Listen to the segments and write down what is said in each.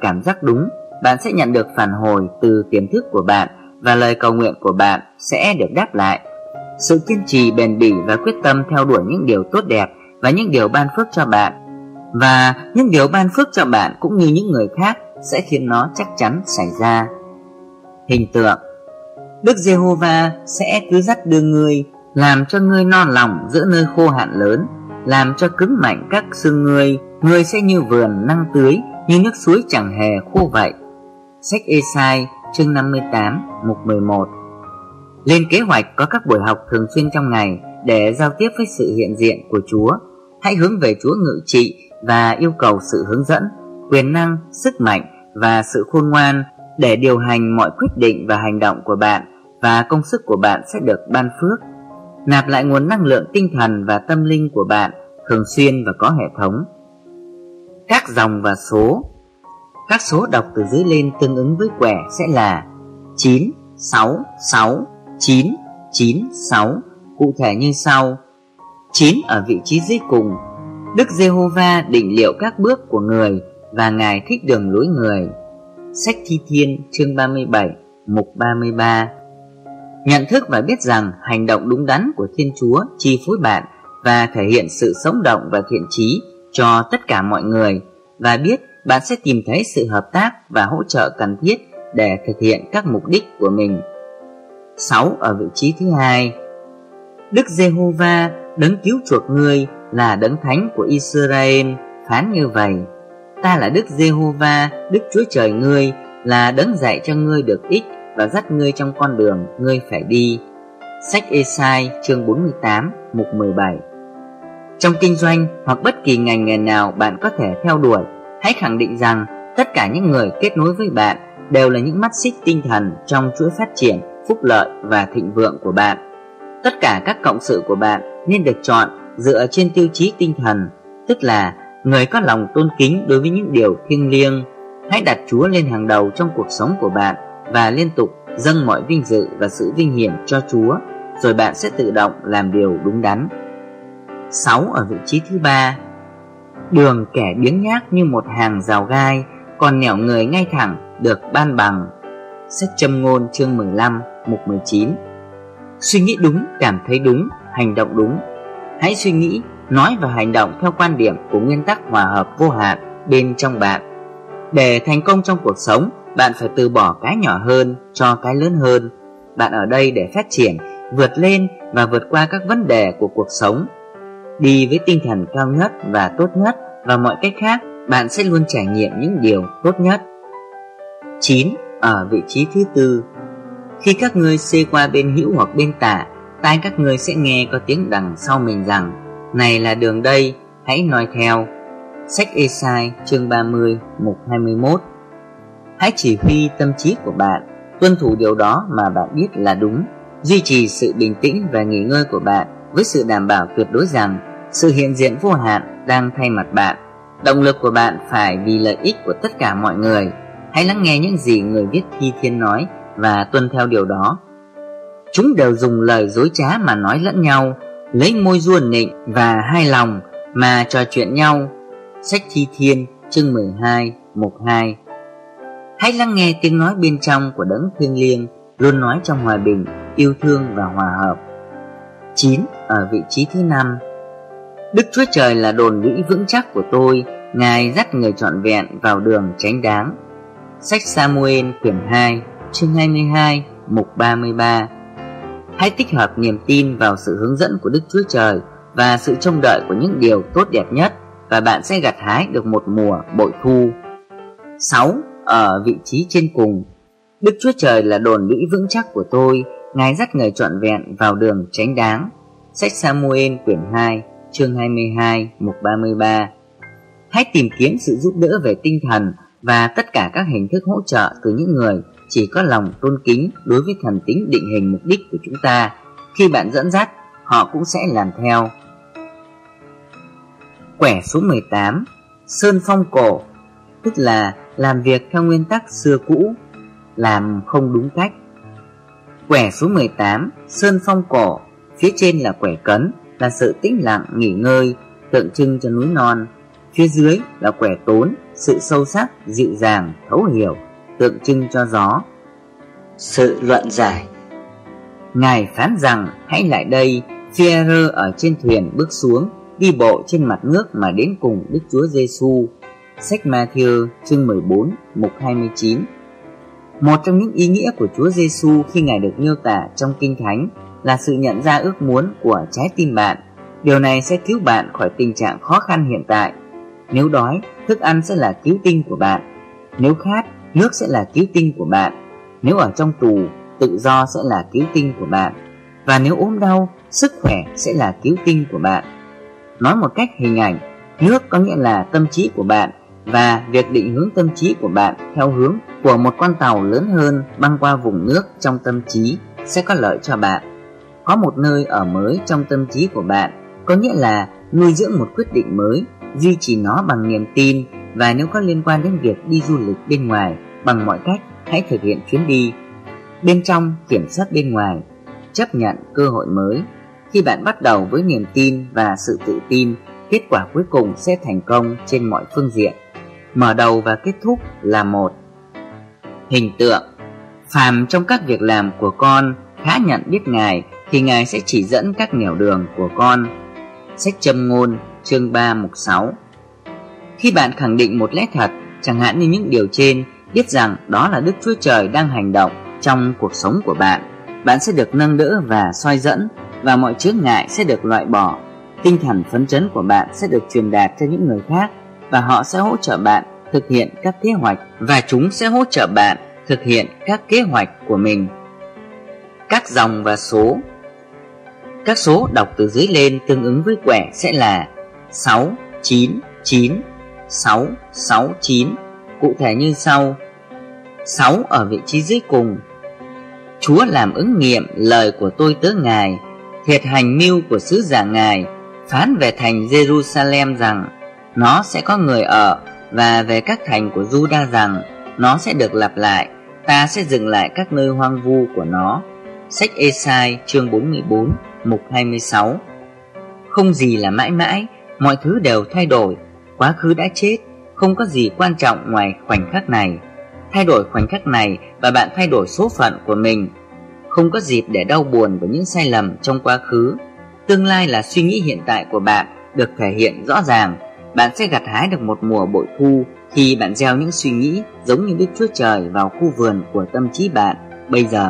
cảm giác đúng, bạn sẽ nhận được phản hồi từ tiềm thức của bạn và lời cầu nguyện của bạn sẽ được đáp lại. Sự kiên trì, bền bỉ và quyết tâm theo đuổi những điều tốt đẹp và những điều ban phước cho bạn, và những điều ban phước cho bạn cũng như những người khác sẽ khiến nó chắc chắn xảy ra. Hình tượng: Đức Giê-hô-va sẽ cứ dắt đưa ngươi, làm cho ngươi no lòng giữa nơi khô hạn lớn, làm cho cứng mạnh các xương ngươi. Ngươi sẽ như vườn năng tưới, như nước suối chẳng hề khô vậy. Sách Ê-sai chương 58 mục 11. Lên kế hoạch có các buổi học thường xuyên trong ngày để giao tiếp với sự hiện diện của Chúa. Hãy hướng về Chúa ngự trị và yêu cầu sự hướng dẫn, quyền năng, sức mạnh và sự khôn ngoan để điều hành mọi quyết định và hành động của bạn, và công sức của bạn sẽ được ban phước. Nạp lại nguồn năng lượng tinh thần và tâm linh của bạn thường xuyên và có hệ thống. Các dòng và số. Các số đọc từ dưới lên tương ứng với quẻ sẽ là 9, 6, 6, 9, 9, 6, cụ thể như sau. 9 ở vị trí dưới cùng. Đức Giê-hô-va định liệu các bước của người và Ngài thích đường lối người. Sách Thi Thiên chương 37 mục 33. Nhận thức và biết rằng hành động đúng đắn của Thiên Chúa chi phối bạn và thể hiện sự sống động và thiện chí cho tất cả mọi người, và biết bạn sẽ tìm thấy sự hợp tác và hỗ trợ cần thiết để thực hiện các mục đích của mình. 6 ở vị trí thứ hai. Đức Giê-hô-va đấng cứu chuộc ngươi là đấng thánh của Israel phán như vậy: Ta là Đức Giê-hô-va, Đức Chúa Trời ngươi, là đấng dạy cho ngươi được ích và dắt ngươi trong con đường ngươi phải đi. Sách Ê-sai chương 48 mục 17. Trong kinh doanh hoặc bất kỳ ngành nghề nào bạn có thể theo đuổi, hãy khẳng định rằng tất cả những người kết nối với bạn đều là những mắt xích tinh thần trong chuỗi phát triển, phúc lợi và thịnh vượng của bạn. Tất cả các cộng sự của bạn nên được chọn dựa trên tiêu chí tinh thần, tức là người có lòng tôn kính đối với những điều thiêng liêng. Hãy đặt Chúa lên hàng đầu trong cuộc sống của bạn và liên tục dâng mọi vinh dự và sự vinh hiển cho Chúa, rồi bạn sẽ tự động làm điều đúng đắn. 6 ở vị trí thứ ba. Đường kẻ biếng nhác như một hàng rào gai, còn nẻo người ngay thẳng được ban bằng. Sách Châm ngôn chương 15 mục 19. Suy nghĩ đúng, cảm thấy đúng, hành động đúng. Hãy suy nghĩ, nói và hành động theo quan điểm của nguyên tắc hòa hợp vô hạn bên trong bạn. Để thành công trong cuộc sống, bạn phải từ bỏ cái nhỏ hơn cho cái lớn hơn. Bạn ở đây để phát triển, vượt lên và vượt qua các vấn đề của cuộc sống. Đi với tinh thần cao nhất và tốt nhất, và mọi cách khác bạn sẽ luôn trải nghiệm những điều tốt nhất. 9 ở vị trí thứ tư. Khi các ngươi xê qua bên hữu hoặc bên tả, tai các ngươi sẽ nghe có tiếng đằng sau mình rằng: Này là đường đây, hãy noi theo. Sách Ê-sai chương 30 mục 21. Hãy chỉ huy tâm trí của bạn, tuân thủ điều đó mà bạn biết là đúng. Duy trì sự bình tĩnh và nghỉ ngơi của bạn với sự đảm bảo tuyệt đối rằng sự hiện diện vô hạn đang thay mặt bạn. Động lực của bạn phải vì lợi ích của tất cả mọi người. Hãy lắng nghe những gì người viết Thi Thiên nói và tuân theo điều đó. Chúng đều dùng lời dối trá mà nói lẫn nhau, lấy môi giuôn nịnh và hai lòng mà trò chuyện nhau. Sách Thi Thiên chương 12 mục 2. Hãy lắng nghe tiếng nói bên trong của đấng thiêng liêng, luôn nói trong hòa bình, yêu thương và hòa hợp. 9 ở vị trí thứ 5. Đức Chúa Trời là đồn lũy vững chắc của tôi, Ngài dắt người trọn vẹn vào đường chánh đáng. Sách Sa-mu-ên quyển 2 chương 22 mục 33. Hãy tích hợp niềm tin vào sự hướng dẫn của Đức Chúa Trời và sự trông đợi của những điều tốt đẹp nhất, và bạn sẽ gặt hái được một mùa bội thu. 6 ở vị trí trên cùng. Đức Chúa Trời là đồn lũy vững chắc của tôi, Ngài dắt người trọn vẹn vào đường chánh đáng. Sách Sa-mu-ên quyển 2 chương 22 mục 33. Hãy tìm kiếm sự giúp đỡ về tinh thần và tất cả các hình thức hỗ trợ từ những người chỉ có lòng tôn kính đối với thần tính định hình mục đích của chúng ta. Khi bạn dẫn dắt, họ cũng sẽ làm theo. Quẻ số 18. Sơn phong cổ, tức là làm việc theo nguyên tắc xưa cũ, làm không đúng cách. Quẻ số 18. Sơn phong cổ, phía trên là quẻ cấn, là sự tĩnh lặng nghỉ ngơi, tượng trưng cho núi non. Phía dưới là quẻ tốn, sự sâu sắc, dịu dàng, thấu hiểu, tượng trưng cho gió. Sự luận giải. Ngài phán rằng: hãy lại đây. Phi-e-rơ ở trên thuyền bước xuống, đi bộ trên mặt nước mà đến cùng Đức Chúa Giêsu. Sách Ma-thi-ơ chương 14 mục 29. Một trong những ý nghĩa của Chúa Giêsu khi Ngài được miêu tả trong Kinh Thánh là sự nhận ra ước muốn của trái tim bạn. Điều này sẽ cứu bạn khỏi tình trạng khó khăn hiện tại. Nếu đói, thức ăn sẽ là cứu tinh của bạn. Nếu khát, nước sẽ là cứu tinh của bạn. Nếu ở trong tù, tự do sẽ là cứu tinh của bạn. Và nếu ốm đau, sức khỏe sẽ là cứu tinh của bạn. Nói một cách hình ảnh, nước có nghĩa là tâm trí của bạn, và việc định hướng tâm trí của bạn theo hướng của một con tàu lớn hơn băng qua vùng nước trong tâm trí sẽ có lợi cho bạn. Có một nơi ở mới trong tâm trí của bạn có nghĩa là nuôi dưỡng một quyết định mới, duy trì nó bằng niềm tin, và nếu có liên quan đến việc đi du lịch bên ngoài, bằng mọi cách hãy thực hiện chuyến đi. Bên trong kiểm soát bên ngoài, chấp nhận cơ hội mới. Khi bạn bắt đầu với niềm tin và sự tự tin, kết quả cuối cùng sẽ thành công trên mọi phương diện. Mở đầu và kết thúc là một. Hình tượng. Phàm trong các việc làm của con khá nhận biết Ngài thì Ngài sẽ chỉ dẫn các nẻo đường của con. Sách Châm ngôn chương 3 mục 6. Khi bạn khẳng định một lẽ thật, chẳng hạn như những điều trên, biết rằng đó là Đức Chúa Trời đang hành động trong cuộc sống của bạn, bạn sẽ được nâng đỡ và soi dẫn, và mọi chướng ngại sẽ được loại bỏ. Tinh thần phấn chấn của bạn sẽ được truyền đạt cho những người khác, và họ sẽ hỗ trợ bạn thực hiện các kế hoạch, và chúng sẽ hỗ trợ bạn thực hiện các kế hoạch của mình. Các dòng và số. Các số đọc từ dưới lên tương ứng với quẻ sẽ là 6, 9, 9, 6, 6, 9. Cụ thể như sau. 6 ở vị trí dưới cùng. Chúa làm ứng nghiệm lời của tôi tớ Ngài, thiệt hành mưu của sứ giả Ngài, phán về thành Jerusalem rằng nó sẽ có người ở, và về các thành của Juda rằng nó sẽ được lặp lại, ta sẽ dừng lại các nơi hoang vu của nó. Sách Ê-sai chương 44 mục 26. Không gì là mãi mãi, mọi thứ đều thay đổi. Quá khứ đã chết, không có gì quan trọng ngoài khoảnh khắc này. Thay đổi khoảnh khắc này và bạn thay đổi số phận của mình. Không có dịp để đau buồn với những sai lầm trong quá khứ. Tương lai là suy nghĩ hiện tại của bạn được thể hiện rõ ràng. Bạn sẽ gặt hái được một mùa bội thu khi bạn gieo những suy nghĩ giống như Đức Chúa Trời vào khu vườn của tâm trí bạn bây giờ.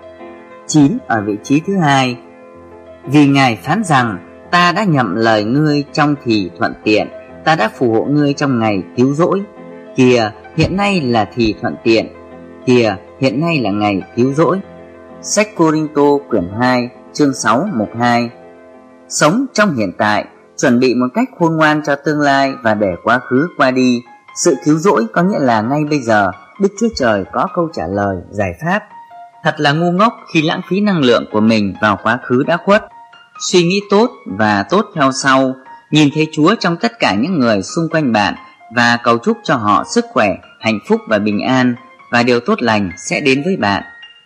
9 ở vị trí thứ hai. Vì Ngài phán rằng ta đã nhậm lời ngươi trong thì thuận tiện, ta đã phù hộ ngươi trong ngày cứu rỗi. Kìa, hiện nay là thì thuận tiện, kìa, hiện nay là ngày cứu rỗi. Sách Cô-rinh-tô quyển 2 chương 6 mục 2. Sống trong hiện tại, chuẩn bị một cách khôn ngoan cho tương lai và để quá khứ qua đi. Sự cứu rỗi có nghĩa là ngay bây giờ Đức Chúa Trời có câu trả lời, giải pháp. Thật là ngu ngốc khi lãng phí năng lượng của mình vào quá khứ đã khuất. Suy nghĩ tốt và tốt theo sau, nhìn thấy Chúa trong tất cả những người xung quanh bạn và cầu chúc cho họ sức khỏe, hạnh phúc và bình an, và điều tốt lành sẽ đến với bạn.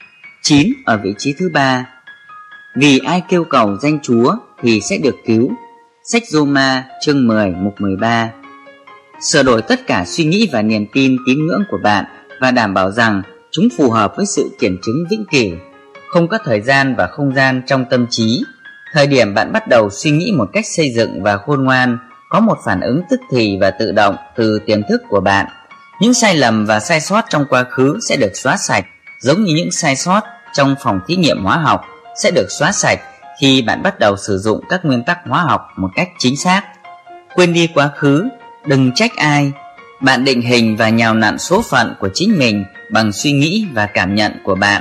9 ở vị trí thứ ba. Vì ai kêu cầu danh Chúa thì sẽ được cứu. Sách Rô-ma chương 10 mục 13. Sửa đổi tất cả suy nghĩ và niềm tin tín ngưỡng của bạn và đảm bảo rằng chúng phù hợp với sự kiểm chứng vĩnh cửu. Không có thời gian và không gian trong tâm trí. Thời điểm bạn bắt đầu suy nghĩ một cách xây dựng và khôn ngoan, có một phản ứng tức thì và tự động từ tiềm thức của bạn. Những sai lầm và sai sót trong quá khứ sẽ được xóa sạch, giống như những sai sót trong phòng thí nghiệm hóa học sẽ được xóa sạch khi bạn bắt đầu sử dụng các nguyên tắc hóa học một cách chính xác. Quên đi quá khứ, đừng trách ai. Bạn định hình và nhào nặn số phận của chính mình bằng suy nghĩ và cảm nhận của bạn.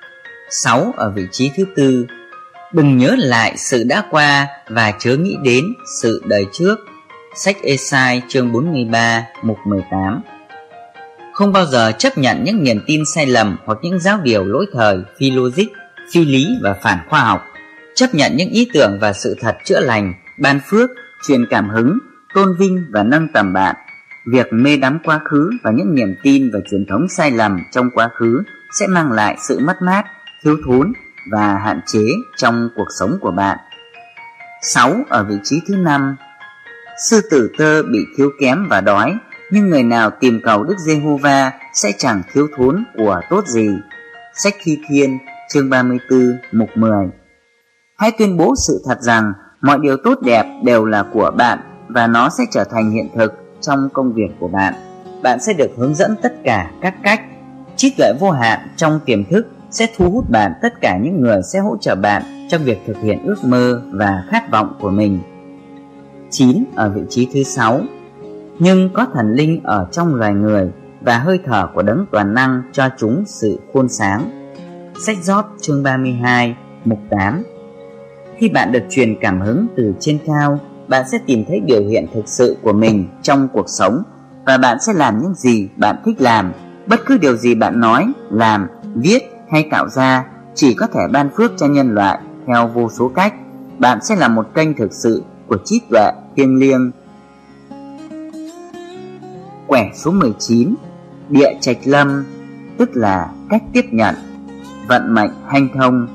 6 ở vị trí thứ tư. Đừng nhớ lại sự đã qua và chớ nghĩ đến sự đời trước. Sách Ê-sai chương 43 mục 18. Không bao giờ chấp nhận những niềm tin sai lầm hoặc những giáo điều lỗi thời, phi logic, phi lý và phản khoa học. Chấp nhận những ý tưởng và sự thật chữa lành, ban phước, truyền cảm hứng, tôn vinh và nâng tầm bạn. Việc mê đắm quá khứ và những niềm tin và truyền thống sai lầm trong quá khứ sẽ mang lại sự mất mát, thiếu thốn và hạn chế trong cuộc sống của bạn. 6 ở vị trí thứ 5. Sư tử tơ bị thiếu kém và đói, nhưng người nào tìm cầu Đức Giê-hô-va sẽ chẳng thiếu thốn của tốt gì. Sách Thi Thiên chương 34 mục 10. Hãy tuyên bố sự thật rằng mọi điều tốt đẹp đều là của bạn và nó sẽ trở thành hiện thực trong công việc của bạn. Bạn sẽ được hướng dẫn tất cả các cách. Trí tuệ vô hạn trong tiềm thức sẽ thu hút bạn tất cả những người sẽ hỗ trợ bạn trong việc thực hiện ước mơ và khát vọng của mình. 9 ở vị trí thứ 6. Nhưng có thần linh ở trong loài người và hơi thở của Đấng toàn năng cho chúng sự khôn sáng. Sách Gióp chương 32 mục 8. Khi bạn được truyền cảm hứng từ trên cao, bạn sẽ tìm thấy biểu hiện thực sự của mình trong cuộc sống và bạn sẽ làm những gì bạn thích làm. Bất cứ điều gì bạn nói, làm, viết hay tạo ra chỉ có thể ban phước cho nhân loại theo vô số cách. Bạn sẽ là một kênh thực sự của trí tuệ thiêng liêng. Quẻ số 19. Địa trạch lâm, tức là cách tiếp nhận, vận mệnh hanh thông.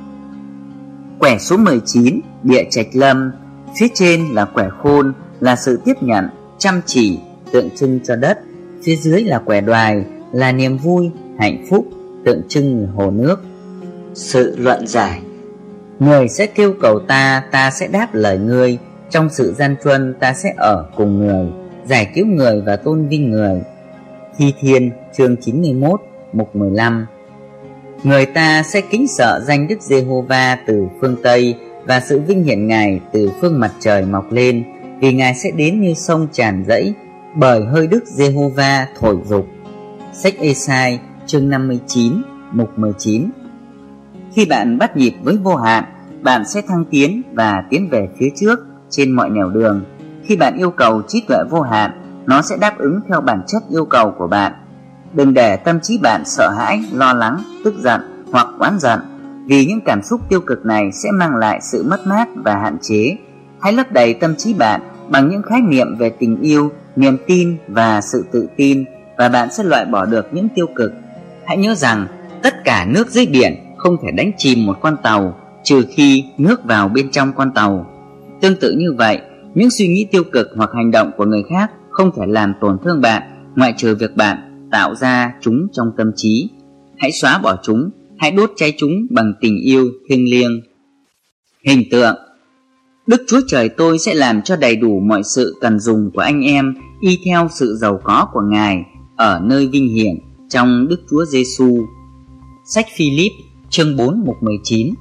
Quẻ số 19, địa trạch lâm, phía trên là quẻ khôn, là sự tiếp nhận, chăm chỉ, tượng trưng cho đất. Phía dưới là quẻ đoài, là niềm vui, hạnh phúc, tượng trưng hồ nước. Sự luận giải. Người sẽ kêu cầu ta, ta sẽ đáp lời ngươi. Trong sự gian truân ta sẽ ở cùng người, giải cứu người và tôn vinh người. Thi Thiên chương 91 mục 15. Người ta sẽ kính sợ danh Đức Giê-hô-va từ phương Tây và sự vinh hiển Ngài từ phương mặt trời mọc lên, vì Ngài sẽ đến như sông tràn dãy, bởi hơi Đức Giê-hô-va thổi dục. Sách Ê-sai chương 59 mục 19. Khi bạn bắt nhịp với vô hạn, bạn sẽ thăng tiến và tiến về phía trước trên mọi nẻo đường. Khi bạn yêu cầu trí tuệ vô hạn, nó sẽ đáp ứng theo bản chất yêu cầu của bạn. Đừng để tâm trí bạn sợ hãi, lo lắng, tức giận hoặc oán giận, vì những cảm xúc tiêu cực này sẽ mang lại sự mất mát và hạn chế. Hãy lấp đầy tâm trí bạn bằng những khái niệm về tình yêu, niềm tin và sự tự tin, và bạn sẽ loại bỏ được những tiêu cực. Hãy nhớ rằng tất cả nước dưới biển không thể đánh chìm một con tàu, trừ khi nước vào bên trong con tàu. Tương tự như vậy, những suy nghĩ tiêu cực hoặc hành động của người khác không thể làm tổn thương bạn, ngoại trừ việc bạn tạo ra chúng trong tâm trí. Hãy xóa bỏ chúng, hãy đốt cháy chúng bằng tình yêu thiêng liêng. Hình tượng. Đức Chúa Trời tôi sẽ làm cho đầy đủ mọi sự cần dùng của anh em y theo sự giàu có của Ngài ở nơi vinh hiển trong Đức Chúa Giêsu. Sách Philip chương 4 mục 19.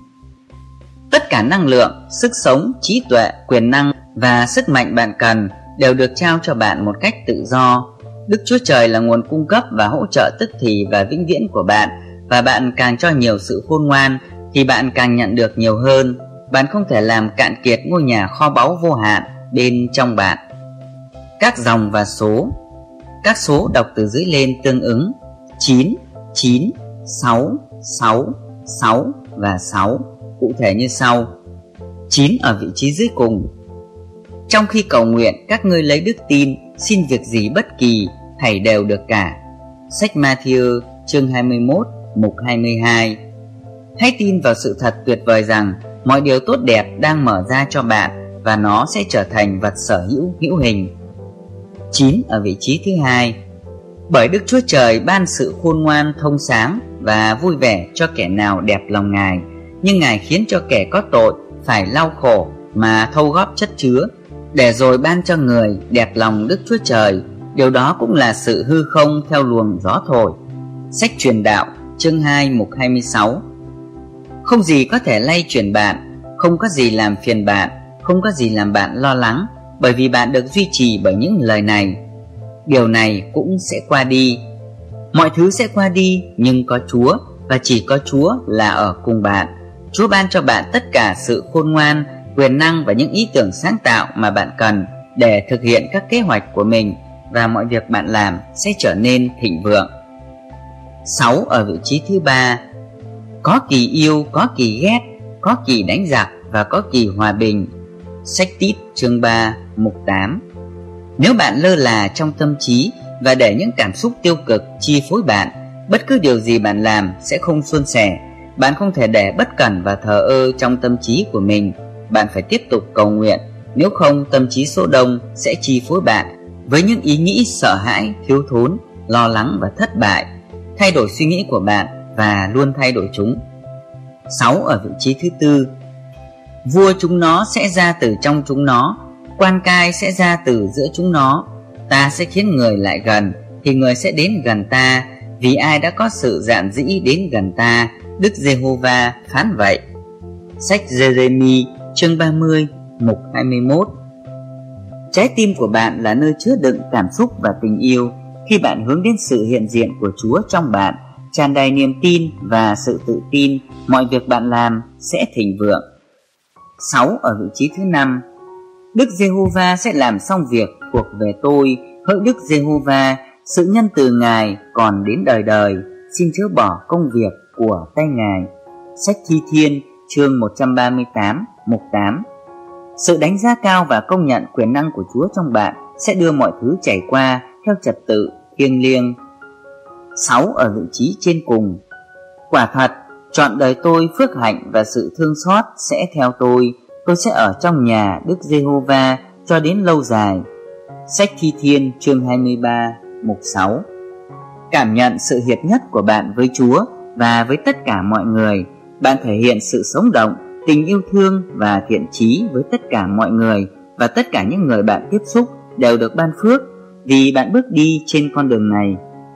Tất cả năng lượng, sức sống, trí tuệ, quyền năng và sức mạnh bạn cần đều được trao cho bạn một cách tự do. Đức Chúa Trời là nguồn cung cấp và hỗ trợ tức thì và vĩnh viễn của bạn, và bạn càng cho nhiều sự khôn ngoan thì bạn càng nhận được nhiều hơn. Bạn không thể làm cạn kiệt ngôi nhà kho báu vô hạn bên trong bạn. Các dòng và số. Các số đọc từ dưới lên tương ứng: 9, 9, 6, 6, 6 và 6, cụ thể như sau. 9 ở vị trí dưới cùng. Trong khi cầu nguyện, các ngươi lấy đức tin, xin việc gì bất kỳ, thảy đều được cả. Sách Ma-thi-ơ chương 21 mục 22. Hãy tin vào sự thật tuyệt vời rằng mọi điều tốt đẹp đang mở ra cho bạn và nó sẽ trở thành vật sở hữu hữu hình. 9 ở vị trí thứ hai. Bởi Đức Chúa Trời ban sự khôn ngoan thông sáng và vui vẻ cho kẻ nào đẹp lòng Ngài, nhưng Ngài khiến cho kẻ có tội phải lau khổ mà thâu góp chất chứa, để rồi ban cho người đẹp lòng Đức Chúa Trời. Điều đó cũng là sự hư không theo luồng gió thổi. Sách Truyền Đạo chương 2 mục 26. Không gì có thể lay chuyển bạn, không có gì làm phiền bạn, không có gì làm bạn lo lắng, bởi vì bạn được duy trì bởi những lời này. Điều này cũng sẽ qua đi. Mọi thứ sẽ qua đi, nhưng có Chúa, và chỉ có Chúa là ở cùng bạn. Chúa ban cho bạn tất cả sự khôn ngoan, quyền năng và những ý tưởng sáng tạo mà bạn cần để thực hiện các kế hoạch của mình, và mọi việc bạn làm sẽ trở nên thịnh vượng. 6 ở vị trí thứ ba. Có kỳ yêu, có kỳ ghét, có kỳ đánh giặc và có kỳ hòa bình. Sách Tít chương 3 mục 8. Nếu bạn lơ là trong tâm trí và để những cảm xúc tiêu cực chi phối bạn, bất cứ điều gì bạn làm sẽ không suôn sẻ. Bạn không thể để bất cẩn và thờ ơ trong tâm trí của mình. Bạn phải tiếp tục cầu nguyện, nếu không tâm trí số đông sẽ chi phối bạn với những ý nghĩ sợ hãi, thiếu thốn, lo lắng và thất bại. Thay đổi suy nghĩ của bạn và luôn thay đổi chúng. 6 ở vị trí thứ tư. Vua chúng nó sẽ ra từ trong chúng nó, quan cai sẽ ra từ giữa chúng nó. Ta sẽ khiến người lại gần, thì người sẽ đến gần ta, vì ai đã có sự dạn dĩ đến gần ta, Đức Giê-hô-va phán vậy. Sách Giê-rê-mi chương 30 mục 21. Trái tim của bạn là nơi chứa đựng cảm xúc và tình yêu. Khi bạn hướng đến sự hiện diện của Chúa trong bạn, tràn đầy niềm tin và sự tự tin, mọi việc bạn làm sẽ thịnh vượng. 6 ở vị trí thứ 5. Đức Giê-hô-va sẽ làm xong việc thuộc về tôi, hỡi Đức Giê-hô-va, sự nhân từ Ngài còn đến đời đời, xin chớ bỏ công việc của tay Ngài. Sách Thi Thiên chương 138 mục 8. Sự đánh giá cao và công nhận quyền năng của Chúa trong bạn sẽ đưa mọi thứ chảy qua theo trật tự thiêng liêng. 6 ở vị trí trên cùng. Quả thật, trọn đời tôi phước hạnh và sự thương xót sẽ theo tôi sẽ ở trong nhà Đức Giê-hô-va cho đến lâu dài. Sách Thi Thiên chương 23 mục 6. Cảm nhận sự hiệp nhất của bạn với Chúa và với tất cả mọi người. Bạn thể hiện sự sống động, tình yêu thương và thiện chí với tất cả mọi người, và tất cả những người bạn tiếp xúc đều được ban phước vì bạn bước đi trên con đường này.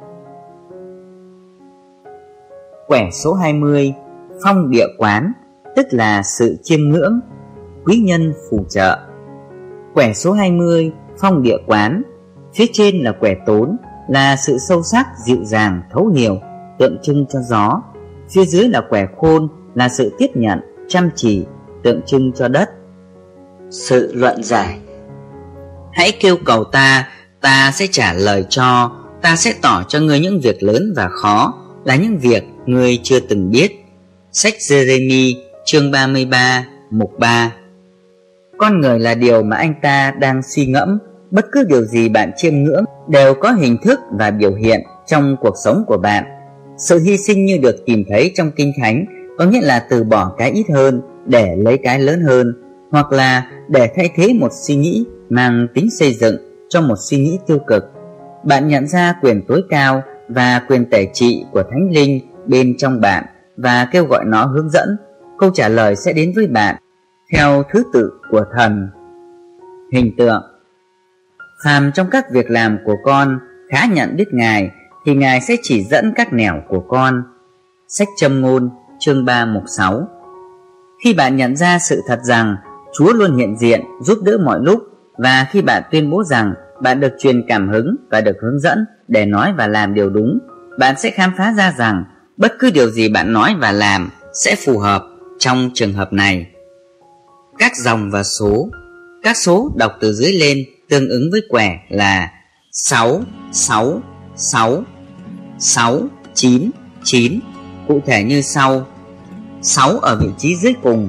Quẻ số 20. Phong địa quán, tức là sự chiêm ngưỡng, quý nhân phù trợ. Quẻ số 20. Phong địa quán. Phía trên là quẻ tốn, là sự sâu sắc, dịu dàng, thấu hiểu, tượng trưng cho gió. Phía dưới là quẻ khôn, là sự tiếp nhận, chăm chỉ, tượng trưng cho đất. Sự luận giải. Hãy kêu cầu ta, ta sẽ trả lời cho, ta sẽ tỏ cho ngươi những việc lớn và khó, là những việc ngươi chưa từng biết. Sách Giê-rê-mi chương 33 mục 3. Con người là điều mà anh ta đang suy ngẫm. Bất cứ điều gì bạn chiêm ngưỡng đều có hình thức và biểu hiện trong cuộc sống của bạn. Sự hy sinh như được tìm thấy trong Kinh Thánh có nghĩa là từ bỏ cái ít hơn để lấy cái lớn hơn, hoặc là để thay thế một suy nghĩ mang tính xây dựng cho một suy nghĩ tiêu cực. Bạn nhận ra quyền tối cao và quyền tể trị của Thánh Linh bên trong bạn và kêu gọi nó hướng dẫn. Câu trả lời sẽ đến với bạn theo thứ tự của thần. Hình tượng. Phàm trong các việc làm của con khá nhận biết Ngài, thì Ngài sẽ chỉ dẫn các nẻo của con. Sách Châm ngôn chương 3 mục 6. Khi bạn nhận ra sự thật rằng Chúa luôn hiện diện giúp đỡ mọi lúc, và khi bạn tuyên bố rằng bạn được truyền cảm hứng và được hướng dẫn để nói và làm điều đúng, bạn sẽ khám phá ra rằng bất cứ điều gì bạn nói và làm sẽ phù hợp trong trường hợp này. Các dòng và số. Các số đọc từ dưới lên tương ứng với quẻ là 6, 6, 6, 6, 9, 9, cụ thể như sau. 6 ở vị trí dưới cùng.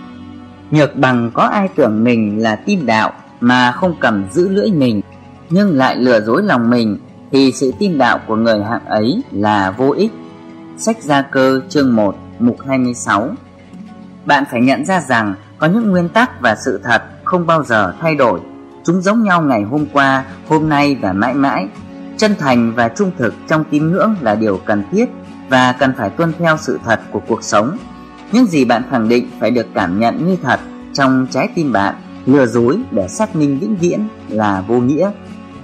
Nhược bằng có ai tưởng mình là tin đạo mà không cầm giữ lưỡi mình, nhưng lại lừa dối lòng mình, thì sự tin đạo của người hạng ấy là vô ích. Sách Gia Cơ chương 1 mục 26. Bạn phải nhận ra rằng có những nguyên tắc và sự thật không bao giờ thay đổi. Chúng giống nhau ngày hôm qua, hôm nay và mãi mãi. Chân thành và trung thực trong tín ngưỡng là điều cần thiết và cần phải tuân theo sự thật của cuộc sống. Những gì bạn khẳng định phải được cảm nhận như thật trong trái tim bạn. Lừa dối để xác minh vĩnh viễn là vô nghĩa.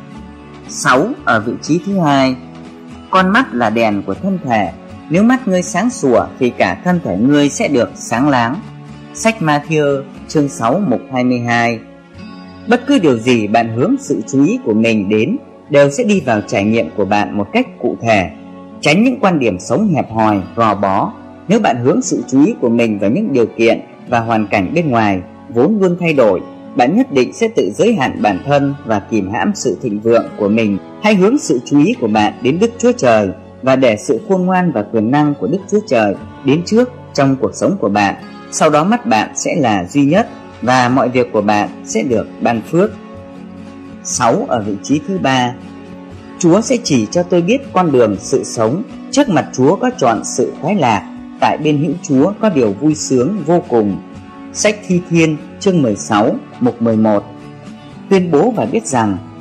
6 ở vị trí thứ hai. Con mắt là đèn của thân thể. Nếu mắt ngươi sáng sủa thì cả thân thể ngươi sẽ được sáng láng. Sách Ma-thi-ơ chương 6 mục 22. Bất cứ điều gì bạn hướng sự chú ý của mình đến đều sẽ đi vào trải nghiệm của bạn một cách cụ thể. Tránh những quan điểm sống hẹp hòi, gò bó. Nếu bạn hướng sự chú ý của mình vào những điều kiện và hoàn cảnh bên ngoài vốn luôn thay đổi, bạn nhất định sẽ tự giới hạn bản thân và kìm hãm sự thịnh vượng của mình. Hãy hướng sự chú ý của bạn đến Đức Chúa Trời và để sự khôn ngoan và quyền năng của Đức Chúa Trời đến trước trong cuộc sống của bạn. Sau đó mắt bạn sẽ là duy nhất và mọi việc của bạn sẽ được ban phước. 6 ở vị trí thứ ba. Chúa sẽ chỉ cho tôi biết con đường sự sống. Trước mặt Chúa có trọn sự khoái lạc, tại bên hữu Chúa có điều vui sướng vô cùng. Sách Thi Thiên chương 16 mục 11. Tuyên bố và biết rằng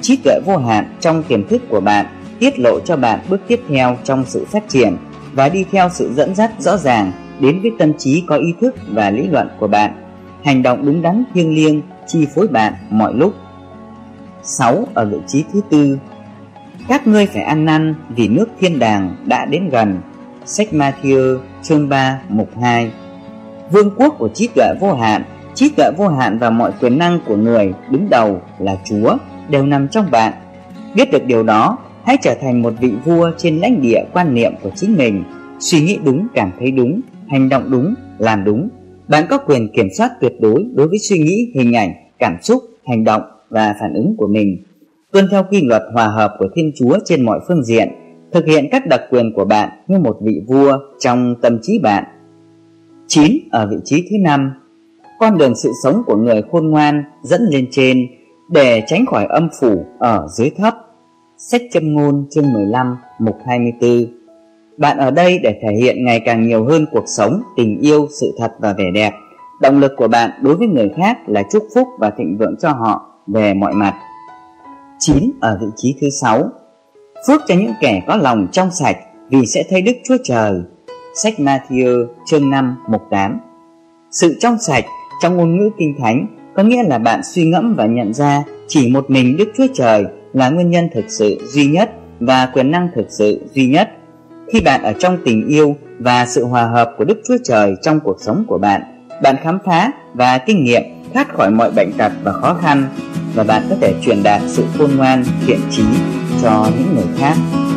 trí tuệ vô hạn trong tiềm thức của bạn tiết lộ cho bạn bước tiếp theo trong sự phát triển và đi theo sự dẫn dắt rõ ràng đến với tâm trí có ý thức và lý luận của bạn. Hành động đúng đắn thiêng liêng chi phối bạn mọi lúc. 6. Ở vị trí thứ tư, các ngươi phải ăn năn vì nước thiên đàng đã đến gần. Sách Ma-thi-ơ chương 3 mục 2. Vương quốc của trí tuệ vô hạn và mọi quyền năng của người đứng đầu là Chúa đều nằm trong bạn. Biết được điều đó, hãy trở thành một vị vua trên lãnh địa quan niệm của chính mình. Suy nghĩ đúng, cảm thấy đúng, hành động đúng, làm đúng. Bạn có quyền kiểm soát tuyệt đối đối với suy nghĩ, hình ảnh, cảm xúc, hành động và phản ứng của mình. Tuân theo quy luật hòa hợp của Thiên Chúa trên mọi phương diện, thực hiện các đặc quyền của bạn như một vị vua trong tâm trí bạn. 9. Ở vị trí thứ năm, con đường sự sống của người khôn ngoan dẫn lên trên để tránh khỏi âm phủ ở dưới thấp. Sách Châm ngôn chương 15 mục 24. Bạn ở đây để thể hiện ngày càng nhiều hơn cuộc sống, tình yêu, sự thật và vẻ đẹp. Động lực của bạn đối với người khác là chúc phúc và thịnh vượng cho họ về mọi mặt. 9. Ở vị trí thứ 6, phước cho những kẻ có lòng trong sạch vì sẽ thấy Đức Chúa Trời. Sách Ma-thi-ơ chương 5 mục 8. Sự trong sạch trong ngôn ngữ Kinh Thánh có nghĩa là bạn suy ngẫm và nhận ra chỉ một mình Đức Chúa Trời là nguyên nhân thực sự duy nhất và quyền năng thực sự duy nhất. Khi bạn ở trong tình yêu và sự hòa hợp của Đức Chúa Trời trong cuộc sống của bạn, bạn khám phá và kinh nghiệm thoát khỏi mọi bệnh tật và khó khăn, và bạn có thể truyền đạt sự khôn ngoan, thiện chí cho những người khác.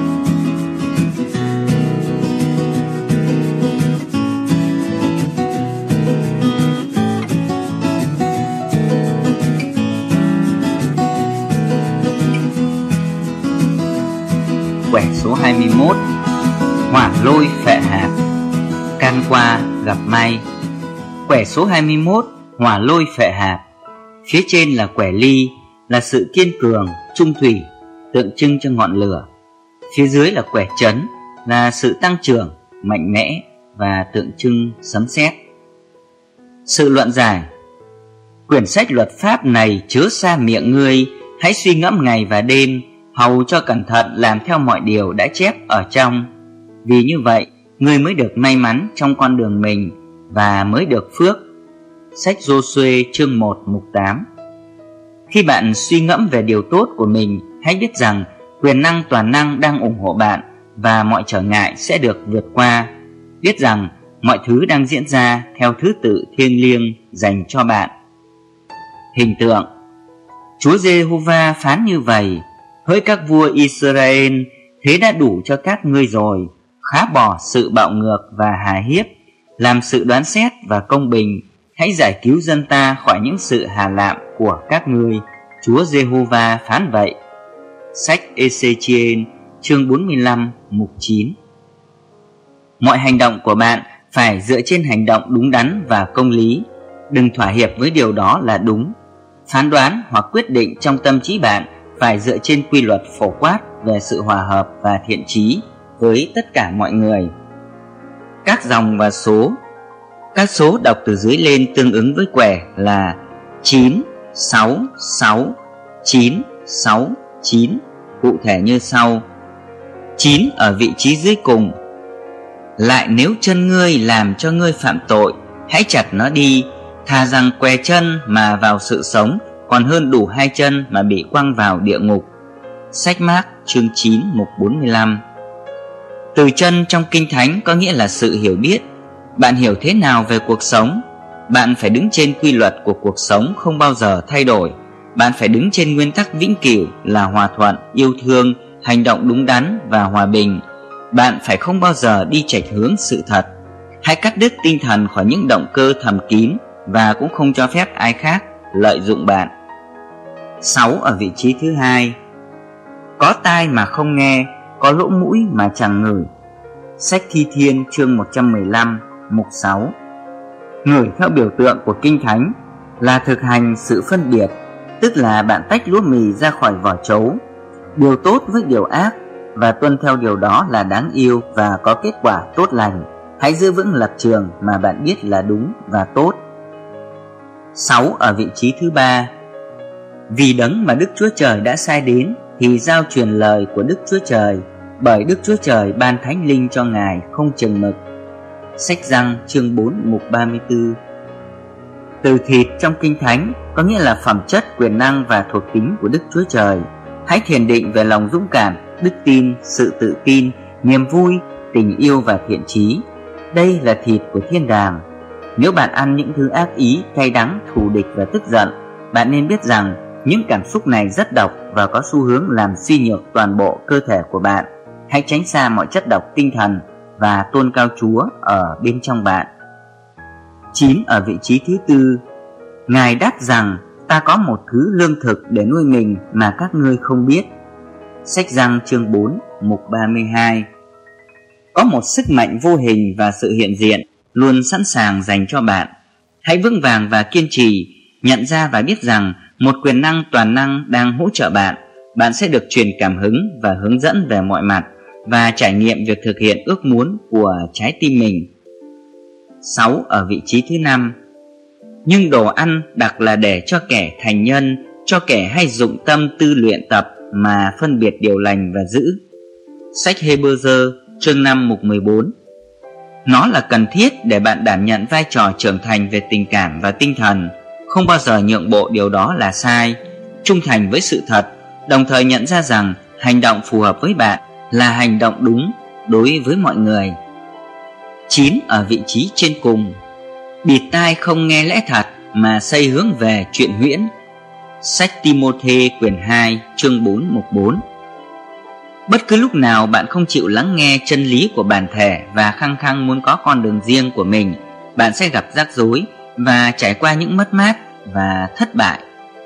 Quẻ số 21, hỏa lôi phệ hạt, can qua gặp may. Quẻ số 21, hỏa lôi phệ hạt. Phía trên là quẻ ly, là sự kiên cường, trung thủy, tượng trưng cho ngọn lửa. Phía dưới là quẻ trấn, là sự tăng trưởng, mạnh mẽ và tượng trưng sấm sét. Sự luận giải: quyển sách luật pháp này chớ xa miệng ngươi, hãy suy ngẫm ngày và đêm, hầu cho cẩn thận làm theo mọi điều đã chép ở trong. Vì như vậy, ngươi mới được may mắn trong con đường mình và mới được phước. Sách Giô-suê chương 1 mục 8. Khi bạn suy ngẫm về điều tốt của mình, hãy biết rằng quyền năng toàn năng đang ủng hộ bạn và mọi trở ngại sẽ được vượt qua. Biết rằng mọi thứ đang diễn ra theo thứ tự thiêng liêng dành cho bạn. Hình tượng: Chúa Giê-hô-va phán như vậy: hỡi các vua Israel, thế đã đủ cho các ngươi rồi. Khá bỏ sự bạo ngược và hà hiếp, làm sự đoán xét và công bình. Hãy giải cứu dân ta khỏi những sự hà lạm của các ngươi. Chúa Giê-hô-va phán vậy. Sách Ê-xê-chi-ên chương 45 mục 9. Mọi hành động của bạn phải dựa trên hành động đúng đắn và công lý. Đừng thỏa hiệp với điều đó là đúng. Phán đoán hoặc quyết định trong tâm trí bạn phải dựa trên quy luật phổ quát về sự hòa hợp và thiện chí với tất cả mọi người. Các dòng và số. Các số đọc từ dưới lên tương ứng với quẻ là 9, 6, 6, 9, 6, 9, cụ thể như sau. 9 ở vị trí dưới cùng. Lại nếu chân ngươi làm cho ngươi phạm tội, hãy chặt nó đi, thà rằng què chân mà vào sự sống, còn hơn đủ hai chân mà bị quăng vào địa ngục. Sách Mác chương 9 mục 45. Từ chân trong Kinh Thánh có nghĩa là sự hiểu biết. Bạn hiểu thế nào về cuộc sống? Bạn phải đứng trên quy luật của cuộc sống không bao giờ thay đổi. Bạn phải đứng trên nguyên tắc vĩnh cửu là hòa thuận, yêu thương, hành động đúng đắn và hòa bình. Bạn phải không bao giờ đi chệch hướng sự thật. Hãy cắt đứt tinh thần khỏi những động cơ thầm kín và cũng không cho phép ai khác lợi dụng bạn. 6 ở vị trí thứ hai. Có tai mà không nghe, có lỗ mũi mà chẳng ngửi. Sách Thi Thiên chương 115 mục 6. Ngửi theo biểu tượng của Kinh Thánh là thực hành sự phân biệt, tức là bạn tách lúa mì ra khỏi vỏ trấu, điều tốt với điều ác, và tuân theo điều đó là đáng yêu và có kết quả tốt lành. Hãy giữ vững lập trường mà bạn biết là đúng và tốt. 6 ở vị trí thứ ba. Vì đấng mà Đức Chúa Trời đã sai đến thì giao truyền lời của Đức Chúa Trời, bởi Đức Chúa Trời ban Thánh Linh cho Ngài không chừng mực. Sách Giăng chương 4 mục 34. Từ thịt trong Kinh Thánh có nghĩa là phẩm chất, quyền năng và thuộc tính của Đức Chúa Trời. Hãy thiền định về lòng dũng cảm, đức tin, sự tự tin, niềm vui, tình yêu và thiện chí. Đây là thịt của thiên đàng. Nếu bạn ăn những thứ ác ý, cay đắng, thù địch và tức giận, bạn nên biết rằng những cảm xúc này rất độc và có xu hướng làm suy nhược toàn bộ cơ thể của bạn. Hãy tránh xa mọi chất độc tinh thần và tôn cao Chúa ở bên trong bạn. 9 ở vị trí thứ tư. Ngài đáp rằng, ta có một thứ lương thực để nuôi mình mà các ngươi không biết. Sách Giăng chương 4 mục 32. Có một sức mạnh vô hình và sự hiện diện luôn sẵn sàng dành cho bạn. Hãy vững vàng và kiên trì, nhận ra và biết rằng một quyền năng toàn năng đang hỗ trợ bạn. Bạn sẽ được truyền cảm hứng và hướng dẫn về mọi mặt và trải nghiệm việc thực hiện ước muốn của trái tim mình. 6 ở vị trí thứ 5. Nhưng đồ ăn đặc là để cho kẻ thành nhân, cho kẻ hay dụng tâm tư luyện tập mà phân biệt điều lành và dữ. Sách Hê-bơ-dơ chương 5 mục 14. Nó là cần thiết để bạn đảm nhận vai trò trưởng thành về tình cảm và tinh thần, không bao giờ nhượng bộ điều đó là sai, trung thành với sự thật, đồng thời nhận ra rằng hành động phù hợp với bạn là hành động đúng đối với mọi người. 9 ở vị trí trên cùng. Bịt tai không nghe lẽ thật mà xây hướng về chuyện huyễn. Sách Ti-mô-thê quyển 2 chương 4 mục 4. Bất cứ lúc nào bạn không chịu lắng nghe chân lý của bản thể và khăng khăng muốn có con đường riêng của mình, bạn sẽ gặp rắc rối và trải qua những mất mát và thất bại.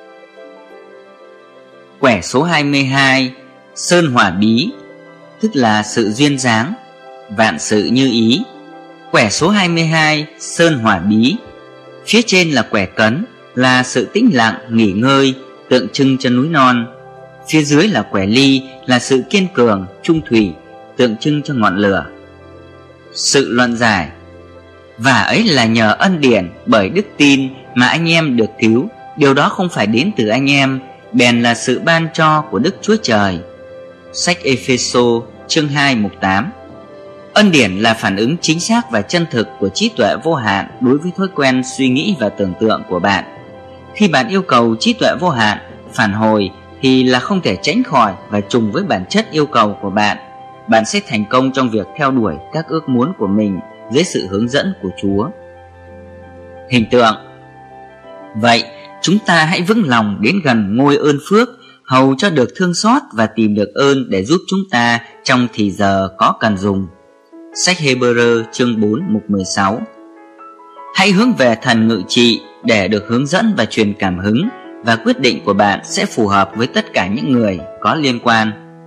Quẻ số 22. Sơn hỏa bí, tức là sự duyên dáng, vạn sự như ý. Quẻ số 22. Sơn hỏa bí. Phía trên là quẻ cấn, là sự tĩnh lặng, nghỉ ngơi, tượng trưng cho núi non. Phía dưới là quẻ ly, là sự kiên cường, trung thủy, tượng trưng cho ngọn lửa. Sự luận giải. Và ấy là nhờ ân điển bởi đức tin mà anh em được cứu. Điều đó không phải đến từ anh em, bèn là sự ban cho của Đức Chúa Trời. Sách Ê-phê-sô chương 2 mục 8. Ân điển là phản ứng chính xác và chân thực của trí tuệ vô hạn đối với thói quen suy nghĩ và tưởng tượng của bạn. Khi bạn yêu cầu trí tuệ vô hạn phản hồi thì là không thể tránh khỏi và trùng với bản chất yêu cầu của bạn. Bạn sẽ thành công trong việc theo đuổi các ước muốn của mình dưới sự hướng dẫn của Chúa. Hình tượng. Vậy, chúng ta hãy vững lòng đến gần ngôi ơn phước, hầu cho được thương xót và tìm được ơn để giúp chúng ta trong thì giờ có cần dùng. Sách Hê-bơ-rơ chương 4 mục 16. Hãy hướng về thần ngự trị để được hướng dẫn và truyền cảm hứng, và quyết định của bạn sẽ phù hợp với tất cả những người có liên quan.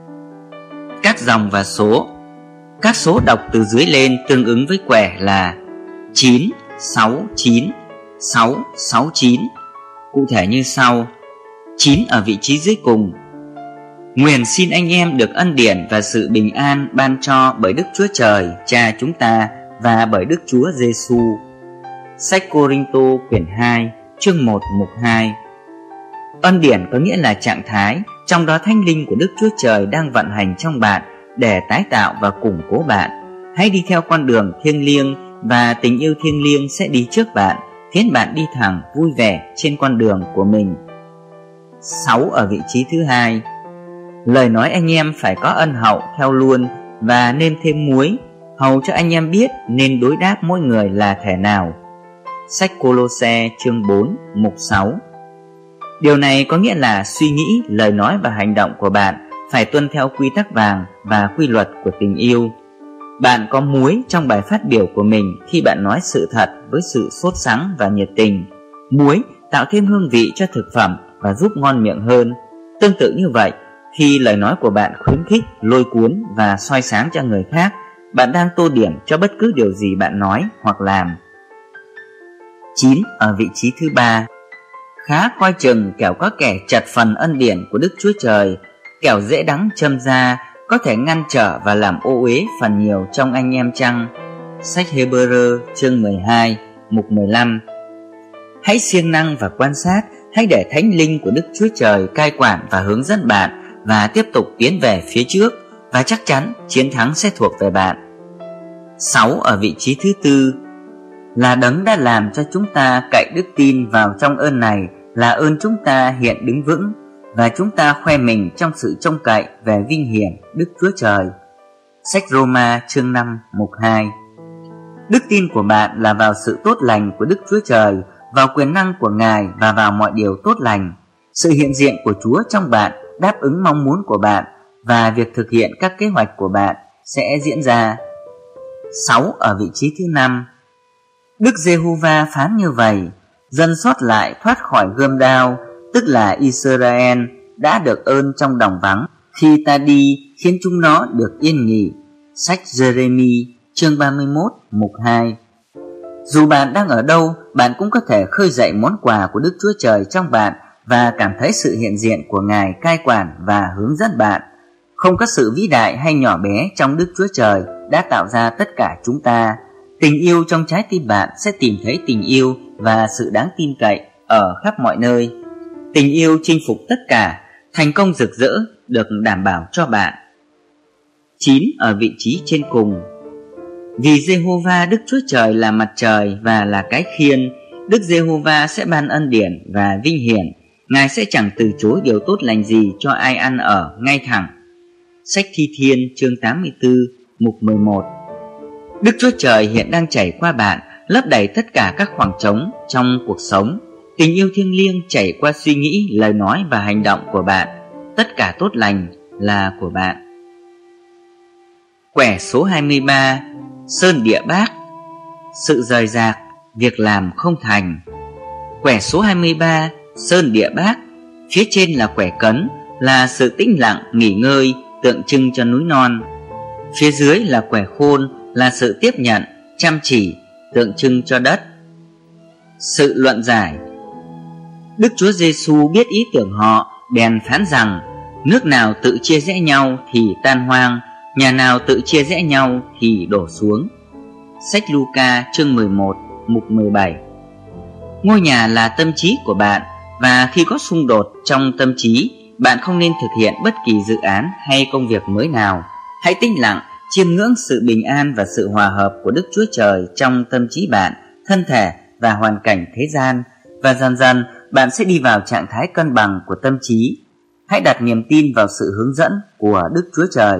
Các dòng và số. Các số đọc từ dưới lên tương ứng với quẻ là 9, 6, 9, 6, 6, 9. Cụ thể như sau. 9 ở vị trí dưới cùng. Nguyện xin anh em được ân điển và sự bình an ban cho bởi Đức Chúa Trời, Cha chúng ta, và bởi Đức Chúa Giêsu. Sách Cô-rinh-tô quyển 2 chương 1 mục 2. Ân điển có nghĩa là trạng thái, trong đó Thánh Linh của Đức Chúa Trời đang vận hành trong bạn để tái tạo và củng cố bạn. Hãy đi theo con đường thiêng liêng, và tình yêu thiêng liêng sẽ đi trước bạn, khiến bạn đi thẳng vui vẻ trên con đường của mình. 6 ở vị trí thứ 2. Lời nói anh em phải có ân hậu theo luôn, và nêm thêm muối, hầu cho anh em biết nên đối đáp mỗi người là thể nào. Sách Cô-lô-se chương 4 mục 6. Điều này có nghĩa là suy nghĩ, lời nói và hành động của bạn phải tuân theo quy tắc vàng và quy luật của tình yêu. Bạn có muối trong bài phát biểu của mình khi bạn nói sự thật với sự sốt sắng và nhiệt tình. Muối tạo thêm hương vị cho thực phẩm và giúp ngon miệng hơn. Tương tự như vậy, khi lời nói của bạn khuyến khích, lôi cuốn và soi sáng cho người khác, bạn đang tô điểm cho bất cứ điều gì bạn nói hoặc làm. 9 ở vị trí thứ 3. Khá coi chừng kẻo có kẻ chặt phần ân điển của Đức Chúa Trời, kẻo dễ đắng châm ra, có thể ngăn trở và làm ô uế phần nhiều trong anh em chăng. Sách Hê-bơ-rơ chương 12 mục 15. Hãy siêng năng và quan sát, Hãy để Thánh Linh của Đức Chúa Trời cai quản và hướng dẫn bạn và tiếp tục tiến về phía trước, và chắc chắn chiến thắng sẽ thuộc về bạn. 6 ở vị trí thứ tư là Đấng đã làm cho chúng ta cậy đức tin vào trong ơn này, là ơn chúng ta hiện đứng vững, và chúng ta khoe mình trong sự trông cậy về vinh hiển Đức Chúa Trời. Sách Roma chương 5 mục 2. Đức tin của bạn là vào sự tốt lành của Đức Chúa Trời, vào quyền năng của Ngài và vào mọi điều tốt lành. Sự hiện diện của Chúa trong bạn đáp ứng mong muốn của bạn, và việc thực hiện các kế hoạch của bạn sẽ diễn ra. 6 ở vị trí thứ 5. Đức Giê-hô-va phán như vậy: dân sót lại thoát khỏi gươm đao, tức là Israel, đã được ơn trong đồng vắng, khi ta đi khiến chúng nó được yên nghỉ. Sách Giê-rê-mi chương 31 mục 2. Dù bạn đang ở đâu, bạn cũng có thể khơi dậy món quà của Đức Chúa Trời trong bạn và cảm thấy sự hiện diện của Ngài cai quản và hướng dẫn bạn. Không có sự vĩ đại hay nhỏ bé trong Đức Chúa Trời đã tạo ra tất cả chúng ta. Tình yêu trong trái tim bạn sẽ tìm thấy tình yêu và sự đáng tin cậy ở khắp mọi nơi. Tình yêu chinh phục tất cả, thành công rực rỡ được đảm bảo cho bạn. 9 ở vị trí trên cùng. Vì Giê-hô-va Đức Chúa Trời là mặt trời và là cái khiên, Đức Giê-hô-va sẽ ban ân điển và vinh hiển. Ngài sẽ chẳng từ chối điều tốt lành gì cho ai ăn ở ngay thẳng. Sách Thi Thiên chương 84 mục 11. Đức Chúa Trời hiện đang chảy qua bạn, lấp đầy tất cả các khoảng trống trong cuộc sống. Tình yêu thiêng liêng chảy qua suy nghĩ, lời nói và hành động của bạn. Tất cả tốt lành là của bạn. Quẻ số 23. Sơn địa bác. Sự rời rạc, việc làm không thành. Quẻ số 23. Sơn địa bác. Phía trên là quẻ cấn, là sự tĩnh lặng, nghỉ ngơi, tượng trưng cho núi non. Phía dưới là quẻ khôn, là sự tiếp nhận, chăm chỉ, tượng trưng cho đất. Sự luận giải. Đức Chúa Giêsu biết ý tưởng họ, bèn phán rằng: nước nào tự chia rẽ nhau thì tan hoang, nhà nào tự chia rẽ nhau thì đổ xuống. Sách Luca chương 11 mục 17. Ngôi nhà là tâm trí của bạn, và khi có xung đột trong tâm trí, bạn không nên thực hiện bất kỳ dự án hay công việc mới nào. Hãy tĩnh lặng, chiêm ngưỡng sự bình an và sự hòa hợp của Đức Chúa Trời trong tâm trí bạn, thân thể và hoàn cảnh thế gian, và dần dần bạn sẽ đi vào trạng thái cân bằng của tâm trí. Hãy đặt niềm tin vào sự hướng dẫn của Đức Chúa Trời.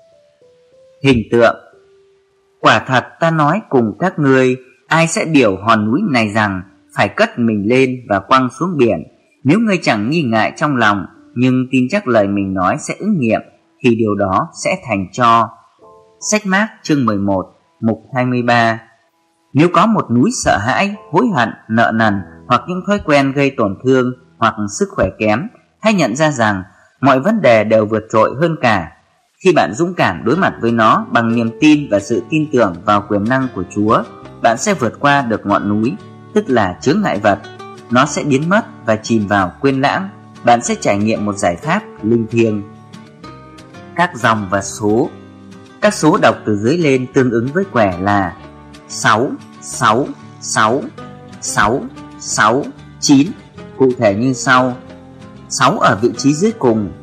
Hình tượng. Quả thật ta nói cùng các ngươi, ai sẽ điều hòn núi này rằng phải cất mình lên và quăng xuống biển, nếu ngươi chẳng nghi ngại trong lòng, nhưng tin chắc lời mình nói sẽ ứng nghiệm, thì điều đó sẽ thành cho. Sách Mác chương 11 mục 23. Nếu có một núi sợ hãi, hối hận, nợ nần hoặc những thói quen gây tổn thương hoặc sức khỏe kém, hãy nhận ra rằng mọi vấn đề đều vượt trội hơn cả khi bạn dũng cảm đối mặt với nó bằng niềm tin và sự tin tưởng vào quyền năng của Chúa. Bạn sẽ vượt qua được ngọn núi, tức là chướng ngại vật. Nó sẽ biến mất và chìm vào quên lãng. Bạn sẽ trải nghiệm một giải pháp linh thiêng. Các dòng và số. Các số đọc từ dưới lên tương ứng với quẻ là 6, 6, 6, 6, 6, 9. Cụ thể như sau. 6 ở vị trí dưới cùng.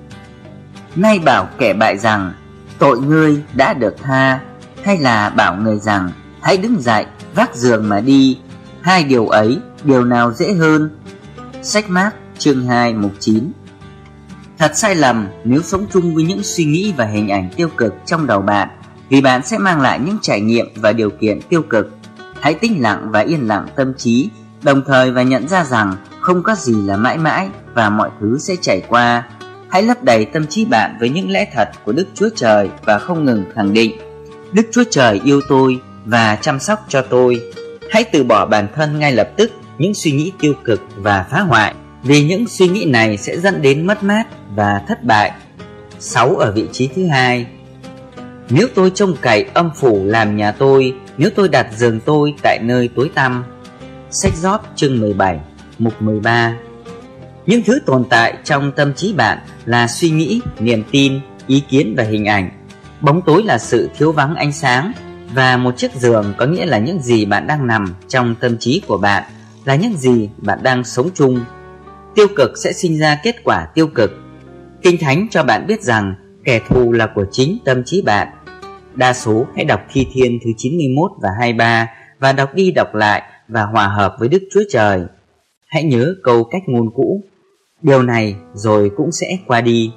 Nay bảo kẻ bại rằng tội ngươi đã được tha, hay là bảo người rằng hãy đứng dậy vác giường mà đi. Hai điều ấy, điều nào dễ hơn? Sách Mác chương 2 mục 9. Thật sai lầm nếu sống chung với những suy nghĩ và hình ảnh tiêu cực trong đầu bạn, vì bạn sẽ mang lại những trải nghiệm và điều kiện tiêu cực. Hãy tĩnh lặng và yên lặng tâm trí, đồng thời và nhận ra rằng không có gì là mãi mãi và mọi thứ sẽ chảy qua. Hãy lấp đầy tâm trí bạn với những lẽ thật của Đức Chúa Trời và không ngừng khẳng định: Đức Chúa Trời yêu tôi và chăm sóc cho tôi. Hãy từ bỏ bản thân ngay lập tức những suy nghĩ tiêu cực và phá hoại, vì những suy nghĩ này sẽ dẫn đến mất mát và thất bại. 6 ở vị trí thứ hai. Nếu tôi trông cậy âm phủ làm nhà tôi, nếu tôi đặt giường tôi tại nơi tối tăm. Sách Gióp chương 17 mục 13. Những thứ tồn tại trong tâm trí bạn là suy nghĩ, niềm tin, ý kiến và hình ảnh. Bóng tối là sự thiếu vắng ánh sáng, và một chiếc giường có nghĩa là những gì bạn đang nằm trong tâm trí của bạn, là những gì bạn đang sống chung. tiêu cực sẽ sinh ra kết quả tiêu cực. Kinh Thánh cho bạn biết rằng kẻ thù là của chính tâm trí bạn. Đa số hãy đọc Thi Thiên thứ 91 và 23 và đọc đi đọc lại và hòa hợp với Đức Chúa Trời. Hãy nhớ câu cách ngôn cũ: điều này rồi cũng sẽ qua đi.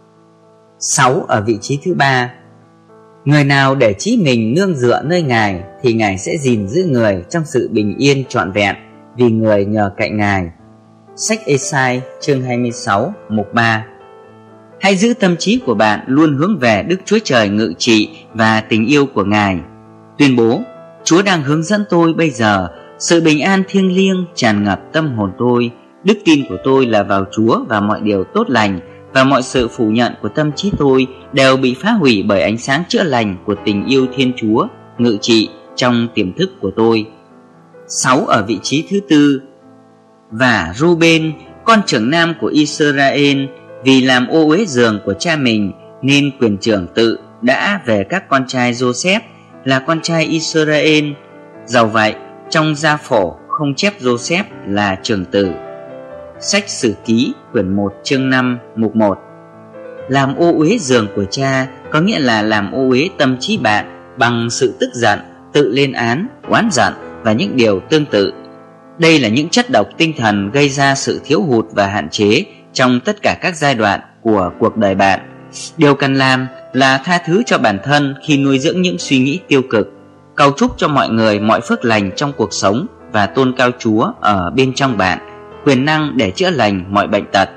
6 ở vị trí thứ 3. Người nào để chí mình nương dựa nơi Ngài thì Ngài sẽ gìn giữ người trong sự bình yên trọn vẹn, vì người nhờ cậy Ngài. Sách Ê-sai chương 26 mục 3. Hãy giữ tâm trí của bạn luôn hướng về Đức Chúa Trời ngự trị và tình yêu của Ngài. Tuyên bố: Chúa đang hướng dẫn tôi bây giờ, sự bình an thiêng liêng tràn ngập tâm hồn tôi. Đức tin của tôi là vào Chúa và mọi điều tốt lành, và mọi sự phủ nhận của tâm trí tôi đều bị phá hủy bởi ánh sáng chữa lành của tình yêu Thiên Chúa ngự trị trong tiềm thức của tôi. 6 ở vị trí thứ 4. Và Ruben, con trưởng nam của Israel, vì làm ô uế giường của cha mình, nên quyền trưởng tự đã về các con trai Joseph là con trai Israel. Dầu vậy, trong gia phổ không chép Joseph là trưởng tử. Sách Sử Ký quyển 1 chương 5 mục 1. Làm ô uế giường của cha có nghĩa là làm ô uế tâm trí bạn bằng sự tức giận, tự lên án, oán giận và những điều tương tự. Đây là những chất độc tinh thần gây ra sự thiếu hụt và hạn chế trong tất cả các giai đoạn của cuộc đời bạn. Điều cần làm là tha thứ cho bản thân khi nuôi dưỡng những suy nghĩ tiêu cực, cầu chúc cho mọi người mọi phước lành trong cuộc sống và tôn cao Chúa ở bên trong bạn, quyền năng để chữa lành mọi bệnh tật.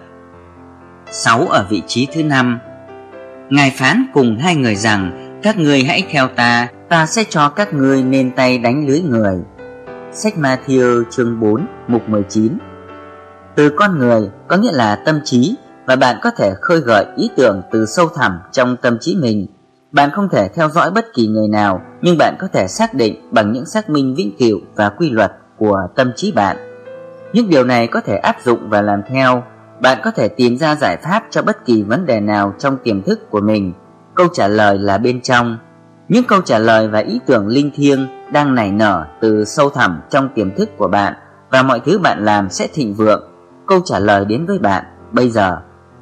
6 ở vị trí thứ 5. Ngài phán cùng hai người rằng: các ngươi hãy theo ta, ta sẽ cho các ngươi nên tay đánh lưới người. Sách Ma-thi-ơ chương 4 mục 19. Từ con người có nghĩa là tâm trí, và bạn có thể khơi gợi ý tưởng từ sâu thẳm trong tâm trí mình. Bạn không thể theo dõi bất kỳ người nào, nhưng bạn có thể xác định bằng những xác minh vĩnh cửu và quy luật của tâm trí bạn. Những điều này có thể áp dụng và làm theo. Bạn có thể tìm ra giải pháp cho bất kỳ vấn đề nào trong tiềm thức của mình. Câu trả lời là bên trong. Những câu trả lời và ý tưởng linh thiêng đang nảy nở từ sâu thẳm trong tiềm thức của bạn, và mọi thứ bạn làm sẽ thịnh vượng. Câu trả lời đến với bạn bây giờ.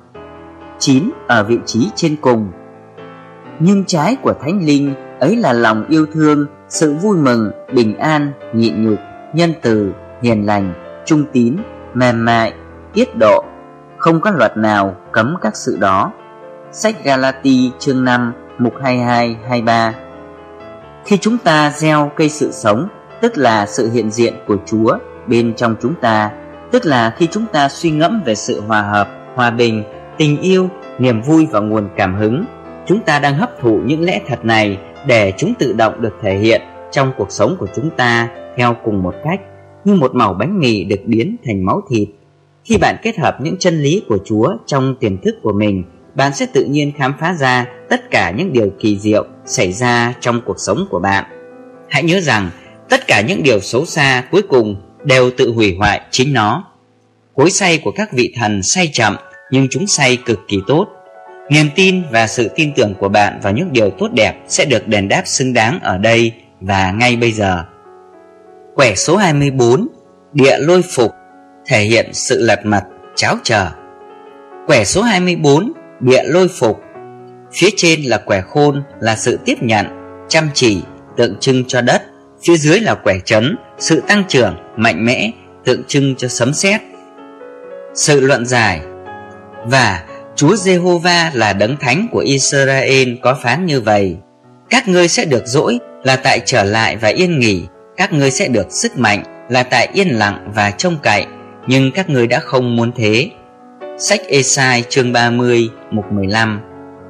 9 ở vị trí trên cùng. Nhưng trái của Thánh Linh ấy là lòng yêu thương, sự vui mừng, bình an, nhịn nhục, nhân từ, hiền lành, trung tín, mềm mại, tiết độ. Không có luật nào cấm các sự đó. Sách Galati chương 5 mục 22-23. Khi chúng ta gieo cây sự sống, tức là sự hiện diện của Chúa bên trong chúng ta, tức là khi chúng ta suy ngẫm về sự hòa hợp, hòa bình, tình yêu, niềm vui và nguồn cảm hứng, chúng ta đang hấp thụ những lẽ thật này để chúng tự động được thể hiện trong cuộc sống của chúng ta theo cùng một cách, như một mẩu bánh mì được biến thành máu thịt. Khi bạn kết hợp những chân lý của Chúa trong tiềm thức của mình, bạn sẽ tự nhiên khám phá ra tất cả những điều kỳ diệu xảy ra trong cuộc sống của bạn. Hãy nhớ rằng tất cả những điều xấu xa cuối cùng đều tự hủy hoại chính nó. Cối xay của các vị thần xay chậm, nhưng chúng xay cực kỳ tốt. Niềm tin và sự tin tưởng của bạn vào những điều tốt đẹp sẽ được đền đáp xứng đáng ở đây và ngay bây giờ. Quẻ số 24, địa lôi phục, thể hiện sự lật mặt, cháo trở. Quẻ số 24, địa lôi phục. Phía trên là quẻ khôn, là sự tiếp nhận, chăm chỉ, tượng trưng cho đất. Phía dưới là quẻ trấn, sự tăng trưởng, mạnh mẽ, tượng trưng cho sấm sét. Sự luận giải. Và Chúa Giê-hô-va là đấng thánh của Israel có phán như vậy: các ngươi sẽ được dỗi là tại trở lại và yên nghỉ, các ngươi sẽ được sức mạnh là tại yên lặng và trông cậy, nhưng các ngươi đã không muốn thế. Sách Ê-sai chương 30 mục 15.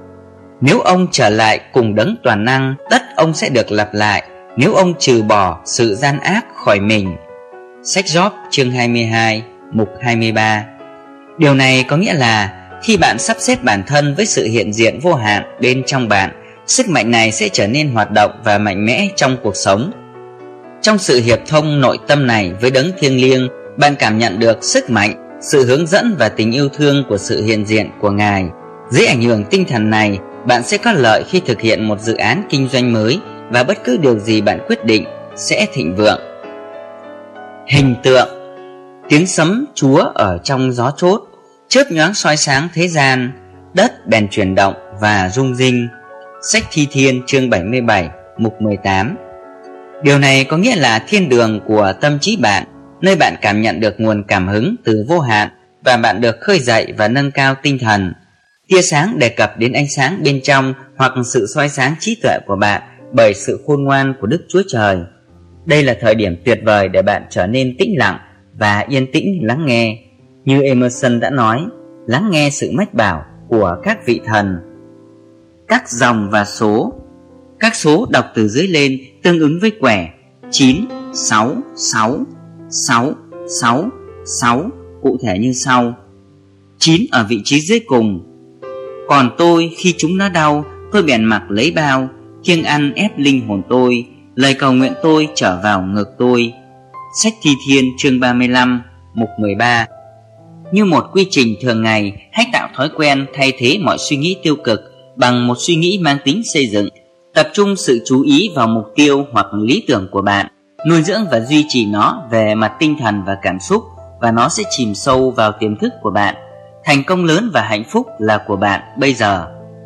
Nếu ông trở lại cùng đấng toàn năng, tất ông sẽ được lặp lại, nếu ông trừ bỏ sự gian ác khỏi mình. Sách Gióp chương 22 mục 23. Điều này có nghĩa là khi bạn sắp xếp bản thân với sự hiện diện vô hạn bên trong bạn, sức mạnh này sẽ trở nên hoạt động và mạnh mẽ trong cuộc sống. Trong sự hiệp thông nội tâm này với đấng thiêng liêng, bạn cảm nhận được sức mạnh, sự hướng dẫn và tình yêu thương của sự hiện diện của Ngài. Dưới ảnh hưởng tinh thần này, bạn sẽ có lợi khi thực hiện một dự án kinh doanh mới, và bất cứ điều gì bạn quyết định sẽ thịnh vượng. Hình tượng. Tiếng sấm chúa ở trong gió chốt, chớp nhoáng soi sáng thế gian, đất bèn chuyển động và rung rinh. Sách Thi Thiên chương 77 mục 18. Điều này có nghĩa là thiên đường của tâm trí bạn, nơi bạn cảm nhận được nguồn cảm hứng từ vô hạn và bạn được khơi dậy và nâng cao tinh thần. Tia sáng đề cập đến ánh sáng bên trong hoặc sự soi sáng trí tuệ của bạn bởi sự khôn ngoan của Đức Chúa Trời. Đây là thời điểm tuyệt vời để bạn trở nên tĩnh lặng và yên tĩnh lắng nghe. Như Emerson đã nói, lắng nghe sự mách bảo của các vị thần. Các dòng và số. Các số đọc từ dưới lên tương ứng với quẻ 9, 6, 6, 6, 6, 6, cụ thể như sau. 9 ở vị trí dưới cùng. Còn tôi khi chúng nó đau, tôi bèn mặc lấy bao, kiêng ăn ép linh hồn tôi, lời cầu nguyện tôi trở vào ngực tôi. Sách Thi Thiên chương 35 mục 13. Như một quy trình thường ngày, hãy tạo thói quen thay thế mọi suy nghĩ tiêu cực bằng một suy nghĩ mang tính xây dựng. Tập trung sự chú ý vào mục tiêu hoặc lý tưởng của bạn, nuôi dưỡng và duy trì nó về mặt tinh thần và cảm xúc, và nó sẽ chìm sâu vào tiềm thức của bạn. Thành công lớn và hạnh phúc là của bạn bây giờ.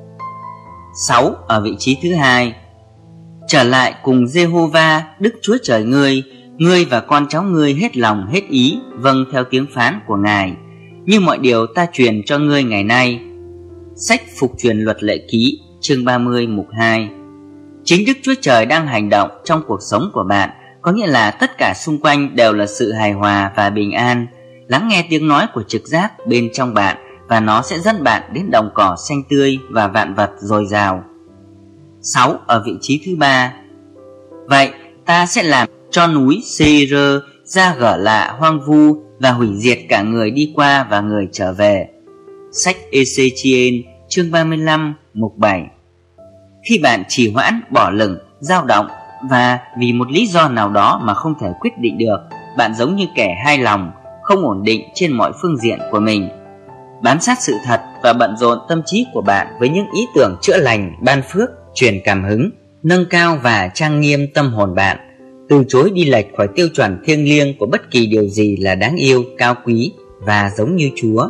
6 ở vị trí thứ hai. Trở lại cùng Giê-hô-va Đức Chúa Trời ngươi và con cháu ngươi hết lòng hết ý vâng theo tiếng phán của Ngài, như mọi điều ta truyền cho ngươi ngày nay. Sách Phục truyền luật lệ ký chương 30 mục 2. Chính Đức Chúa Trời đang hành động trong cuộc sống của bạn, có nghĩa là tất cả xung quanh đều là sự hài hòa và bình an. Lắng nghe tiếng nói của trực giác bên trong bạn và nó sẽ dẫn bạn đến đồng cỏ xanh tươi và vạn vật dồi dào. 6 ở vị trí thứ ba. Vậy ta sẽ làm cho núi Sê-rơ ra gở lạ hoang vu và hủy diệt cả người đi qua và người trở về. Sách Ê-xê-chi-ên chương 35 mục 7. Khi bạn trì hoãn, bỏ lửng, dao động và vì một lý do nào đó mà không thể quyết định được, bạn giống như kẻ hai lòng, không ổn định trên mọi phương diện của mình. Bám sát sự thật và bận rộn tâm trí của bạn với những ý tưởng chữa lành, ban phước, truyền cảm hứng, nâng cao và trang nghiêm tâm hồn bạn. Từ chối đi lệch khỏi tiêu chuẩn thiêng liêng của bất kỳ điều gì là đáng yêu, cao quý và giống như Chúa.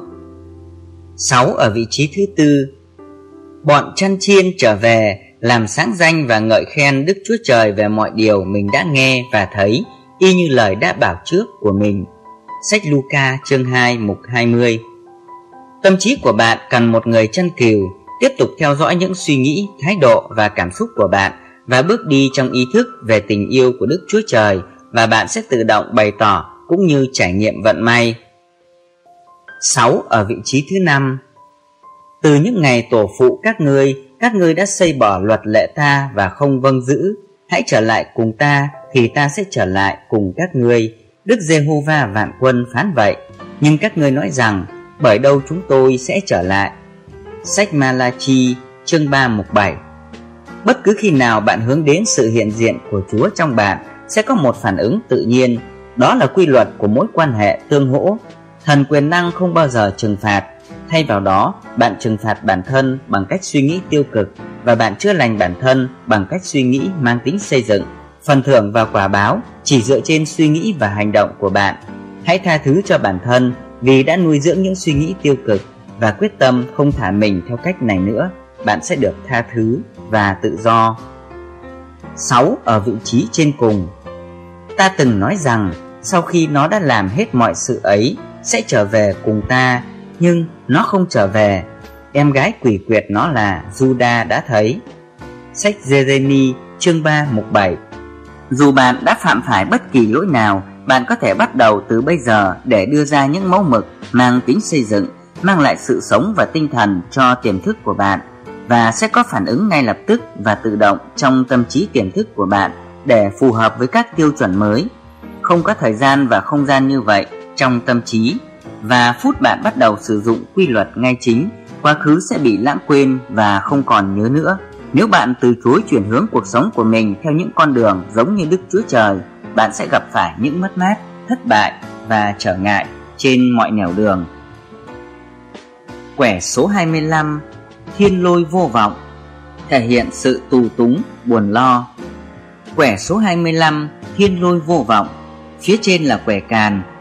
6 ở vị trí thứ tư. Bọn chăn chiên trở về, làm sáng danh và ngợi khen Đức Chúa Trời về mọi điều mình đã nghe và thấy, y như lời đã bảo trước của mình. Sách Luca chương 2 mục 20. Tâm trí của bạn cần một người chăn cừu, tiếp tục theo dõi những suy nghĩ, thái độ và cảm xúc của bạn và bước đi trong ý thức về tình yêu của Đức Chúa Trời, và bạn sẽ tự động bày tỏ cũng như trải nghiệm vận may. 6 ở vị trí thứ 5. Từ những ngày tổ phụ các ngươi đã xây bỏ luật lệ ta và không vâng giữ. Hãy trở lại cùng ta thì ta sẽ trở lại cùng các ngươi. Đức Giê-hô-va vạn quân phán vậy. Nhưng các ngươi nói rằng, bởi đâu chúng tôi sẽ trở lại. Sách Ma-la-chi chương 3 mục 7. Bất cứ khi nào bạn hướng đến sự hiện diện của Chúa trong bạn, sẽ có một phản ứng tự nhiên. Đó là quy luật của mối quan hệ tương hỗ. Thần quyền năng không bao giờ trừng phạt. Thay vào đó, bạn trừng phạt bản thân bằng cách suy nghĩ tiêu cực, và bạn chữa lành bản thân bằng cách suy nghĩ mang tính xây dựng. Phần thưởng và quả báo chỉ dựa trên suy nghĩ và hành động của bạn. Hãy tha thứ cho bản thân vì đã nuôi dưỡng những suy nghĩ tiêu cực và quyết tâm không thả mình theo cách này nữa. Bạn sẽ được tha thứ và tự do. 6 ở vị trí trên cùng. Ta từng nói rằng sau khi nó đã làm hết mọi sự ấy sẽ trở về cùng ta, nhưng nó không trở về. Em gái quỷ quyệt nó là Juda đã thấy. Sách Giê-rê-mi chương 3 mục 7. Dù bạn đã phạm phải bất kỳ lỗi nào, bạn có thể bắt đầu từ bây giờ để đưa ra những mẫu mực mang tính xây dựng, mang lại sự sống và tinh thần cho tiềm thức của bạn, và sẽ có phản ứng ngay lập tức và tự động trong tâm trí tiềm thức của bạn để phù hợp với các tiêu chuẩn mới. Không có thời gian và không gian như vậy trong tâm trí, và phút bạn bắt đầu sử dụng quy luật ngay chính, quá khứ sẽ bị lãng quên và không còn nhớ nữa. Nếu bạn từ chối chuyển hướng cuộc sống của mình theo những con đường giống như Đức Chúa Trời, bạn sẽ gặp phải những mất mát, thất bại và trở ngại trên mọi nẻo đường. Quẻ số 25. Thiên lôi vô vọng, thể hiện sự tù túng, buồn lo. Quẻ số 25. Thiên lôi vô vọng. Phía trên là quẻ càn,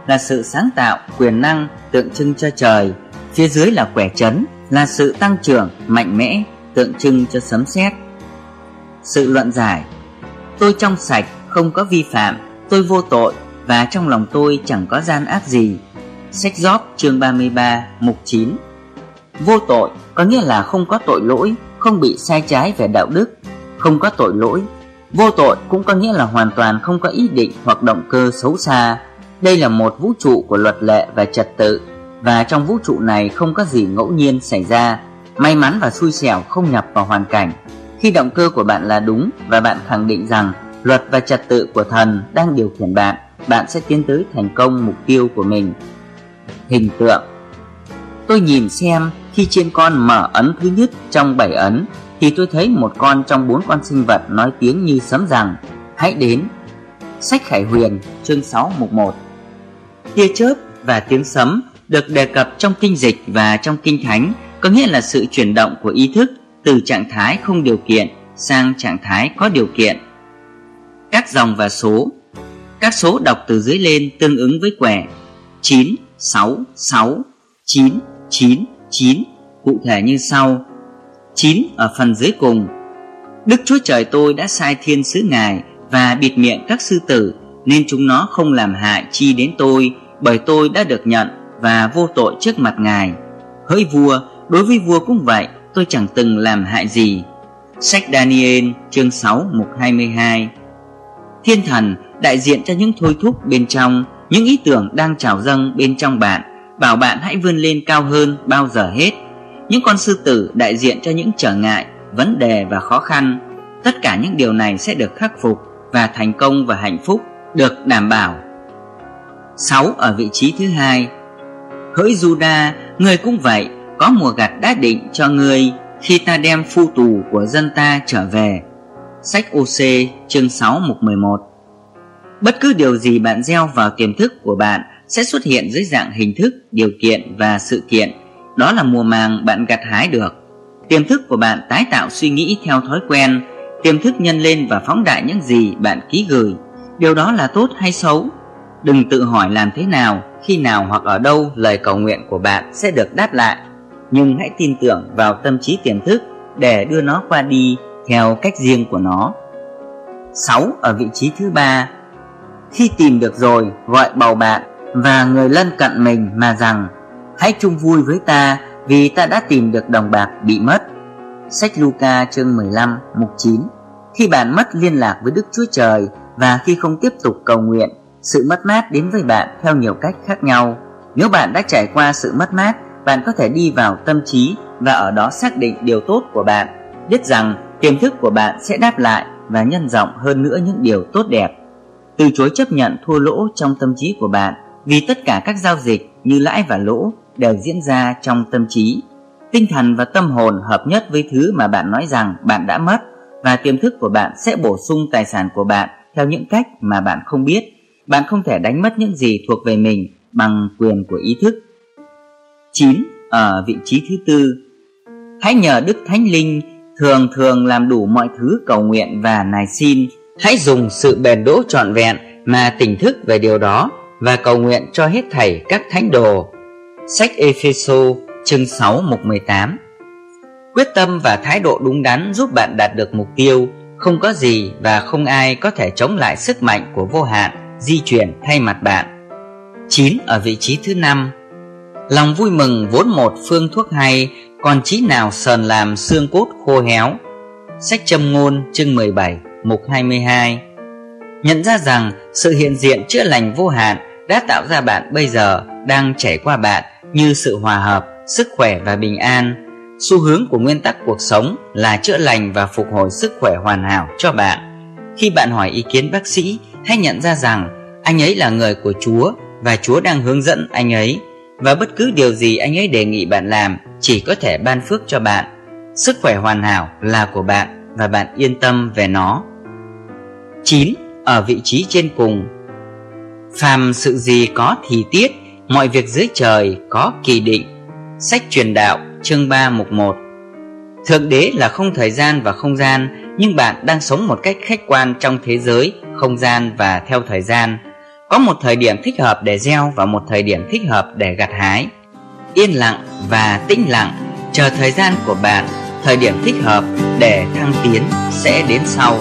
là sự sáng tạo, quyền năng tượng trưng cho trời. Phía dưới là quẻ trấn, là sự tăng trưởng, mạnh mẽ, tượng trưng cho sấm sét. Sự luận giải: tôi trong sạch, không có vi phạm, tôi vô tội, và trong lòng tôi chẳng có gian ác gì. Sách Gióp chương 33 mục 9. Vô tội có nghĩa là không có tội lỗi, không bị sai trái về đạo đức, không có tội lỗi. Vô tội cũng có nghĩa là hoàn toàn không có ý định hoặc động cơ xấu xa. Đây là một vũ trụ của luật lệ và trật tự, và trong vũ trụ này không có gì ngẫu nhiên xảy ra. May mắn và xui xẻo không nhập vào hoàn cảnh. Khi động cơ của bạn là đúng và bạn khẳng định rằng luật và trật tự của thần đang điều khiển bạn, bạn sẽ tiến tới thành công mục tiêu của mình. Hình tượng: tôi nhìn xem khi chiên con mở ấn thứ nhất trong 7 ấn thì tôi thấy một con trong 4 con sinh vật nói tiếng như sấm rằng: hãy đến. Sách Khải Huyền chương 6 mục 1. Tia chớp và tiếng sấm được đề cập trong kinh dịch và trong kinh thánh, có nghĩa là sự chuyển động của ý thức từ trạng thái không điều kiện sang trạng thái có điều kiện. Các dòng và số. Các số đọc từ dưới lên tương ứng với quẻ 9, 6, 6, 9, 9, 9, cụ thể như sau. 9 ở phần dưới cùng: Đức Chúa Trời tôi đã sai thiên sứ Ngài và bịt miệng các sư tử, nên chúng nó không làm hại chi đến tôi, bởi tôi đã được nhận và vô tội trước mặt Ngài. Hỡi vua, đối với vua cũng vậy, tôi chẳng từng làm hại gì. Sách Daniel chương 6 mục 22. Thiên thần đại diện cho những thôi thúc bên trong, những ý tưởng đang trào dâng bên trong bạn, bảo bạn hãy vươn lên cao hơn bao giờ hết. Những con sư tử đại diện cho những trở ngại, vấn đề và khó khăn. Tất cả những điều này sẽ được khắc phục và thành công và hạnh phúc được đảm bảo. 6 ở vị trí thứ hai: Hỡi Juda, ngươi cũng vậy, có mùa gặt đã định cho ngươi khi ta đem phu tù của dân ta trở về. Sách OC chương 6 mục 11. Bất cứ điều gì bạn gieo vào tiềm thức của bạn sẽ xuất hiện dưới dạng hình thức, điều kiện và sự kiện. Đó là mùa màng bạn gặt hái được. Tiềm thức của bạn tái tạo suy nghĩ theo thói quen. Tiềm thức nhân lên và phóng đại những gì bạn ký gửi. Điều đó là tốt hay xấu? Đừng tự hỏi làm thế nào, khi nào hoặc ở đâu lời cầu nguyện của bạn sẽ được đáp lại, nhưng hãy tin tưởng vào tâm trí tiềm thức để đưa nó qua đi theo cách riêng của nó. 6 ở vị trí thứ ba: Khi tìm được rồi, gọi bầu bạn và người lân cận mình mà rằng: hãy chung vui với ta, vì ta đã tìm được đồng bạc bị mất. Sách Luca chương 15 mục 9. Khi bạn mất liên lạc với Đức Chúa Trời và khi không tiếp tục cầu nguyện, sự mất mát đến với bạn theo nhiều cách khác nhau. Nếu bạn đã trải qua sự mất mát, bạn có thể đi vào tâm trí và ở đó xác định điều tốt của bạn, biết rằng tiềm thức của bạn sẽ đáp lại và nhân rộng hơn nữa những điều tốt đẹp. Từ chối chấp nhận thua lỗ trong tâm trí của bạn, vì tất cả các giao dịch như lãi và lỗ đều diễn ra trong tâm trí. Tinh thần và tâm hồn hợp nhất với thứ mà bạn nói rằng bạn đã mất, và tiềm thức của bạn sẽ bổ sung tài sản của bạn theo những cách mà bạn không biết. Bạn không thể đánh mất những gì thuộc về mình bằng quyền của ý thức. 9 ở vị trí thứ tư: Hãy nhờ Đức Thánh Linh thường thường làm đủ mọi thứ cầu nguyện và nài xin. Hãy dùng sự bền đỗ trọn vẹn mà tỉnh thức về điều đó và cầu nguyện cho hết thảy các thánh đồ. Sách Ê-phê-sô chương 6 mục 18. Quyết tâm và thái độ đúng đắn giúp bạn đạt được mục tiêu. Không có gì và không ai có thể chống lại sức mạnh của vô hạn di chuyển thay mặt bạn. 9 ở vị trí thứ 5: Lòng vui mừng vốn một phương thuốc hay, còn chí nào sờn làm xương cốt khô héo. Sách Châm ngôn chương 17 mục 22. Nhận ra rằng sự hiện diện chữa lành vô hạn đã tạo ra bạn bây giờ đang chảy qua bạn như sự hòa hợp, sức khỏe và bình an. Xu hướng của nguyên tắc cuộc sống là chữa lành và phục hồi sức khỏe hoàn hảo cho bạn. Khi bạn hỏi ý kiến bác sĩ, hãy nhận ra rằng anh ấy là người của Chúa và Chúa đang hướng dẫn anh ấy, và bất cứ điều gì anh ấy đề nghị bạn làm chỉ có thể ban phước cho bạn. Sức khỏe hoàn hảo là của bạn và bạn yên tâm về nó. 9 ở vị trí trên cùng: Phàm sự gì có thì tiết, mọi việc dưới trời có kỳ định. Sách Truyền đạo chương 3 mục 1. Thượng đế là không thời gian và không gian, nhưng bạn đang sống một cách khách quan trong thế giới, không gian và theo thời gian. Có một thời điểm thích hợp để gieo và một thời điểm thích hợp để gặt hái. Yên lặng và tĩnh lặng, chờ thời gian của bạn, thời điểm thích hợp để thăng tiến sẽ đến sau.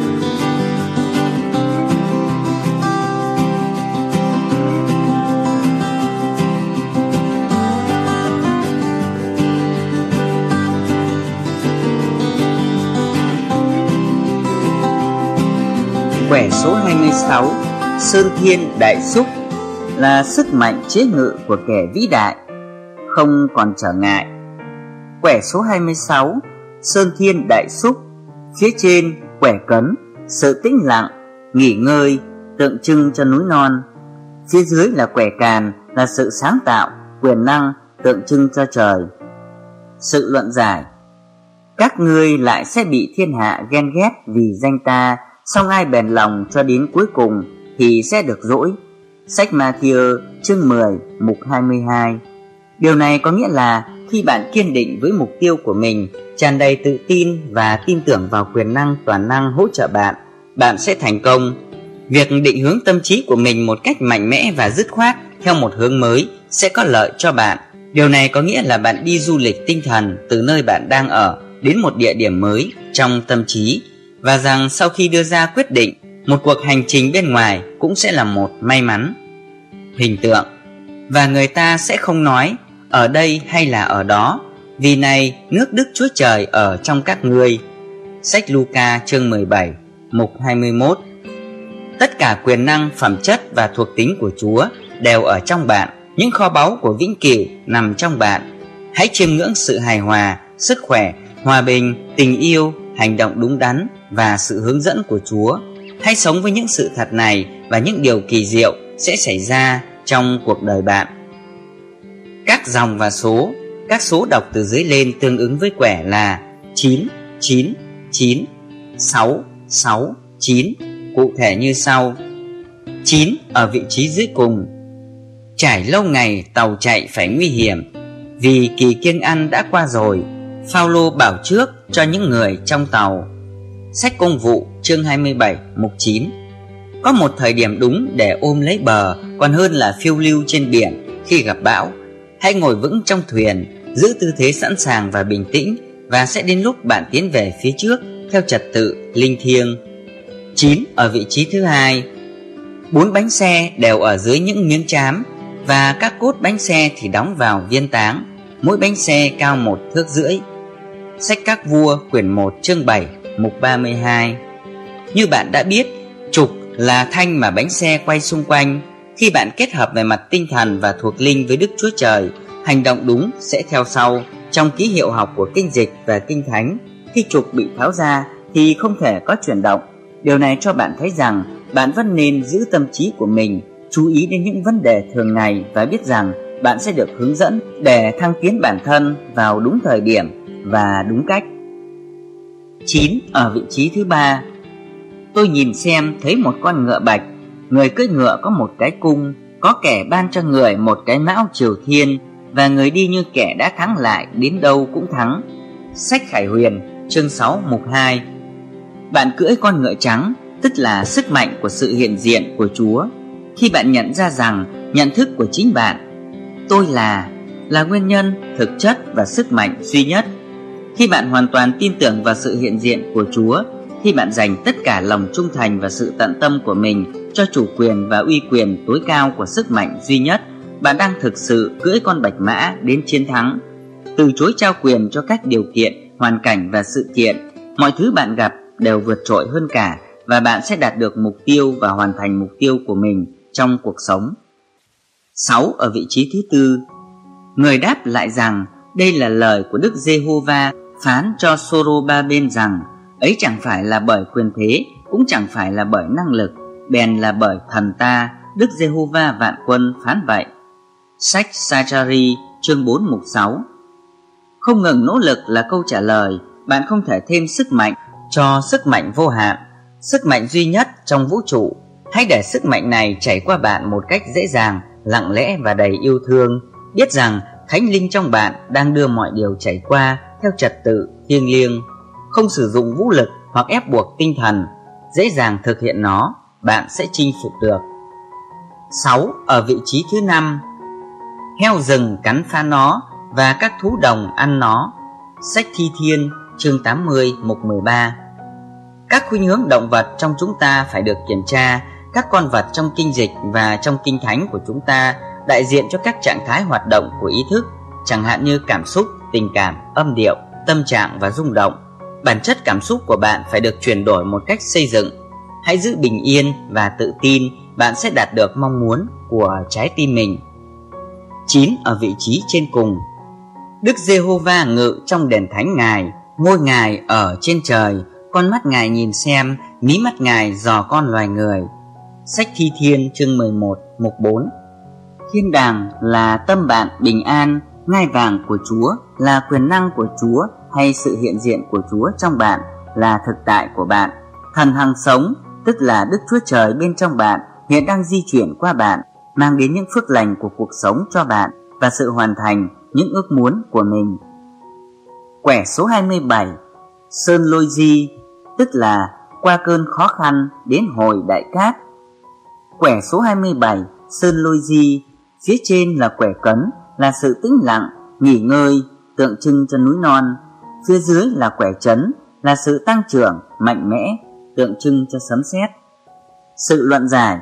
Quẻ số 26, Sơn Thiên Đại Xúc, là sức mạnh chế ngự của kẻ vĩ đại, không còn trở ngại. Quẻ số 26, Sơn Thiên Đại Xúc, phía trên quẻ cấn, sự tĩnh lặng, nghỉ ngơi, tượng trưng cho núi non. Phía dưới là quẻ càn, là sự sáng tạo, quyền năng, tượng trưng cho trời. Sự luận giải: các ngươi lại sẽ bị thiên hạ ghen ghét vì danh ta, song ai bền lòng cho đến cuối cùng thì sẽ được dỗi. Sách Ma-thi-ơ chương 10 mục 22. Điều này có nghĩa là khi bạn kiên định với mục tiêu của mình, tràn đầy tự tin và tin tưởng vào quyền năng toàn năng hỗ trợ bạn, bạn sẽ thành công. Việc định hướng tâm trí của mình một cách mạnh mẽ và dứt khoát theo một hướng mới sẽ có lợi cho bạn. Điều này có nghĩa là bạn đi du lịch tinh thần từ nơi bạn đang ở đến một địa điểm mới trong tâm trí, và rằng sau khi đưa ra quyết định, một cuộc hành trình bên ngoài cũng sẽ là một may mắn. Hình tượng: và người ta sẽ không nói ở đây hay là ở đó, vì này nước Đức Chúa Trời ở trong các ngươi. Sách Luca chương 17 mục 21. Tất cả quyền năng, phẩm chất và thuộc tính của Chúa đều ở trong bạn. Những kho báu của vĩnh cửu nằm trong bạn. Hãy chiêm ngưỡng sự hài hòa, sức khỏe, hòa bình, tình yêu, hành động đúng đắn và sự hướng dẫn của Chúa. Hãy sống với những sự thật này và những điều kỳ diệu sẽ xảy ra trong cuộc đời bạn. Các dòng và số. Các số đọc từ dưới lên tương ứng với quẻ là 9, 9, 9, 6, 6, 9. Cụ thể như sau: 9 ở vị trí dưới cùng. Trải lâu ngày tàu chạy phải nguy hiểm, vì kỳ kiêng ăn đã qua rồi. Phao-lô bảo trước cho những người trong tàu. Sách Công vụ chương 27 mục 9. Có một thời điểm đúng để ôm lấy bờ còn hơn là phiêu lưu trên biển khi gặp bão. Hãy ngồi vững trong thuyền, giữ tư thế sẵn sàng và bình tĩnh, và sẽ đến lúc bạn tiến về phía trước theo trật tự linh thiêng. 9 ở vị trí thứ hai. 4 bánh xe đều ở dưới những miếng trám, và các cốt bánh xe thì đóng vào viên táng, mỗi bánh xe cao 1 thước rưỡi. Sách Các Vua quyển 1 chương 7 mục 32. Như bạn đã biết, trục là thanh mà bánh xe quay xung quanh. Khi bạn kết hợp về mặt tinh thần và thuộc linh với Đức Chúa Trời, hành động đúng sẽ theo sau. Trong ký hiệu học của kinh dịch và kinh thánh, khi trục bị tháo ra thì không thể có chuyển động. Điều này cho bạn thấy rằng bạn vẫn nên giữ tâm trí của mình, chú ý đến những vấn đề thường ngày và biết rằng bạn sẽ được hướng dẫn để thăng tiến bản thân vào đúng thời điểm và đúng cách. 9 ở vị trí thứ ba. Tôi nhìn xem thấy một con ngựa bạch, người cưỡi ngựa có một cái cung, có kẻ ban cho người một cái mão triều thiên, và người đi như kẻ đã thắng lại, đến đâu cũng thắng. Sách Khải Huyền chương 6 mục 2. Bạn cưỡi con ngựa trắng, tức là sức mạnh của sự hiện diện của Chúa. Khi bạn nhận ra rằng nhận thức của chính bạn, tôi là nguyên nhân, thực chất và sức mạnh duy nhất. Khi bạn hoàn toàn tin tưởng vào sự hiện diện của Chúa, khi bạn dành tất cả lòng trung thành và sự tận tâm của mình cho chủ quyền và uy quyền tối cao của sức mạnh duy nhất, bạn đang thực sự cưỡi con bạch mã đến chiến thắng. Từ chối trao quyền cho các điều kiện, hoàn cảnh và sự kiện, mọi thứ bạn gặp đều vượt trội hơn cả, và bạn sẽ đạt được mục tiêu và hoàn thành mục tiêu của mình trong cuộc sống. 6 ở vị trí thứ tư. Người đáp lại rằng đây là lời của Đức Giê-hô-va phán cho Soroba-bên rằng ấy chẳng phải là bởi quyền thế, cũng chẳng phải là bởi năng lực, bèn là bởi thần ta, Đức Giê-hô-va vạn quân phán vậy. Sách Sa-cha-ri chương 4 mục 6. Không ngừng nỗ lực là câu trả lời. Bạn không thể thêm sức mạnh cho sức mạnh vô hạn, sức mạnh duy nhất trong vũ trụ. Hãy để sức mạnh này chảy qua bạn một cách dễ dàng, lặng lẽ và đầy yêu thương. Biết rằng Thánh Linh trong bạn đang đưa mọi điều chảy qua theo trật tự thiêng liêng. Không sử dụng vũ lực hoặc ép buộc tinh thần, dễ dàng thực hiện nó, bạn sẽ chinh phục được. 6. Ở vị trí thứ 5, heo rừng cắn phá nó và các thú đồng ăn nó. Sách Thi Thiên chương 80 mục 13. Các khuynh hướng động vật trong chúng ta phải được kiểm tra. Các con vật trong kinh dịch và trong kinh thánh của chúng ta đại diện cho các trạng thái hoạt động của ý thức, chẳng hạn như cảm xúc, tình cảm, âm điệu, tâm trạng và rung động. Bản chất cảm xúc của bạn phải được chuyển đổi một cách xây dựng. Hãy giữ bình yên và tự tin, bạn sẽ đạt được mong muốn của trái tim mình. 9. Ở vị trí trên cùng, Đức Giê-hô-va ngự trong đền thánh Ngài, ngôi Ngài ở trên trời, con mắt Ngài nhìn xem, mí mắt Ngài dò con loài người. Sách Thi Thiên chương 11 mục 4. Thiên đàng là tâm bạn bình an, ngai vàng của Chúa là quyền năng của Chúa hay sự hiện diện của Chúa trong bạn là thực tại của bạn. Thần hằng sống, tức là Đức Chúa Trời bên trong bạn, hiện đang di chuyển qua bạn, mang đến những phước lành của cuộc sống cho bạn và sự hoàn thành những ước muốn của mình. Quẻ số 27, Sơn Lôi Di, tức là qua cơn khó khăn đến hồi đại cát. Quẻ số 27, Sơn Lôi Di, phía trên là quẻ cấn, là sự tĩnh lặng, nghỉ ngơi, tượng trưng cho núi non. Phía dưới là quẻ trấn, là sự tăng trưởng, mạnh mẽ, tượng trưng cho sấm sét. Sự luận giải: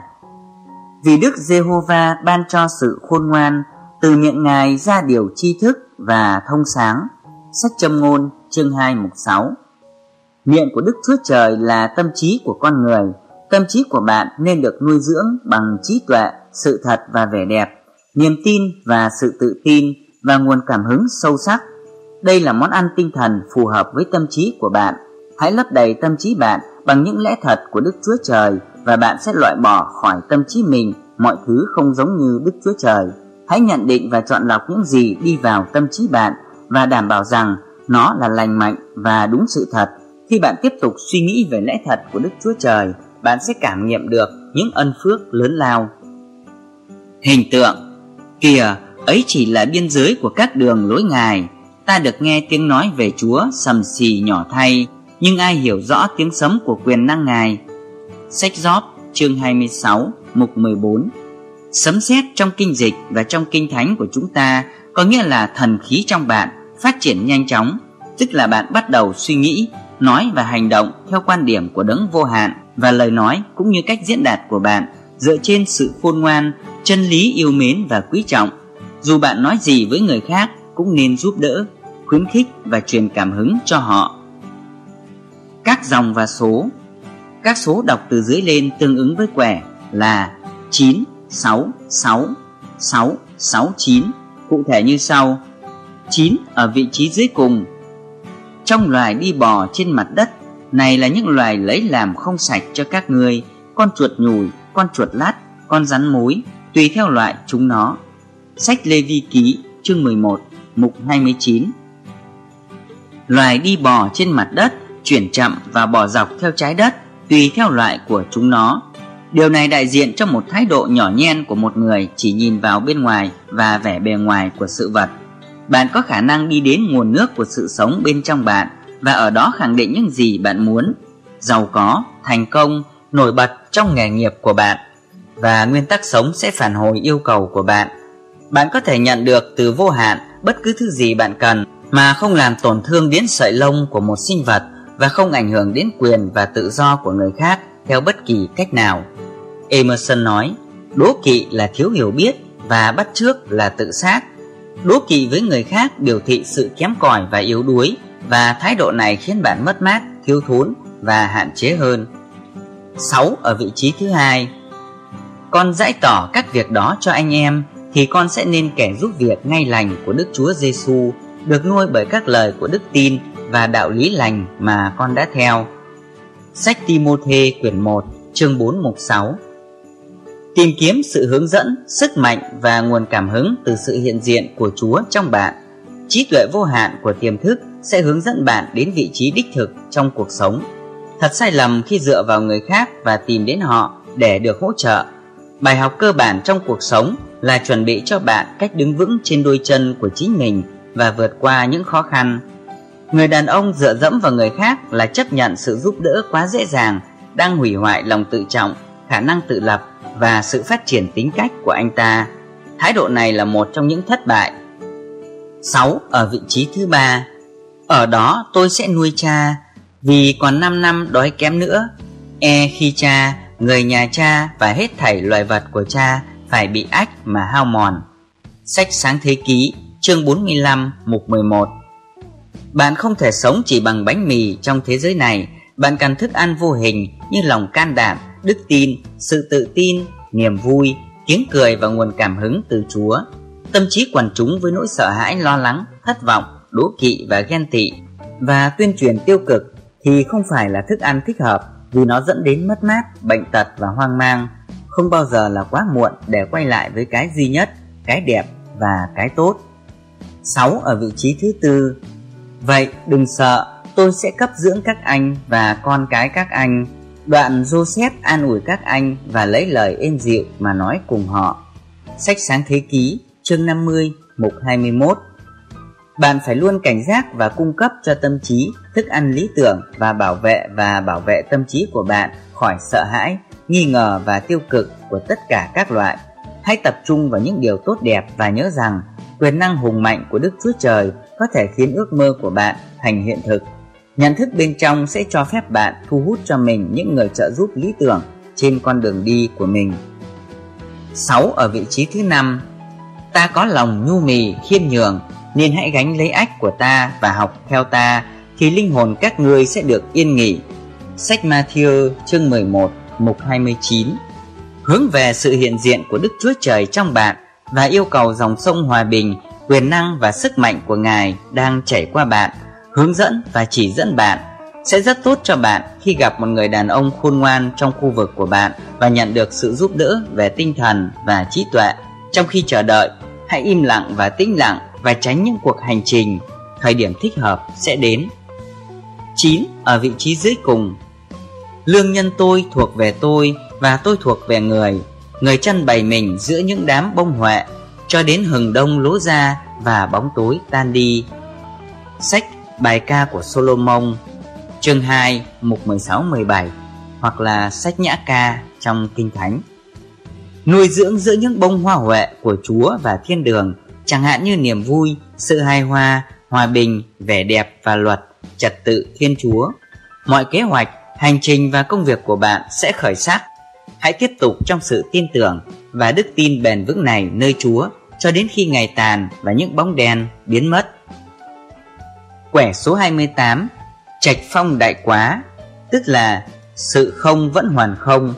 vì Đức Giê-hô-va ban cho sự khôn ngoan, từ miệng Ngài ra điều tri thức và thông sáng. Sách Châm ngôn chương 2 mục 6. Miệng của Đức Chúa Trời là tâm trí của con người. Tâm trí của bạn nên được nuôi dưỡng bằng trí tuệ, sự thật và vẻ đẹp, niềm tin và sự tự tin và nguồn cảm hứng sâu sắc. Đây là món ăn tinh thần phù hợp với tâm trí của bạn. Hãy lấp đầy tâm trí bạn bằng những lẽ thật của Đức Chúa Trời và bạn sẽ loại bỏ khỏi tâm trí mình mọi thứ không giống như Đức Chúa Trời. Hãy nhận định và chọn lọc những gì đi vào tâm trí bạn và đảm bảo rằng nó là lành mạnh và đúng sự thật. Khi bạn tiếp tục suy nghĩ về lẽ thật của Đức Chúa Trời, bạn sẽ cảm nghiệm được những ân phước lớn lao. Hình tượng: kìa, ấy chỉ là biên giới của các đường lối Ngài. Ta được nghe tiếng nói về Chúa sầm xì nhỏ thay, nhưng ai hiểu rõ tiếng sấm của quyền năng Ngài. Sách Gióp chương 26 mục 14. Sấm sét trong kinh dịch và trong kinh thánh của chúng ta có nghĩa là thần khí trong bạn phát triển nhanh chóng, tức là bạn bắt đầu suy nghĩ, nói và hành động theo quan điểm của Đấng vô hạn, và lời nói cũng như cách diễn đạt của bạn dựa trên sự khôn ngoan, chân lý yêu mến và quý trọng. Dù bạn nói gì với người khác cũng nên giúp đỡ, khuyến khích và truyền cảm hứng cho họ. Các dòng và số. Các số đọc từ dưới lên tương ứng với quẻ là 9, 6, 6, 6, 6, 9. Cụ thể như sau: 9 ở vị trí dưới cùng. Trong loài đi bò trên mặt đất, này là những loài lấy làm không sạch cho các ngươi, con chuột nhùi, con chuột lát, con rắn mối, tùy theo loại chúng nó. Sách Lê Vi Ký chương 11 mục 29. Loài đi bò trên mặt đất chuyển chậm và bò dọc theo trái đất tùy theo loại của chúng nó. Điều này đại diện cho một thái độ nhỏ nhen của một người chỉ nhìn vào bên ngoài và vẻ bề ngoài của sự vật. Bạn có khả năng đi đến nguồn nước của sự sống bên trong bạn và ở đó khẳng định những gì bạn muốn: giàu có, thành công, nổi bật trong nghề nghiệp của bạn. Và nguyên tắc sống sẽ phản hồi yêu cầu của bạn. Bạn có thể nhận được từ vô hạn bất cứ thứ gì bạn cần mà không làm tổn thương đến sợi lông của một sinh vật và không ảnh hưởng đến quyền và tự do của người khác theo bất kỳ cách nào. Emerson nói: đố kỵ là thiếu hiểu biết và bắt chước là tự sát. Đố kỵ với người khác biểu thị sự kém cỏi và yếu đuối, và thái độ này khiến bạn mất mát, thiếu thốn và hạn chế hơn. 6 ở vị trí thứ hai. Con giải tỏ các việc đó cho anh em, thì con sẽ nên kẻ giúp việc ngay lành của Đức Chúa Giêsu, được nuôi bởi các lời của đức tin và đạo lý lành mà con đã theo. Sách Ti-mô-thê quyển 1 chương 4 mục 6. Tìm kiếm sự hướng dẫn, sức mạnh và nguồn cảm hứng từ sự hiện diện của Chúa trong bạn. Trí tuệ vô hạn của tiềm thức sẽ hướng dẫn bạn đến vị trí đích thực trong cuộc sống. Thật sai lầm khi dựa vào người khác và tìm đến họ để được hỗ trợ. Bài học cơ bản trong cuộc sống là chuẩn bị cho bạn cách đứng vững trên đôi chân của chính mình và vượt qua những khó khăn. Người đàn ông dựa dẫm vào người khác là chấp nhận sự giúp đỡ quá dễ dàng, đang hủy hoại lòng tự trọng, khả năng tự lập và sự phát triển tính cách của anh ta. Thái độ này là một trong những thất bại. 6. Ở vị trí thứ 3. Ở đó tôi sẽ nuôi cha, vì còn 5 năm đói kém nữa. Khi cha, người nhà cha và hết thảy loài vật của cha phải bị ách mà hao mòn. Sách Sáng Thế Ký, chương 45, mục 11. Bạn không thể sống chỉ bằng bánh mì trong thế giới này. Bạn cần thức ăn vô hình như lòng can đảm, đức tin, sự tự tin, niềm vui, tiếng cười và nguồn cảm hứng từ Chúa. Tâm trí quần chúng với nỗi sợ hãi, lo lắng, thất vọng, đố kỵ và ghen tị và tuyên truyền tiêu cực thì không phải là thức ăn thích hợp, vì nó dẫn đến mất mát, bệnh tật và hoang mang. Không bao giờ là quá muộn để quay lại với cái duy nhất, cái đẹp và cái tốt. 6. Ở vị trí thứ 4. Vậy đừng sợ, tôi sẽ cấp dưỡng các anh và con cái các anh. Đoạn Joseph an ủi các anh và lấy lời êm dịu mà nói cùng họ. Sách Sáng Thế Ký, chương 50, mục 21. Bạn phải luôn cảnh giác và cung cấp cho tâm trí thức ăn lý tưởng và bảo vệ tâm trí của bạn khỏi sợ hãi, nghi ngờ và tiêu cực của tất cả các loại. Hãy tập trung vào những điều tốt đẹp và nhớ rằng quyền năng hùng mạnh của Đức Chúa Trời có thể khiến ước mơ của bạn thành hiện thực. Nhận thức bên trong sẽ cho phép bạn thu hút cho mình những người trợ giúp lý tưởng trên con đường đi của mình. 6. Ở vị trí thứ 5. Ta có lòng nhu mì, khiêm nhường, nên hãy gánh lấy ách của ta và học theo ta, thì linh hồn các ngươi sẽ được yên nghỉ. Sách Ma-thi-ơ, chương 11, mục 29. Hướng về sự hiện diện của Đức Chúa Trời trong bạn và yêu cầu dòng sông hòa bình, quyền năng và sức mạnh của Ngài đang chảy qua bạn, hướng dẫn và chỉ dẫn bạn. Sẽ rất tốt cho bạn khi gặp một người đàn ông khôn ngoan trong khu vực của bạn và nhận được sự giúp đỡ về tinh thần và trí tuệ. Trong khi chờ đợi, hãy im lặng và tĩnh lặng và tránh những cuộc hành trình. Thời điểm thích hợp sẽ đến. 9. Ở vị trí dưới cùng. Lương nhân tôi thuộc về tôi và tôi thuộc về người. Người chăn bày mình giữa những đám bông huệ cho đến hừng đông lố ra và bóng tối tan đi. Sách Bài ca của Solomon, chương 2, mục 16-17, hoặc là sách Nhã ca trong Kinh Thánh. Nuôi dưỡng giữa những bông hoa huệ của Chúa và thiên đường, chẳng hạn như niềm vui, sự hài hòa, hòa bình, vẻ đẹp và luật, trật tự Thiên Chúa. Mọi kế hoạch, hành trình và công việc của bạn sẽ khởi sắc. Hãy tiếp tục trong sự tin tưởng và đức tin bền vững này nơi Chúa cho đến khi ngày tàn và những bóng đen biến mất. Quẻ số 28. Trạch phong đại quá, tức là sự không vẫn hoàn không.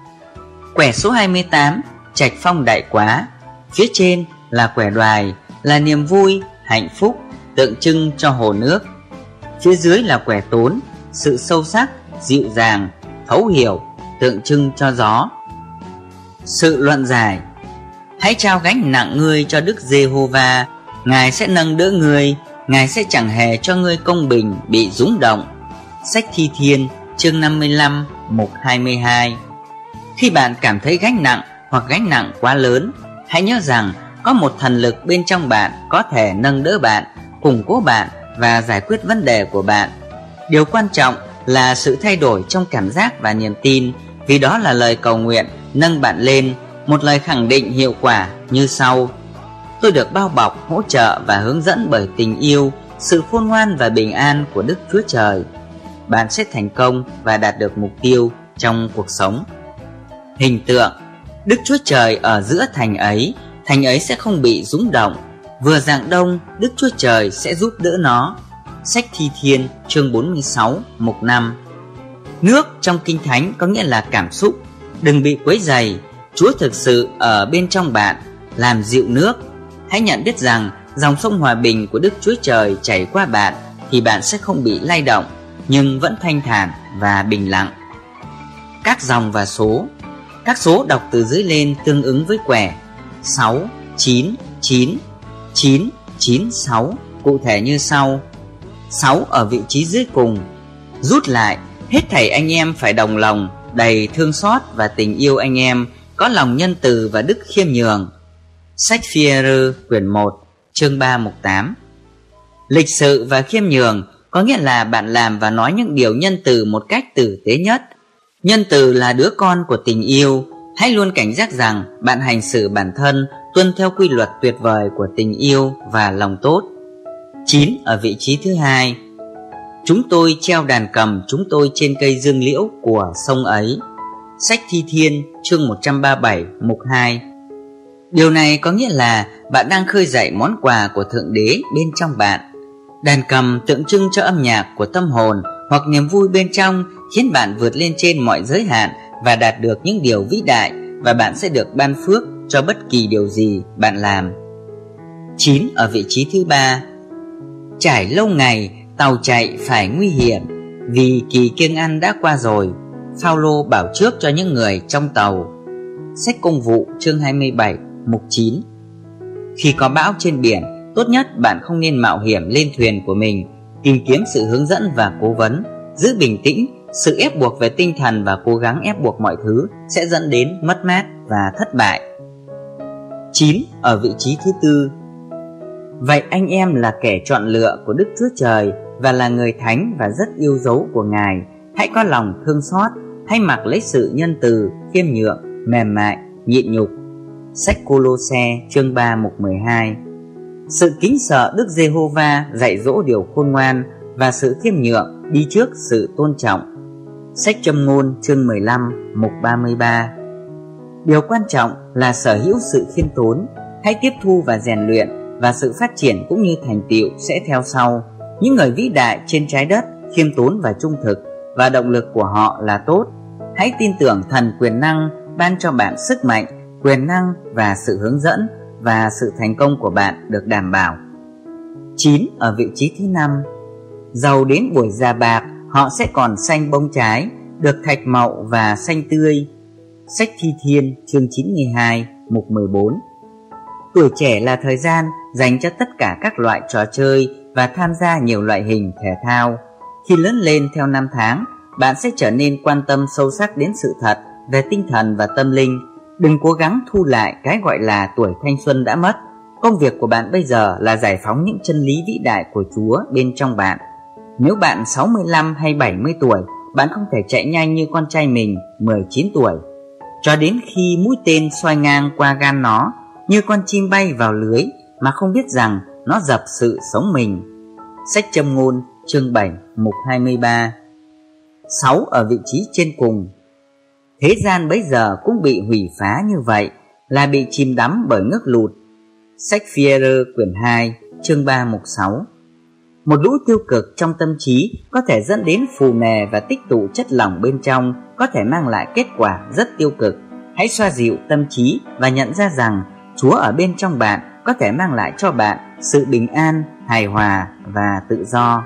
Quẻ số 28. Trạch phong đại quá. Phía trên là quẻ đoài, là niềm vui, hạnh phúc, tượng trưng cho hồ nước. Phía dưới là quẻ tốn, sự sâu sắc, dịu dàng, thấu hiểu, tượng trưng cho gió. Sự luận giải. Hãy trao gánh nặng ngươi cho Đức Giê-hô-va, Ngài sẽ nâng đỡ ngươi, Ngài sẽ chẳng hề cho ngươi công bình bị rúng động. Sách Thi Thiên, chương 55, mục 22. Khi bạn cảm thấy gánh nặng hoặc gánh nặng quá lớn, hãy nhớ rằng có một thần lực bên trong bạn có thể nâng đỡ bạn, củng cố bạn và giải quyết vấn đề của bạn. Điều quan trọng là sự thay đổi trong cảm giác và niềm tin, vì đó là lời cầu nguyện nâng bạn lên. Một lời khẳng định hiệu quả như sau: tôi được bao bọc, hỗ trợ và hướng dẫn bởi tình yêu, sự khôn ngoan và bình an của Đức Chúa Trời. Bạn sẽ thành công và đạt được mục tiêu trong cuộc sống. Hình tượng. Đức Chúa Trời ở giữa thành ấy sẽ không bị rúng động. Vừa rạng đông, Đức Chúa Trời sẽ giúp đỡ nó. Sách Thi Thiên, chương 46, mục 5. Nước trong Kinh Thánh có nghĩa là cảm xúc. Đừng bị quấy rầy. Chúa thực sự ở bên trong bạn, làm dịu nước. Hãy nhận biết rằng dòng sông hòa bình của Đức Chúa Trời chảy qua bạn thì bạn sẽ không bị lay động, nhưng vẫn thanh thản và bình lặng. Các dòng và số. Các số đọc từ dưới lên tương ứng với quẻ 6, 9, 9, 9, 9, 6, cụ thể như sau. 6 ở vị trí dưới cùng. Rút lại, hết thảy anh em phải đồng lòng, đầy thương xót và tình yêu anh em, có lòng nhân từ và đức khiêm nhường. Sách Phi-e-rơ, quyển 1, chương 3, mục 8. Lịch sự và khiêm nhường có nghĩa là bạn làm và nói những điều nhân từ một cách tử tế nhất. Nhân từ là đứa con của tình yêu. Hãy luôn cảnh giác rằng bạn hành xử bản thân tuân theo quy luật tuyệt vời của tình yêu và lòng tốt. 9 ở vị trí thứ hai. Chúng tôi treo đàn cầm chúng tôi trên cây dương liễu của sông ấy. Sách Thi Thiên chương 137 mục 2. Điều này có nghĩa là bạn đang khơi dậy món quà của Thượng Đế bên trong bạn. Đàn cầm tượng trưng cho âm nhạc của tâm hồn hoặc niềm vui bên trong, khiến bạn vượt lên trên mọi giới hạn và đạt được những điều vĩ đại, và bạn sẽ được ban phước cho bất kỳ điều gì bạn làm. 9 ở vị trí thứ ba. Trải lâu ngày tàu chạy phải nguy hiểm, vì kỳ kiêng ăn đã qua rồi. Phao-lô bảo trước cho những người trong tàu. Sách Công vụ chương 27 mục 9. Khi có bão trên biển, tốt nhất bạn không nên mạo hiểm lên thuyền của mình. Tìm kiếm sự hướng dẫn và cố vấn. Giữ bình tĩnh. Sự ép buộc về tinh thần và cố gắng ép buộc mọi thứ sẽ dẫn đến mất mát và thất bại. 9 ở vị trí thứ tư. Vậy anh em là kẻ chọn lựa của Đức Chúa Trời và là người thánh và rất yêu dấu của Ngài. Hãy có lòng thương xót. Hãy mặc lấy sự nhân từ, khiêm nhượng, mềm mại, nhịn nhục. Sách Cô-lô-se chương 3 mục 12. Sự kính sợ Đức Giê-hô-va dạy dỗ điều khôn ngoan, và sự khiêm nhượng đi trước sự tôn trọng. Sách Châm ngôn chương 15 mục 33. Điều quan trọng là sở hữu sự khiêm tốn. Hãy tiếp thu và rèn luyện, và sự phát triển cũng như thành tựu sẽ theo sau. Những người vĩ đại trên trái đất khiêm tốn và trung thực, và động lực của họ là tốt. Hãy tin tưởng thần quyền năng ban cho bạn sức mạnh, quyền năng và sự hướng dẫn, và sự thành công của bạn được đảm bảo. 9 ở vị trí thứ 5. Giàu đến buổi già bạc, họ sẽ còn xanh bông trái, được thạch mậu và xanh tươi. Sách Thi Thiên chương 92 mục 14. Tuổi trẻ là thời gian dành cho tất cả các loại trò chơi và tham gia nhiều loại hình thể thao. Khi lớn lên theo năm tháng, bạn sẽ trở nên quan tâm sâu sắc đến sự thật về tinh thần và tâm linh. Đừng cố gắng thu lại cái gọi là tuổi thanh xuân đã mất. Công việc của bạn bây giờ là giải phóng những chân lý vĩ đại của Chúa bên trong bạn. Nếu bạn 65 hay 70 tuổi, bạn không thể chạy nhanh như con trai mình 19 tuổi, cho đến khi mũi tên xoay ngang qua gan nó, như con chim bay vào lưới mà không biết rằng nó dập sự sống mình. Sách Châm ngôn chương 7 mục 23. 6 ở vị trí trên cùng. Thế gian bấy giờ cũng bị hủy phá như vậy, là bị chìm đắm bởi nước lụt. Sách Phi-e-rơ quyển 2 chương 3 mục 6. Một lũ tiêu cực trong tâm trí có thể dẫn đến phù nề, và tích tụ chất lỏng bên trong có thể mang lại kết quả rất tiêu cực. Hãy xoa dịu tâm trí và nhận ra rằng Chúa ở bên trong bạn có thể mang lại cho bạn sự bình an, hài hòa và tự do.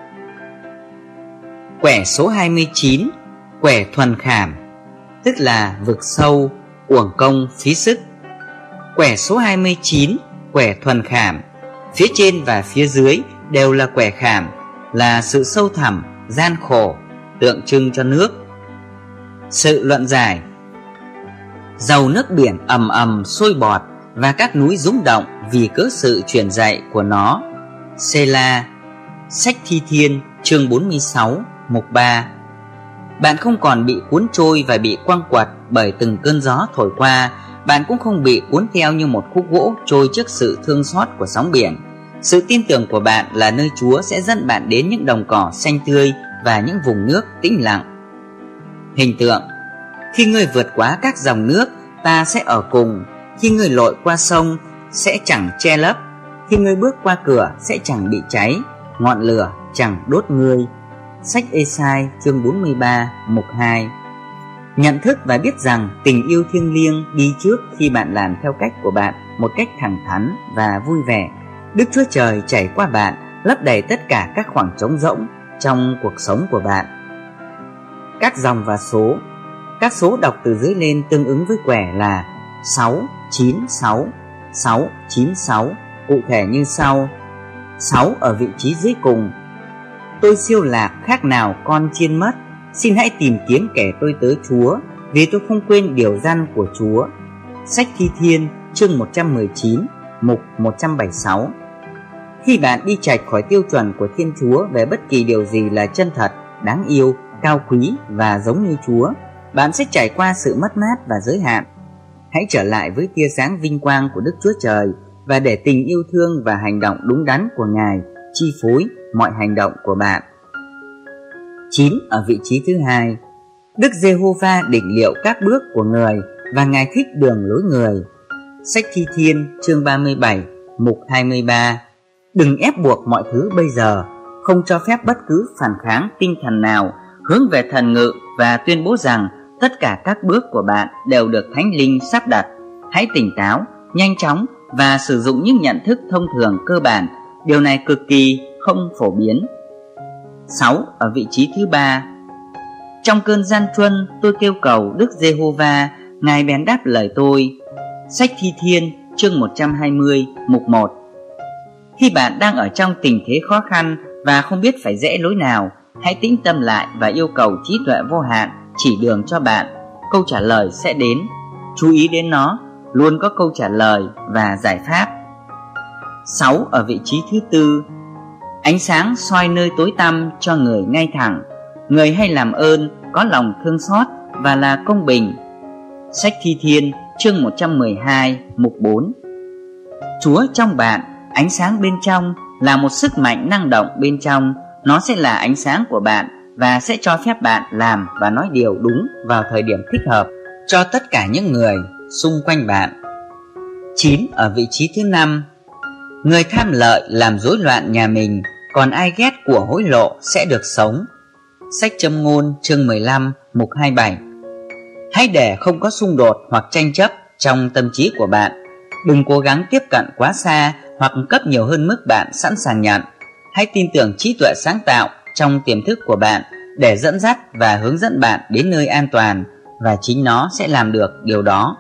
Quẻ số 29. Quẻ thuần khảm, tức là vực sâu, uổng công phí sức. Quẻ số 29, quẻ thuần khảm, phía trên và phía dưới đều là quẻ khảm, là sự sâu thẳm, gian khổ, tượng trưng cho nước. Sự luận giải. Dầu nước biển ầm ầm sôi bọt, và các núi rung động vì cớ sự truyền dạy của nó. Sê-la. Sách Thi Thiên chương 46 mục 3. Bạn không còn bị cuốn trôi và bị quăng quật bởi từng cơn gió thổi qua. Bạn cũng không bị cuốn theo như một khúc gỗ trôi trước sự thương xót của sóng biển. Sự tin tưởng của bạn là nơi Chúa sẽ dẫn bạn đến những đồng cỏ xanh tươi và những vùng nước tĩnh lặng. Hình tượng. Khi ngươi vượt qua các dòng nước, ta sẽ ở cùng. Khi ngươi lội qua sông, sẽ chẳng che lấp. Khi ngươi bước qua cửa, sẽ chẳng bị cháy, ngọn lửa chẳng đốt ngươi. Sách Ê-sai chương 43 mục 2. Nhận thức và biết rằng tình yêu thiêng liêng đi trước khi bạn làm theo cách của bạn một cách thẳng thắn và vui vẻ. Đức Chúa Trời chảy qua bạn, lấp đầy tất cả các khoảng trống rỗng trong cuộc sống của bạn. Các dòng và số. Các số đọc từ dưới lên tương ứng với quẻ là 696, 696, cụ thể như sau. 6 ở vị trí dưới cùng. Tôi siêu lạc khác nào con chiên mất, xin hãy tìm kiếm kẻ tôi tớ Chúa, vì tôi không quên điều răn của Chúa. Sách Thi Thiên chương 119 mục 176. Khi bạn đi chệch khỏi tiêu chuẩn của Thiên Chúa về bất kỳ điều gì là chân thật, đáng yêu, cao quý và giống như Chúa, bạn sẽ trải qua sự mất mát và giới hạn. Hãy trở lại với tia sáng vinh quang của Đức Chúa Trời và để tình yêu thương và hành động đúng đắn của Ngài chi phối mọi hành động của bạn. 9. Ở vị trí thứ hai, Đức Giê-hô-va định liệu các bước của người và Ngài thích đường lối người. Sách Thi Thiên chương 37 mục 23. Đừng ép buộc mọi thứ bây giờ, không cho phép bất cứ phản kháng tinh thần nào hướng về thần ngự và tuyên bố rằng tất cả các bước của bạn đều được Thánh Linh sắp đặt. Hãy tỉnh táo, nhanh chóng và sử dụng những nhận thức thông thường cơ bản. Điều này cực kỳ không phổ biến. 6. Ở vị trí thứ ba, trong cơn gian truân tôi kêu cầu Đức Giê-hô-va, Ngài bèn đáp lời tôi. Sách Thi Thiên chương 120 mục 1. Khi bạn đang ở trong tình thế khó khăn và không biết phải rẽ lối nào, hãy tĩnh tâm lại và yêu cầu trí tuệ vô hạn chỉ đường cho bạn. Câu trả lời sẽ đến. Chú ý đến nó, luôn có câu trả lời và giải pháp. 6. Ở vị trí thứ tư, ánh sáng soi nơi tối tăm cho người ngay thẳng. Người hay làm ơn, có lòng thương xót và là công bình. Sách Thi Thiên chương 112 mục 4. Chúa trong bạn, ánh sáng bên trong, là một sức mạnh năng động bên trong. Nó sẽ là ánh sáng của bạn và sẽ cho phép bạn làm và nói điều đúng vào thời điểm thích hợp cho tất cả những người xung quanh bạn. 9. Ở vị trí thứ năm, người tham lợi làm rối loạn nhà mình, còn ai ghét của hối lộ sẽ được sống. Sách Châm ngôn chương 15 mục 27. Hãy để không có xung đột hoặc tranh chấp trong tâm trí của bạn. Đừng cố gắng tiếp cận quá xa hoặc cấp nhiều hơn mức bạn sẵn sàng nhận. Hãy tin tưởng trí tuệ sáng tạo trong tiềm thức của bạn để dẫn dắt và hướng dẫn bạn đến nơi an toàn, và chính nó sẽ làm được điều đó.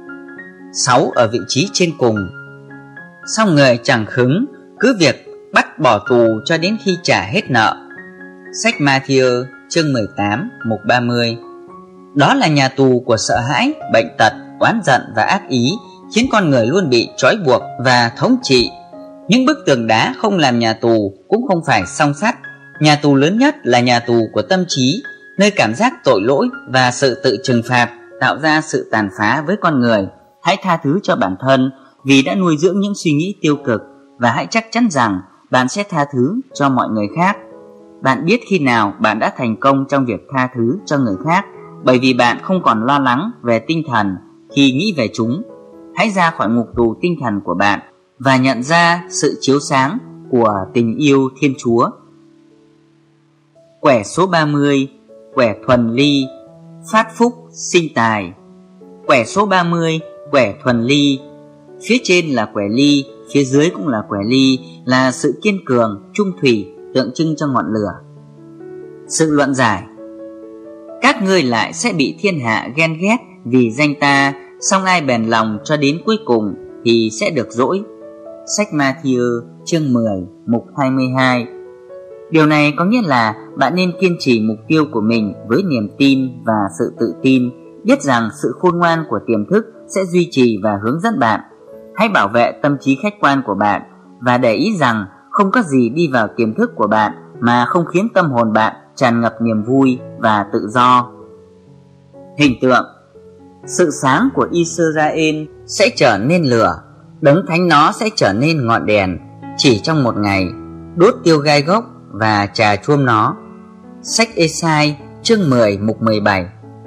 6. Ở vị trí trên cùng, song người chẳng khứng, cứ việc bắt bỏ tù cho đến khi trả hết nợ. Sách Ma-thi-ơ chương 18 mục 30. Đó là nhà tù của sợ hãi, bệnh tật, oán giận và ác ý, khiến con người luôn bị trói buộc và thống trị. Những bức tường đá không làm nhà tù cũng không phải song sắt. Nhà tù lớn nhất là nhà tù của tâm trí, nơi cảm giác tội lỗi và sự tự trừng phạt tạo ra sự tàn phá với con người. Hãy tha thứ cho bản thân vì đã nuôi dưỡng những suy nghĩ tiêu cực, và hãy chắc chắn rằng bạn sẽ tha thứ cho mọi người khác. Bạn biết khi nào bạn đã thành công trong việc tha thứ cho người khác, bởi vì bạn không còn lo lắng về tinh thần khi nghĩ về chúng. Hãy ra khỏi ngục tù tinh thần của bạn và nhận ra sự chiếu sáng của tình yêu Thiên Chúa. Quẻ số 30, quẻ thuần ly, phát phúc sinh tài. Quẻ số 30, quẻ thuần ly. Phía trên là quẻ ly, phía dưới cũng là quẻ ly, là sự kiên cường, trung thủy, tượng trưng cho ngọn lửa. Sự luận giải: các ngươi lại sẽ bị thiên hạ ghen ghét vì danh ta, song ai bền lòng cho đến cuối cùng thì sẽ được dỗi. Sách Ma-thi-ơ chương 10 mục 22. Điều này có nghĩa là bạn nên kiên trì mục tiêu của mình với niềm tin và sự tự tin, biết rằng sự khôn ngoan của tiềm thức sẽ duy trì và hướng dẫn bạn. Hãy bảo vệ tâm trí khách quan của bạn và để ý rằng không có gì đi vào tiềm thức của bạn mà không khiến tâm hồn bạn tràn ngập niềm vui và tự do. Hình tượng: sự sáng của Israel sẽ trở nên lửa, đấng thánh nó sẽ trở nên ngọn đèn chỉ trong một ngày, đốt tiêu gai gốc và trà chuông nó. Sách Ê-sai chương 10 mục 17.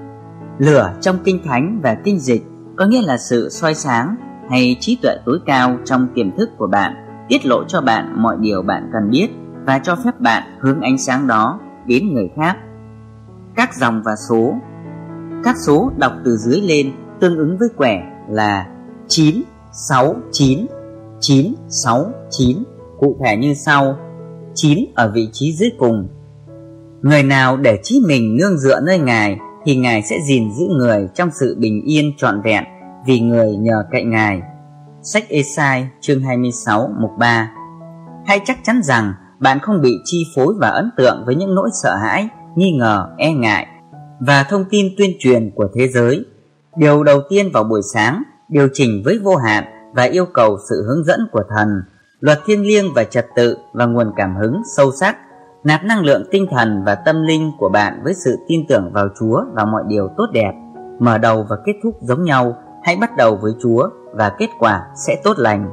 Lửa trong kinh thánh và kinh dịch có nghĩa là sự soi sáng hay trí tuệ tối cao trong tiềm thức của bạn, tiết lộ cho bạn mọi điều bạn cần biết và cho phép bạn hướng ánh sáng đó đến người khác. Các dòng và số. Các số đọc từ dưới lên tương ứng với quẻ là 9, 6, 9, 9, 6, 9, cụ thể như sau. 9 ở vị trí dưới cùng. Người nào để trí mình nương dựa nơi Ngài thì Ngài sẽ gìn giữ người trong sự bình yên trọn vẹn, vì người nhờ cậy Ngài. Sách Ê-sai chương 26 mục 3. Hãy chắc chắn rằng bạn không bị chi phối và ấn tượng với những nỗi sợ hãi, nghi ngờ, e ngại và thông tin tuyên truyền của thế giới. Điều đầu tiên vào buổi sáng, điều chỉnh với vô hạn và yêu cầu sự hướng dẫn của thần, luật thiêng liêng và trật tự và nguồn cảm hứng sâu sắc. Nạp năng lượng tinh thần và tâm linh của bạn với sự tin tưởng vào Chúa và mọi điều tốt đẹp. Mở đầu và kết thúc giống nhau, hãy bắt đầu với Chúa và kết quả sẽ tốt lành.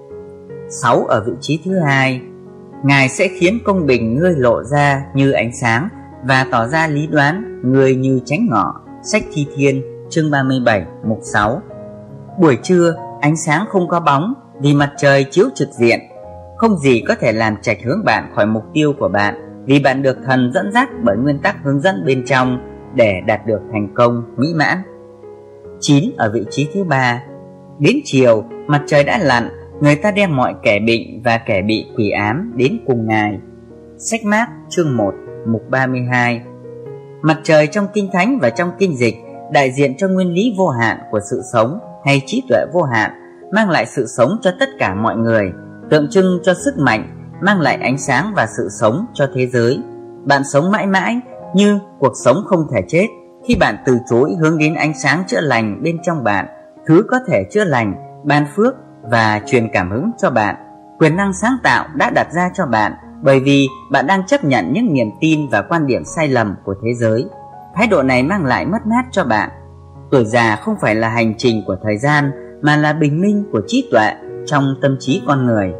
6 ở vị trí thứ hai, Ngài sẽ khiến công bình ngươi lộ ra như ánh sáng và tỏ ra lý đoán ngươi như chánh ngọ. Sách Thi Thiên chương 37 mục 6. Buổi trưa, ánh sáng không có bóng vì mặt trời chiếu trực diện. Không gì có thể làm chệch hướng bạn khỏi mục tiêu của bạn, vì bạn được Thần dẫn dắt bởi nguyên tắc hướng dẫn bên trong để đạt được thành công mỹ mãn. 9 ở vị trí thứ ba, đến chiều, mặt trời đã lặn, người ta đem mọi kẻ bệnh và kẻ bị quỷ ám đến cùng Ngài. Sách Mác chương 1 mục 32. Mặt trời trong Kinh Thánh và trong Kinh Dịch đại diện cho nguyên lý vô hạn của sự sống hay trí tuệ vô hạn, mang lại sự sống cho tất cả mọi người, tượng trưng cho sức mạnh, mang lại ánh sáng và sự sống cho thế giới. Bạn sống mãi mãi như cuộc sống không thể chết khi bạn từ chối hướng đến ánh sáng chữa lành bên trong bạn, thứ có thể chữa lành, ban phước và truyền cảm hứng cho bạn. Quyền năng sáng tạo đã đặt ra cho bạn bởi vì bạn đang chấp nhận những niềm tin và quan điểm sai lầm của thế giới. Thái độ này mang lại mất mát cho bạn. Tuổi già không phải là hành trình của thời gian mà là bình minh của trí tuệ trong tâm trí con người.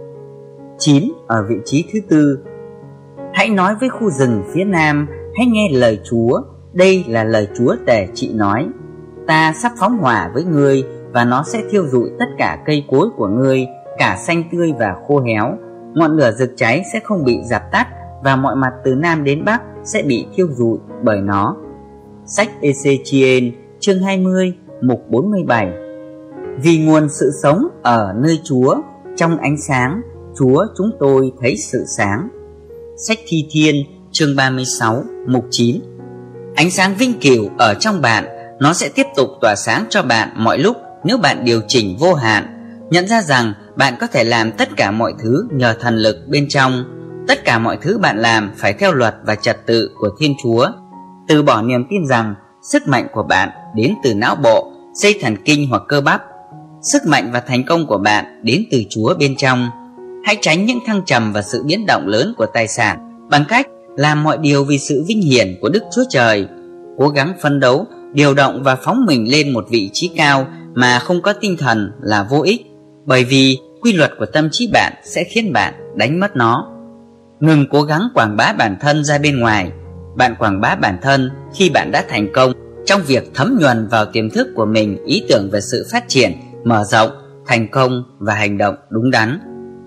9 ở vị trí thứ tư, hãy nói với khu rừng phía nam, hãy nghe lời Chúa. Đây là lời Chúa Tể Trị nói: ta sắp phóng hỏa với ngươi và nó sẽ thiêu rụi tất cả cây cối của ngươi, cả xanh tươi và khô héo. Ngọn lửa rực cháy sẽ không bị dập tắt và mọi mặt từ nam đến bắc sẽ bị thiêu rụi bởi nó. Sách Ê-xê-chi-ên chương 20 mục 47. Vì nguồn sự sống ở nơi Chúa, trong ánh sáng Chúa chúng tôi thấy sự sáng. Sách Thi Thiên chương 36 mục 9. Ánh sáng vĩnh cửu ở trong bạn, nó sẽ tiếp tục tỏa sáng cho bạn mọi lúc nếu bạn điều chỉnh vô hạn. Nhận ra rằng bạn có thể làm tất cả mọi thứ nhờ thần lực bên trong. Tất cả mọi thứ bạn làm phải theo luật và trật tự của Thiên Chúa. Từ bỏ niềm tin rằng sức mạnh của bạn đến từ não bộ, dây thần kinh hoặc cơ bắp. Sức mạnh và thành công của bạn đến từ Chúa bên trong. Hãy tránh những thăng trầm và sự biến động lớn của tài sản bằng cách làm mọi điều vì sự vinh hiển của Đức Chúa Trời. Cố gắng phấn đấu, điều động và phóng mình lên một vị trí cao mà không có tinh thần là vô ích, bởi vì quy luật của tâm trí bạn sẽ khiến bạn đánh mất nó. Ngừng cố gắng quảng bá bản thân ra bên ngoài. Bạn quảng bá bản thân khi bạn đã thành công trong việc thấm nhuần vào tiềm thức của mình ý tưởng về sự phát triển, mở rộng, thành công và hành động đúng đắn.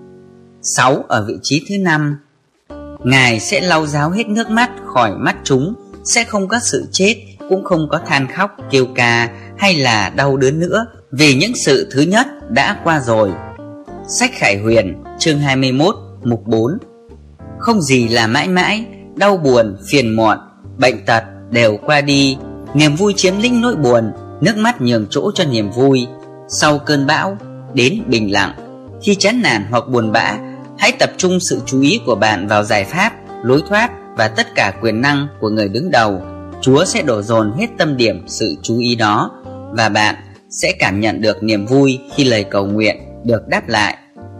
6 ở vị trí thứ 5, Ngài sẽ lau ráo hết nước mắt khỏi mắt chúng, sẽ không có sự chết, cũng không có than khóc, kêu ca hay là đau đớn nữa, vì những sự thứ nhất đã qua rồi. Sách Khải Huyền chương 21 mục 4. Không gì là mãi mãi, đau buồn, phiền muộn, bệnh tật đều qua đi, niềm vui chiếm lĩnh nỗi buồn, nước mắt nhường chỗ cho niềm vui. Sau cơn bão đến bình lặng. Khi chán nản hoặc buồn bã, hãy tập trung sự chú ý của bạn vào giải pháp, lối thoát và tất cả quyền năng của người đứng đầu. Chúa sẽ đổ dồn hết tâm điểm sự chú ý đó, và bạn sẽ cảm nhận được niềm vui khi lời cầu nguyện được đáp lại.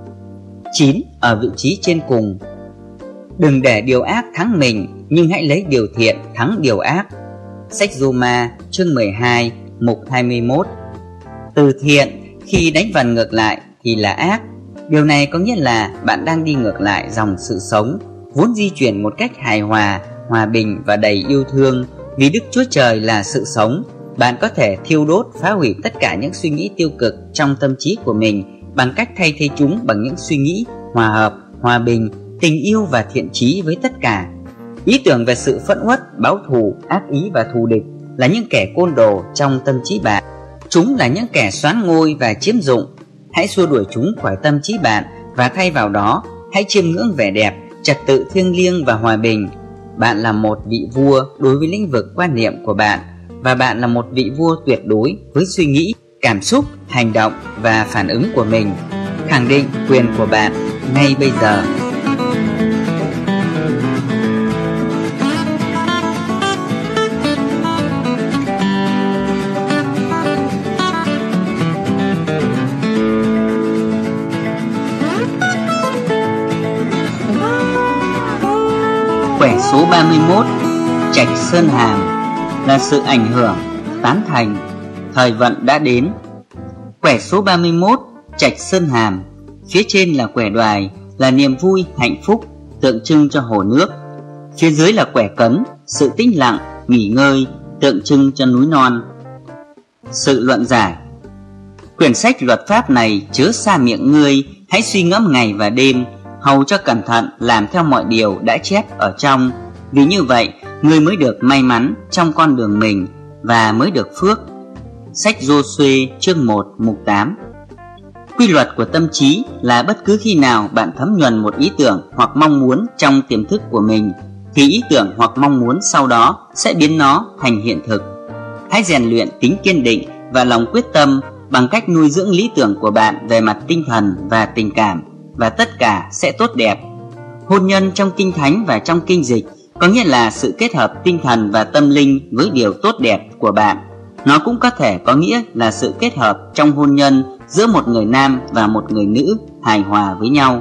9 ở vị trí trên cùng, đừng để điều ác thắng mình, nhưng hãy lấy điều thiện thắng điều ác. Sách Roma chương 12 mục 21. Từ thiện khi đánh vần ngược lại thì là ác. Điều này có nghĩa là bạn đang đi ngược lại dòng sự sống vốn di chuyển một cách hài hòa, hòa bình và đầy yêu thương. Vì Đức Chúa Trời là sự sống, bạn có thể thiêu đốt, phá hủy tất cả những suy nghĩ tiêu cực trong tâm trí của mình bằng cách thay thế chúng bằng những suy nghĩ hòa hợp, hòa bình, tình yêu và thiện chí với tất cả. Ý tưởng về sự phẫn uất, báo thù, ác ý và thù địch là những kẻ côn đồ trong tâm trí bạn. Chúng là những kẻ soán ngôi và chiếm dụng. Hãy xua đuổi chúng khỏi tâm trí bạn và thay vào đó, hãy chiêm ngưỡng vẻ đẹp, trật tự thiêng liêng và hòa bình. Bạn là một vị vua đối với lĩnh vực quan niệm của bạn, và bạn là một vị vua tuyệt đối với suy nghĩ, cảm xúc, hành động và phản ứng của mình. Khẳng định quyền của bạn ngay bây giờ. Quẻ số 31 Trạch Sơn Hàm là sự ảnh hưởng, tán thành, thời vận đã đến. Quẻ số 31 Trạch Sơn Hàm, phía trên là quẻ đoài, là niềm vui, hạnh phúc, tượng trưng cho hồ nước. Phía dưới là quẻ cấn, sự tĩnh lặng, nghỉ ngơi, tượng trưng cho núi non. Sự luận giải: quyển sách luật pháp này chứa xa miệng ngươi, hãy suy ngẫm ngày và đêm, hầu cho cẩn thận làm theo mọi điều đã chép ở trong. Vì như vậy, ngươi mới được may mắn trong con đường mình và mới được phước. Sách Giô-suê chương 1 mục 8. Quy luật của tâm trí là bất cứ khi nào bạn thấm nhuần một ý tưởng hoặc mong muốn trong tiềm thức của mình, thì ý tưởng hoặc mong muốn sau đó sẽ biến nó thành hiện thực. Hãy rèn luyện tính kiên định và lòng quyết tâm bằng cách nuôi dưỡng lý tưởng của bạn về mặt tinh thần và tình cảm, và tất cả sẽ tốt đẹp. Hôn nhân trong kinh thánh và trong kinh dịch có nghĩa là sự kết hợp tinh thần và tâm linh với điều tốt đẹp của bạn. Nó cũng có thể có nghĩa là sự kết hợp trong hôn nhân giữa một người nam và một người nữ hài hòa với nhau.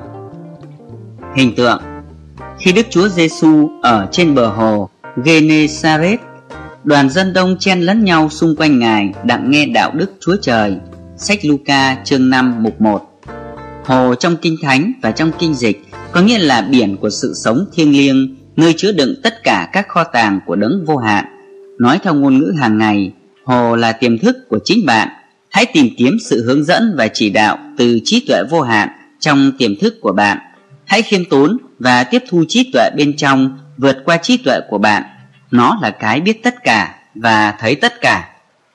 Hình tượng: khi Đức Chúa Giêsu ở trên bờ hồ Genesaret, đoàn dân đông chen lẫn nhau xung quanh Ngài đặng nghe đạo đức Chúa Trời. Sách Luca chương 5 mục 1. Hồ trong kinh thánh và trong kinh dịch có nghĩa là biển của sự sống thiêng liêng, nơi chứa đựng tất cả các kho tàng của đấng vô hạn. Nói theo ngôn ngữ hàng ngày, hồ là tiềm thức của chính bạn. Hãy tìm kiếm sự hướng dẫn và chỉ đạo từ trí tuệ vô hạn trong tiềm thức của bạn. Hãy khiêm tốn và tiếp thu trí tuệ bên trong vượt qua trí tuệ của bạn. Nó là cái biết tất cả và thấy tất cả.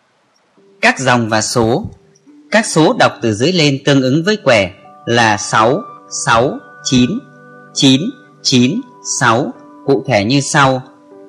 Các dòng và số. Các số đọc từ dưới lên tương ứng với quẻ là 6, 6, 9, 9, 9, 6, cụ thể như sau.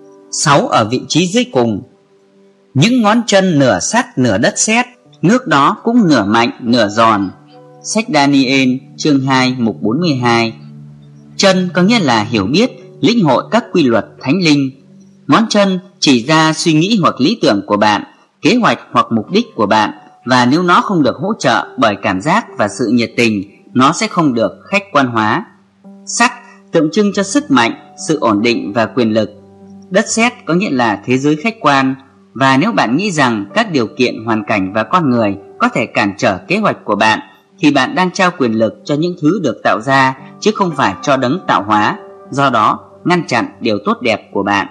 6 ở vị trí dưới cùng. Những ngón chân nửa sắt nửa đất sét, nước đó cũng nửa mạnh nửa giòn. Sách Daniel chương 2 mục 42. Chân có nghĩa là hiểu biết, lĩnh hội các quy luật thánh linh. Ngón chân chỉ ra suy nghĩ hoặc lý tưởng của bạn, kế hoạch hoặc mục đích của bạn, và nếu nó không được hỗ trợ bởi cảm giác và sự nhiệt tình, nó sẽ không được khách quan hóa. Sắt tượng trưng cho sức mạnh, sự ổn định và quyền lực. Đất sét có nghĩa là thế giới khách quan, và nếu bạn nghĩ rằng các điều kiện, hoàn cảnh và con người có thể cản trở kế hoạch của bạn, thì bạn đang trao quyền lực cho những thứ được tạo ra, chứ không phải cho đấng tạo hóa, do đó ngăn chặn điều tốt đẹp của bạn.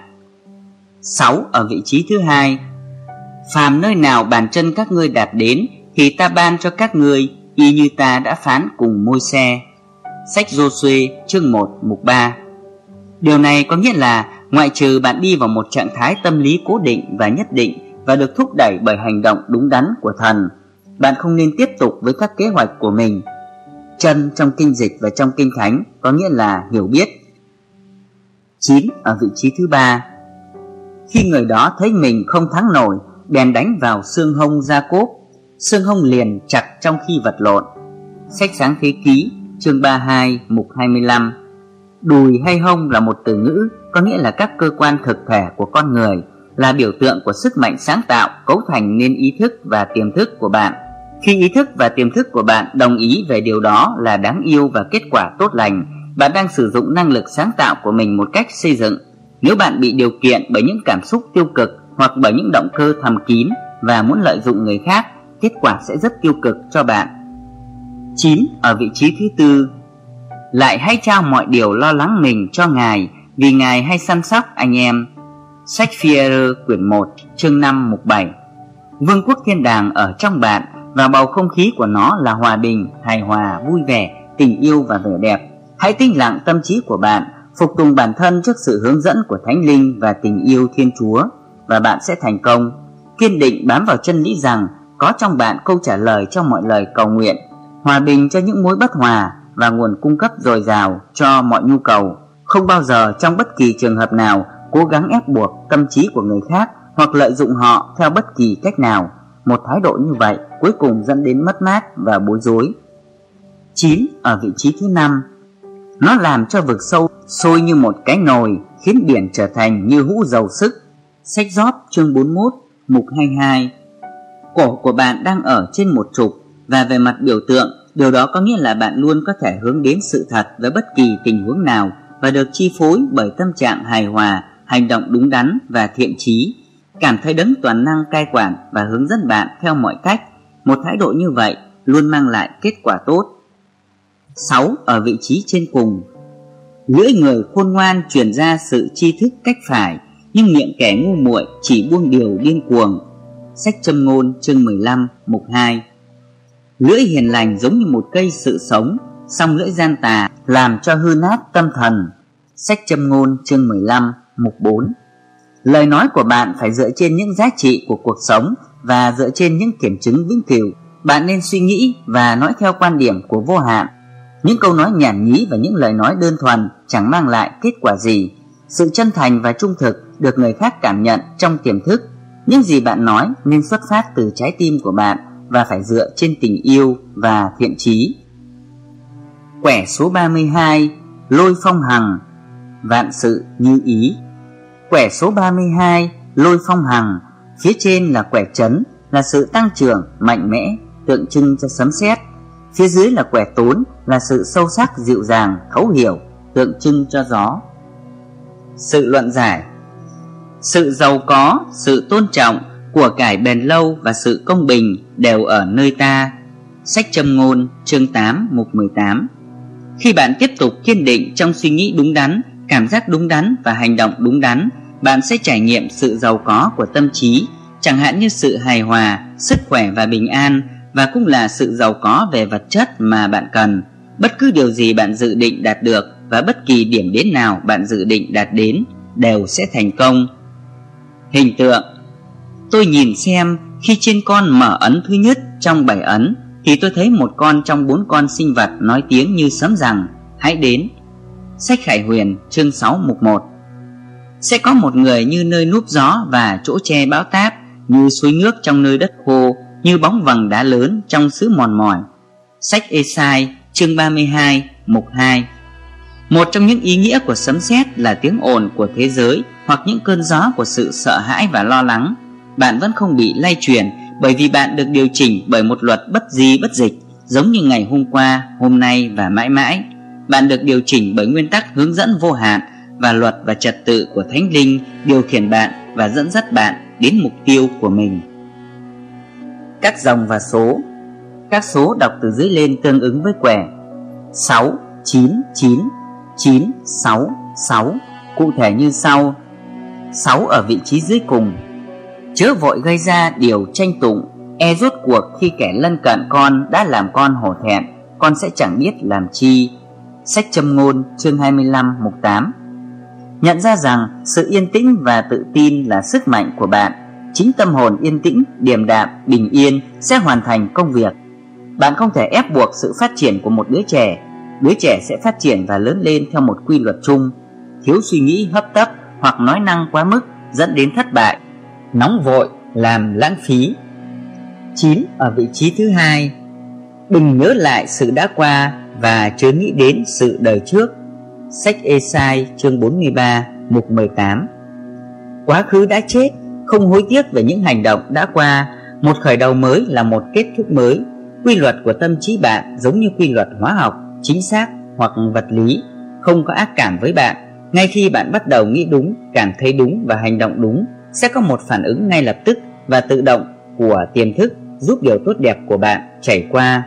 6 ở vị trí thứ hai. Phàm nơi nào bàn chân các ngươi đạt đến, thì ta ban cho các ngươi, y như ta đã phán cùng Môi-se. Sách Giô-suê chương 1 mục 3. Điều này có nghĩa là ngoại trừ bạn đi vào một trạng thái tâm lý cố định và nhất định và được thúc đẩy bởi hành động đúng đắn của thần, bạn không nên tiếp tục với các kế hoạch của mình. Chân trong kinh dịch và trong kinh thánh có nghĩa là hiểu biết. 9 ở vị trí thứ ba. Khi người đó thấy mình không thắng nổi, bèn đánh vào xương hông Gia-cốp, xương hông liền chặt trong khi vật lộn. Sách Sáng Thế Ký chương 32 mục 25. Đùi hay hông là một từ ngữ có nghĩa là các cơ quan thực thể của con người, là biểu tượng của sức mạnh sáng tạo cấu thành nên ý thức và tiềm thức của bạn. Khi ý thức và tiềm thức của bạn đồng ý về điều đó là đáng yêu và kết quả tốt lành, bạn đang sử dụng năng lực sáng tạo của mình một cách xây dựng. Nếu bạn bị điều kiện bởi những cảm xúc tiêu cực hoặc bởi những động cơ thầm kín và muốn lợi dụng người khác, kết quả sẽ rất tiêu cực cho bạn. 9 ở vị trí thứ tư. Lại hãy trao mọi điều lo lắng mình cho Ngài, vì Ngài hay săn sóc anh em. Sách Phi-e-rơ quyển 1 chương 5 mục 7. Vương quốc thiên đàng ở trong bạn, và bầu không khí của nó là hòa bình, hài hòa, vui vẻ, tình yêu và vẻ đẹp. Hãy tĩnh lặng tâm trí của bạn, phục tùng bản thân trước sự hướng dẫn của Thánh Linh và tình yêu Thiên Chúa, và bạn sẽ thành công. Kiên định bám vào chân lý rằng có trong bạn câu trả lời cho mọi lời cầu nguyện, hòa bình cho những mối bất hòa và nguồn cung cấp dồi dào cho mọi nhu cầu. Không bao giờ trong bất kỳ trường hợp nào cố gắng ép buộc tâm trí của người khác hoặc lợi dụng họ theo bất kỳ cách nào. Một thái độ như vậy cuối cùng dẫn đến mất mát và bối rối. 9 ở vị trí thứ 5. Nó làm cho vực sâu sôi như một cái nồi, khiến biển trở thành như hũ dầu sức. Sách Gióp chương 41 mục 22. Cổ của bạn đang ở trên một trục, và về mặt biểu tượng, điều đó có nghĩa là bạn luôn có thể hướng đến sự thật với bất kỳ tình huống nào và được chi phối bởi tâm trạng hài hòa, hành động đúng đắn và thiện chí, cảm thấy đấng toàn năng cai quản và hướng dẫn bạn theo mọi cách. Một thái độ như vậy luôn mang lại kết quả tốt. 6. Ở vị trí trên cùng. Lưỡi người khôn ngoan truyền ra sự tri thức cách phải, nhưng miệng kẻ ngu muội chỉ buông điều điên cuồng. Sách Châm ngôn chương 15 mục 2. Lưỡi hiền lành giống như một cây sự sống, song lưỡi gian tà làm cho hư nát tâm thần. Sách Châm ngôn chương 15 mục 4. Lời nói của bạn phải dựa trên những giá trị của cuộc sống và dựa trên những kiểm chứng vĩnh cửu. Bạn nên suy nghĩ và nói theo quan điểm của vô hạn. Những câu nói nhảm nhí và những lời nói đơn thuần chẳng mang lại kết quả gì. Sự chân thành và trung thực được người khác cảm nhận trong tiềm thức. Những gì bạn nói nên xuất phát từ trái tim của bạn và phải dựa trên tình yêu và thiện chí. Quẻ số 32. Lôi phong hằng, vạn sự như ý. Quẻ số 32. Lôi phong hằng. Phía trên là quẻ trấn, là sự tăng trưởng mạnh mẽ, tượng trưng cho sấm sét. Phía dưới là quẻ tốn, là sự sâu sắc dịu dàng thấu hiểu, tượng trưng cho gió. Sự luận giải. Sự giàu có, sự tôn trọng, của cải bền lâu và sự công bình đều ở nơi ta. Sách Châm ngôn chương 8 mục 18. Khi bạn tiếp tục kiên định trong suy nghĩ đúng đắn, cảm giác đúng đắn và hành động đúng đắn, bạn sẽ trải nghiệm sự giàu có của tâm trí, chẳng hạn như sự hài hòa, sức khỏe và bình an, và cũng là sự giàu có về vật chất mà bạn cần. Bất cứ điều gì bạn dự định đạt được và bất kỳ điểm đến nào bạn dự định đạt đến đều sẽ thành công. Hình tượng. Tôi nhìn xem, khi trên con mở ấn thứ nhất trong 7 ấn thì tôi thấy một con trong 4 con sinh vật nói tiếng như sấm rằng: hãy đến. Sách Khải Huyền chương 6 mục 1. Sẽ có một người như nơi núp gió và chỗ che bão táp, như suối nước trong nơi đất khô, như bóng vầng đá lớn trong xứ mòn mỏi. Sách Ê-sai chương 32 mục 2. Một trong những ý nghĩa của sấm sét là tiếng ồn của thế giới hoặc những cơn gió của sự sợ hãi và lo lắng. Bạn vẫn không bị lay chuyển, bởi vì bạn được điều chỉnh bởi một luật bất di bất dịch, giống như ngày hôm qua, hôm nay và mãi mãi. Bạn được điều chỉnh bởi nguyên tắc hướng dẫn vô hạn, và luật và trật tự của Thánh Linh điều khiển bạn và dẫn dắt bạn đến mục tiêu của mình. Các dòng và số. Các số đọc từ dưới lên tương ứng với quẻ 6, 9, 9, 9, 6, 6, cụ thể như sau. 6 ở vị trí dưới cùng. Chớ vội gây ra điều tranh tụng, e rốt cuộc khi kẻ lân cận con đã làm con hổ thẹn, con sẽ chẳng biết làm chi. Sách Châm ngôn chương 25 mục 8. Nhận ra rằng sự yên tĩnh và tự tin là sức mạnh của bạn. Chính tâm hồn yên tĩnh, điềm đạm, bình yên sẽ hoàn thành công việc. Bạn không thể ép buộc sự phát triển của một đứa trẻ. Đứa trẻ sẽ phát triển và lớn lên theo một quy luật chung. Thiếu suy nghĩ hấp tấp hoặc nói năng quá mức dẫn đến thất bại. Nóng vội làm lãng phí. 9 ở vị trí thứ hai. Đừng nhớ lại sự đã qua và chớ nghĩ đến sự đời trước. Sách Ê-sai chương 43 mục 18. Quá khứ đã chết, không hối tiếc về những hành động đã qua. Một khởi đầu mới là một kết thúc mới. Quy luật của tâm trí bạn giống như quy luật hóa học, chính xác hoặc vật lý, không có ác cảm với bạn. Ngay khi bạn bắt đầu nghĩ đúng, cảm thấy đúng và hành động đúng, sẽ có một phản ứng ngay lập tức và tự động của tiềm thức giúp điều tốt đẹp của bạn chảy qua.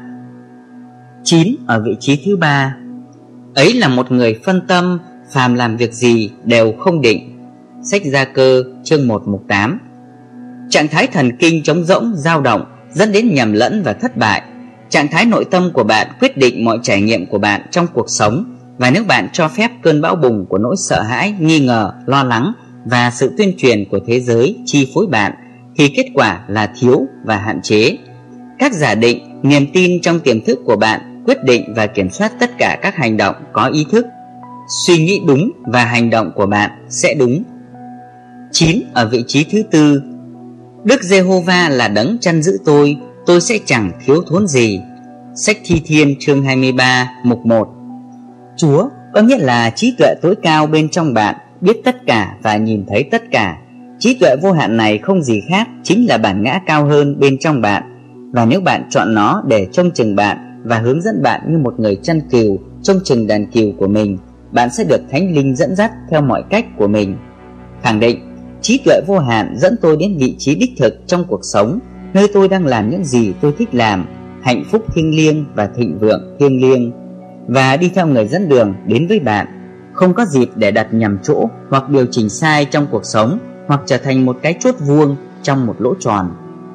9 ở vị trí thứ ba. Ấy là một người phân tâm, phàm làm việc gì đều không định. Sách Gia Cơ chương 1 mục 8. Trạng thái thần kinh trống rỗng, dao động dẫn đến nhầm lẫn và thất bại. Trạng thái nội tâm của bạn quyết định mọi trải nghiệm của bạn trong cuộc sống, và nếu bạn cho phép cơn bão bùng của nỗi sợ hãi, nghi ngờ, lo lắng và sự tuyên truyền của thế giới chi phối bạn, thì kết quả là thiếu và hạn chế. Các giả định, niềm tin trong tiềm thức của bạn quyết định và kiểm soát tất cả các hành động có ý thức. Suy nghĩ đúng và hành động của bạn sẽ đúng. 9 ở vị trí thứ tư. Đức Giê-hô-va là đấng chăn giữ tôi sẽ chẳng thiếu thốn gì. Sách Thi Thiên chương 23 mục 1. Chúa có nghĩa là trí tuệ tối cao bên trong bạn, biết tất cả và nhìn thấy tất cả. Trí tuệ vô hạn này không gì khác chính là bản ngã cao hơn bên trong bạn. Và nếu bạn chọn nó để trông chừng bạn và hướng dẫn bạn như một người chăn cừu trông chừng đàn cừu của mình, bạn sẽ được Thánh Linh dẫn dắt theo mọi cách của mình. Khẳng định, trí tuệ vô hạn dẫn tôi đến vị trí đích thực trong cuộc sống, nơi tôi đang làm những gì tôi thích làm, hạnh phúc thiêng liêng và thịnh vượng thiêng liêng. Và đi theo người dẫn đường đến với bạn, không có dịp để đặt nhầm chỗ hoặc điều chỉnh sai trong cuộc sống, hoặc trở thành một cái chốt vuông trong một lỗ tròn.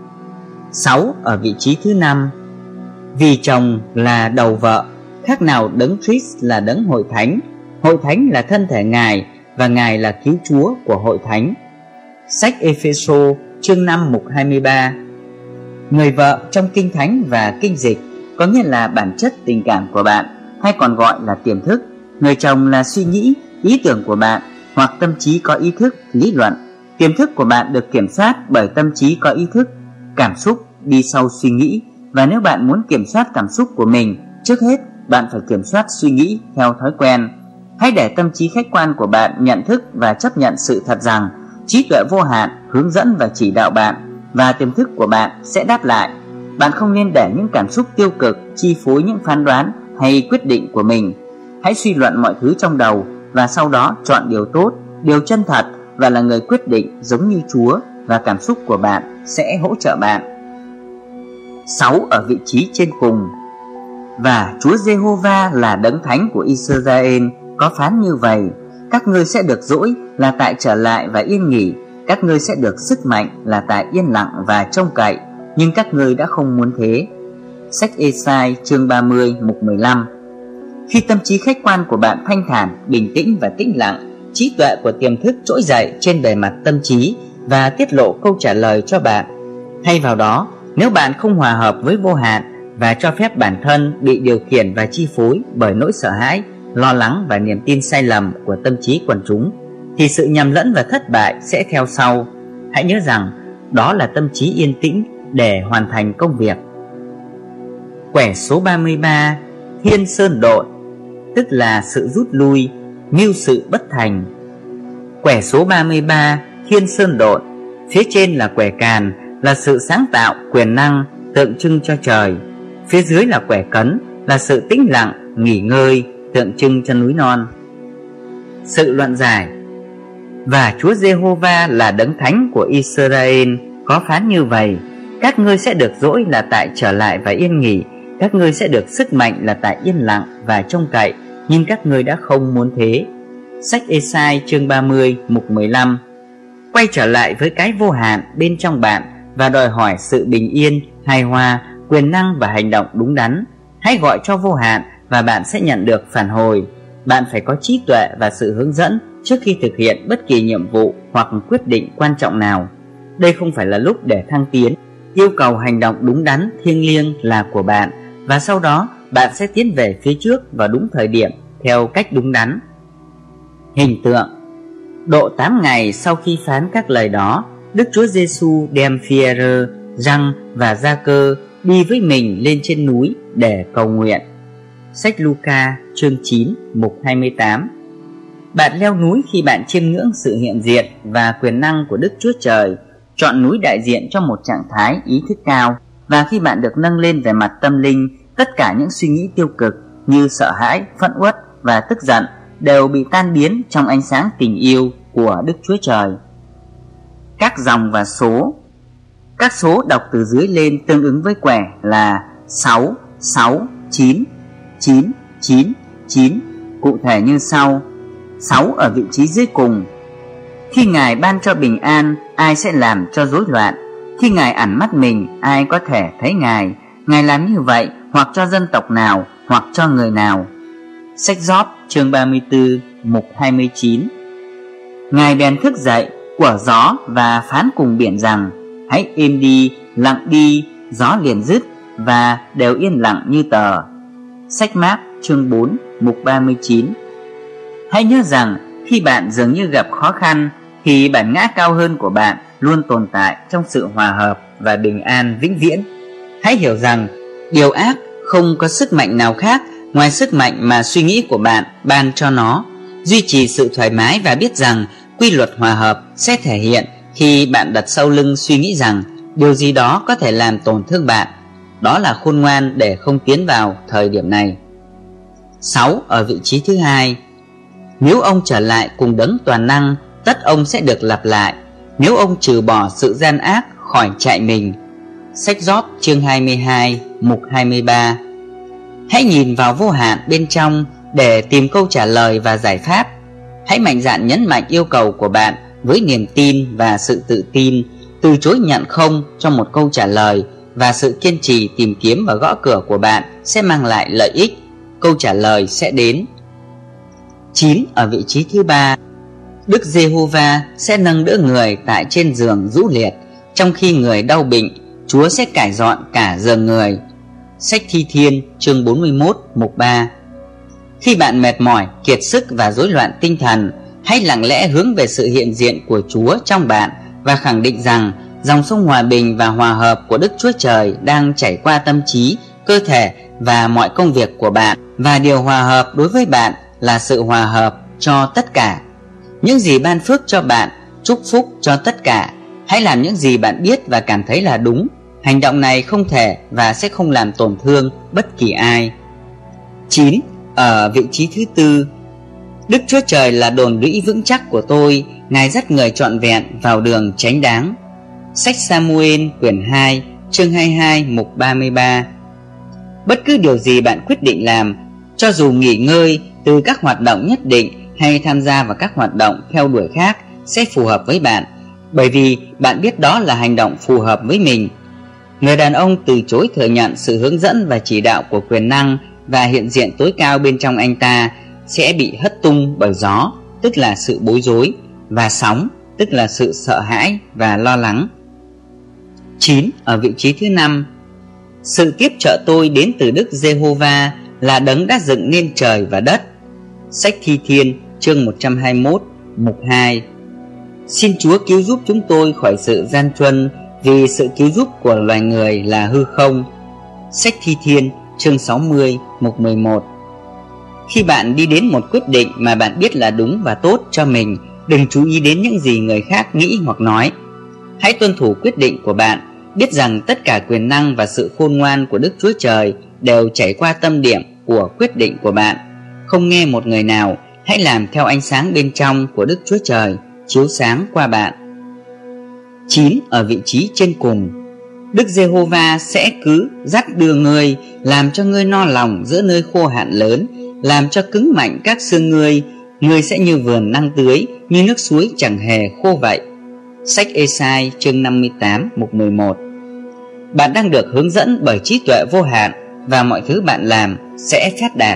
6. Ở vị trí thứ 5. Vì chồng là đầu vợ, khác nào đấng Christ là đấng hội thánh. Hội thánh là thân thể Ngài, và Ngài là cứu Chúa của hội thánh. Sách Ê-phê-sô chương 5 mục 23. Người vợ trong Kinh Thánh và Kinh Dịch có nghĩa là bản chất tình cảm của bạn, hay còn gọi là tiềm thức. Người chồng là suy nghĩ, ý tưởng của bạn, hoặc tâm trí có ý thức, lý luận. Tiềm thức của bạn được kiểm soát bởi tâm trí có ý thức. Cảm xúc đi sau suy nghĩ, và nếu bạn muốn kiểm soát cảm xúc của mình, trước hết bạn phải kiểm soát suy nghĩ theo thói quen. Hãy để tâm trí khách quan của bạn nhận thức và chấp nhận sự thật rằng trí tuệ vô hạn hướng dẫn và chỉ đạo bạn, và tiềm thức của bạn sẽ đáp lại. Bạn không nên để những cảm xúc tiêu cực chi phối những phán đoán hay quyết định của mình. Hãy suy luận mọi thứ trong đầu, và sau đó chọn điều tốt, điều chân thật, và là người quyết định giống như Chúa, và cảm xúc của bạn sẽ hỗ trợ bạn. 6. Ở vị trí trên cùng. Và Chúa Giê-hô-va là đấng thánh của Israel có phán như vậy: các ngươi sẽ được dỗi là tại trở lại và yên nghỉ, các ngươi sẽ được sức mạnh là tại yên lặng và trông cậy, nhưng các ngươi đã không muốn thế. Sách Ê-sai chương 30 mục 15. Khi tâm trí khách quan của bạn thanh thản, bình tĩnh và tĩnh lặng, trí tuệ của tiềm thức trỗi dậy trên bề mặt tâm trí và tiết lộ câu trả lời cho bạn. Thay vào đó, nếu bạn không hòa hợp với vô hạn và cho phép bản thân bị điều khiển và chi phối bởi nỗi sợ hãi, lo lắng và niềm tin sai lầm của tâm trí quần chúng, thì sự nhầm lẫn và thất bại sẽ theo sau. Hãy nhớ rằng đó là tâm trí yên tĩnh để hoàn thành công việc. Quẻ số 33. Thiên sơn độn, tức là sự rút lui, mưu sự bất thành. Quẻ số 33. Thiên sơn độn, phía trên là quẻ càn, là sự sáng tạo, quyền năng, tượng trưng cho trời. Phía dưới là quẻ cấn, là sự tĩnh lặng, nghỉ ngơi, tượng trưng cho núi non. Sự luận giải. Và Chúa Giê-hô-va là đấng thánh của Israel có phán như vậy: các ngươi sẽ được dỗi là tại trở lại và yên nghỉ, các ngươi sẽ được sức mạnh là tại yên lặng và trông cậy, nhưng các ngươi đã không muốn thế. Sách Ê-sai chương 30 mục 15. Quay trở lại với cái vô hạn bên trong bạn và đòi hỏi sự bình yên, hài hòa, quyền năng và hành động đúng đắn. Hãy gọi cho vô hạn và bạn sẽ nhận được phản hồi. Bạn phải có trí tuệ và sự hướng dẫn trước khi thực hiện bất kỳ nhiệm vụ hoặc quyết định quan trọng nào. Đây không phải là lúc để thăng tiến. Yêu cầu hành động đúng đắn, thiêng liêng là của bạn, và sau đó bạn sẽ tiến về phía trước vào đúng thời điểm theo cách đúng đắn. Hình tượng. Độ 8 ngày sau khi phán các lời đó, Đức Chúa Giêsu đem Phi-e-rơ, Giăng và Gia-cơ đi với mình lên trên núi để cầu nguyện. Sách Luca chương 9 mục 28. Bạn leo núi khi bạn chiêm ngưỡng sự hiện diện và quyền năng của Đức Chúa Trời. Chọn núi đại diện cho một trạng thái ý thức cao, và khi bạn được nâng lên về mặt tâm linh, tất cả những suy nghĩ tiêu cực như sợ hãi, phẫn uất và tức giận đều bị tan biến trong ánh sáng tình yêu của Đức Chúa Trời. Các dòng và số. Các số đọc từ dưới lên tương ứng với quẻ là 6, 6, 9, 9, 9, 9, cụ thể như sau. 6 ở vị trí dưới cùng. Khi Ngài ban cho bình an, ai sẽ làm cho rối loạn? Khi Ngài ẩn mắt mình, ai có thể thấy Ngài? Ngài làm như vậy hoặc cho dân tộc nào, hoặc cho người nào? Sách Gióp chương 34 mục 29. Ngài bèn thức dậy, quở gió và phán cùng biển rằng: hãy im đi, lặng đi, gió liền dứt, và đều yên lặng như tờ. Sách Mác chương 4 mục 39. Hãy nhớ rằng khi bạn dường như gặp khó khăn, thì bản ngã cao hơn của bạn luôn tồn tại trong sự hòa hợp và bình an vĩnh viễn. Hãy hiểu rằng điều ác không có sức mạnh nào khác ngoài sức mạnh mà suy nghĩ của bạn ban cho nó. Duy trì sự thoải mái và biết rằng quy luật hòa hợp sẽ thể hiện khi bạn đặt sau lưng suy nghĩ rằng điều gì đó có thể làm tổn thương bạn. Đó là khôn ngoan để không tiến vào thời điểm này. 6 ở vị trí thứ hai. Nếu ông trở lại cùng đấng toàn năng, tất ông sẽ được lặp lại. Nếu ông trừ bỏ sự gian ác khỏi trại mình. Sách Giót chương 22 mục 23. Hãy nhìn vào vô hạn bên trong để tìm câu trả lời và giải pháp. Hãy mạnh dạn nhấn mạnh yêu cầu của bạn với niềm tin và sự tự tin, từ chối nhận không cho một câu trả lời, và sự kiên trì tìm kiếm và gõ cửa của bạn sẽ mang lại lợi ích. Câu trả lời sẽ đến. 9. Ở vị trí thứ 3, Đức Giê-hô-va sẽ nâng đỡ người tại trên giường rũ liệt. Trong khi người đau bệnh, Chúa sẽ cải dọn cả giường người. Sách Thi Thiên chương 41 mục 3. Khi bạn mệt mỏi, kiệt sức và rối loạn tinh thần, hãy lặng lẽ hướng về sự hiện diện của Chúa trong bạn và khẳng định rằng dòng sông hòa bình và hòa hợp của Đức Chúa Trời đang chảy qua tâm trí, cơ thể và mọi công việc của bạn. Và điều hòa hợp đối với bạn là sự hòa hợp cho tất cả. Những gì ban phước cho bạn, chúc phúc cho tất cả. Hãy làm những gì bạn biết và cảm thấy là đúng. Hành động này không thể và sẽ không làm tổn thương bất kỳ ai. 9. Ở vị trí thứ 4, Đức Chúa Trời là đồn lũy vững chắc của tôi, Ngài dắt người trọn vẹn vào đường chánh đáng. Sách Sa-mu-ên quyển 2 chương 22 mục 33. Bất cứ điều gì bạn quyết định làm, cho dù nghỉ ngơi từ các hoạt động nhất định hay tham gia vào các hoạt động theo đuổi khác, sẽ phù hợp với bạn, bởi vì bạn biết đó là hành động phù hợp với mình. Người đàn ông từ chối thừa nhận sự hướng dẫn và chỉ đạo của quyền năng và hiện diện tối cao bên trong anh ta sẽ bị hất tung bởi gió, tức là sự bối rối, và sóng, tức là sự sợ hãi và lo lắng. 9. Ở vị trí thứ 5, sự tiếp trợ tôi đến từ Đức Giê-hô-va là đấng đã dựng nên trời và đất. Sách Thi Thiên chương 121 mục 2. Xin Chúa cứu giúp chúng tôi khỏi sự gian truân, vì sự cứu giúp của loài người là hư không. Sách Thi Thiên chương 60 mục 11. Khi bạn đi đến một quyết định mà bạn biết là đúng và tốt cho mình, đừng chú ý đến những gì người khác nghĩ hoặc nói. Hãy tuân thủ quyết định của bạn, biết rằng tất cả quyền năng và sự khôn ngoan của Đức Chúa Trời đều chảy qua tâm điểm của quyết định của bạn. Không nghe một người nào, hãy làm theo ánh sáng bên trong của Đức Chúa Trời chiếu sáng qua bạn. 9. Ở vị trí trên cùng, Đức Giê-hô-va sẽ cứ dắt đưa ngươi, làm cho ngươi no lòng giữa nơi khô hạn lớn, làm cho cứng mạnh các xương ngươi. Ngươi sẽ như vườn năng tưới, như nước suối chẳng hề khô vậy. Sách Ê-sai chương 58 mục 11. Bạn đang được hướng dẫn bởi trí tuệ vô hạn, và mọi thứ bạn làm sẽ phát đạt.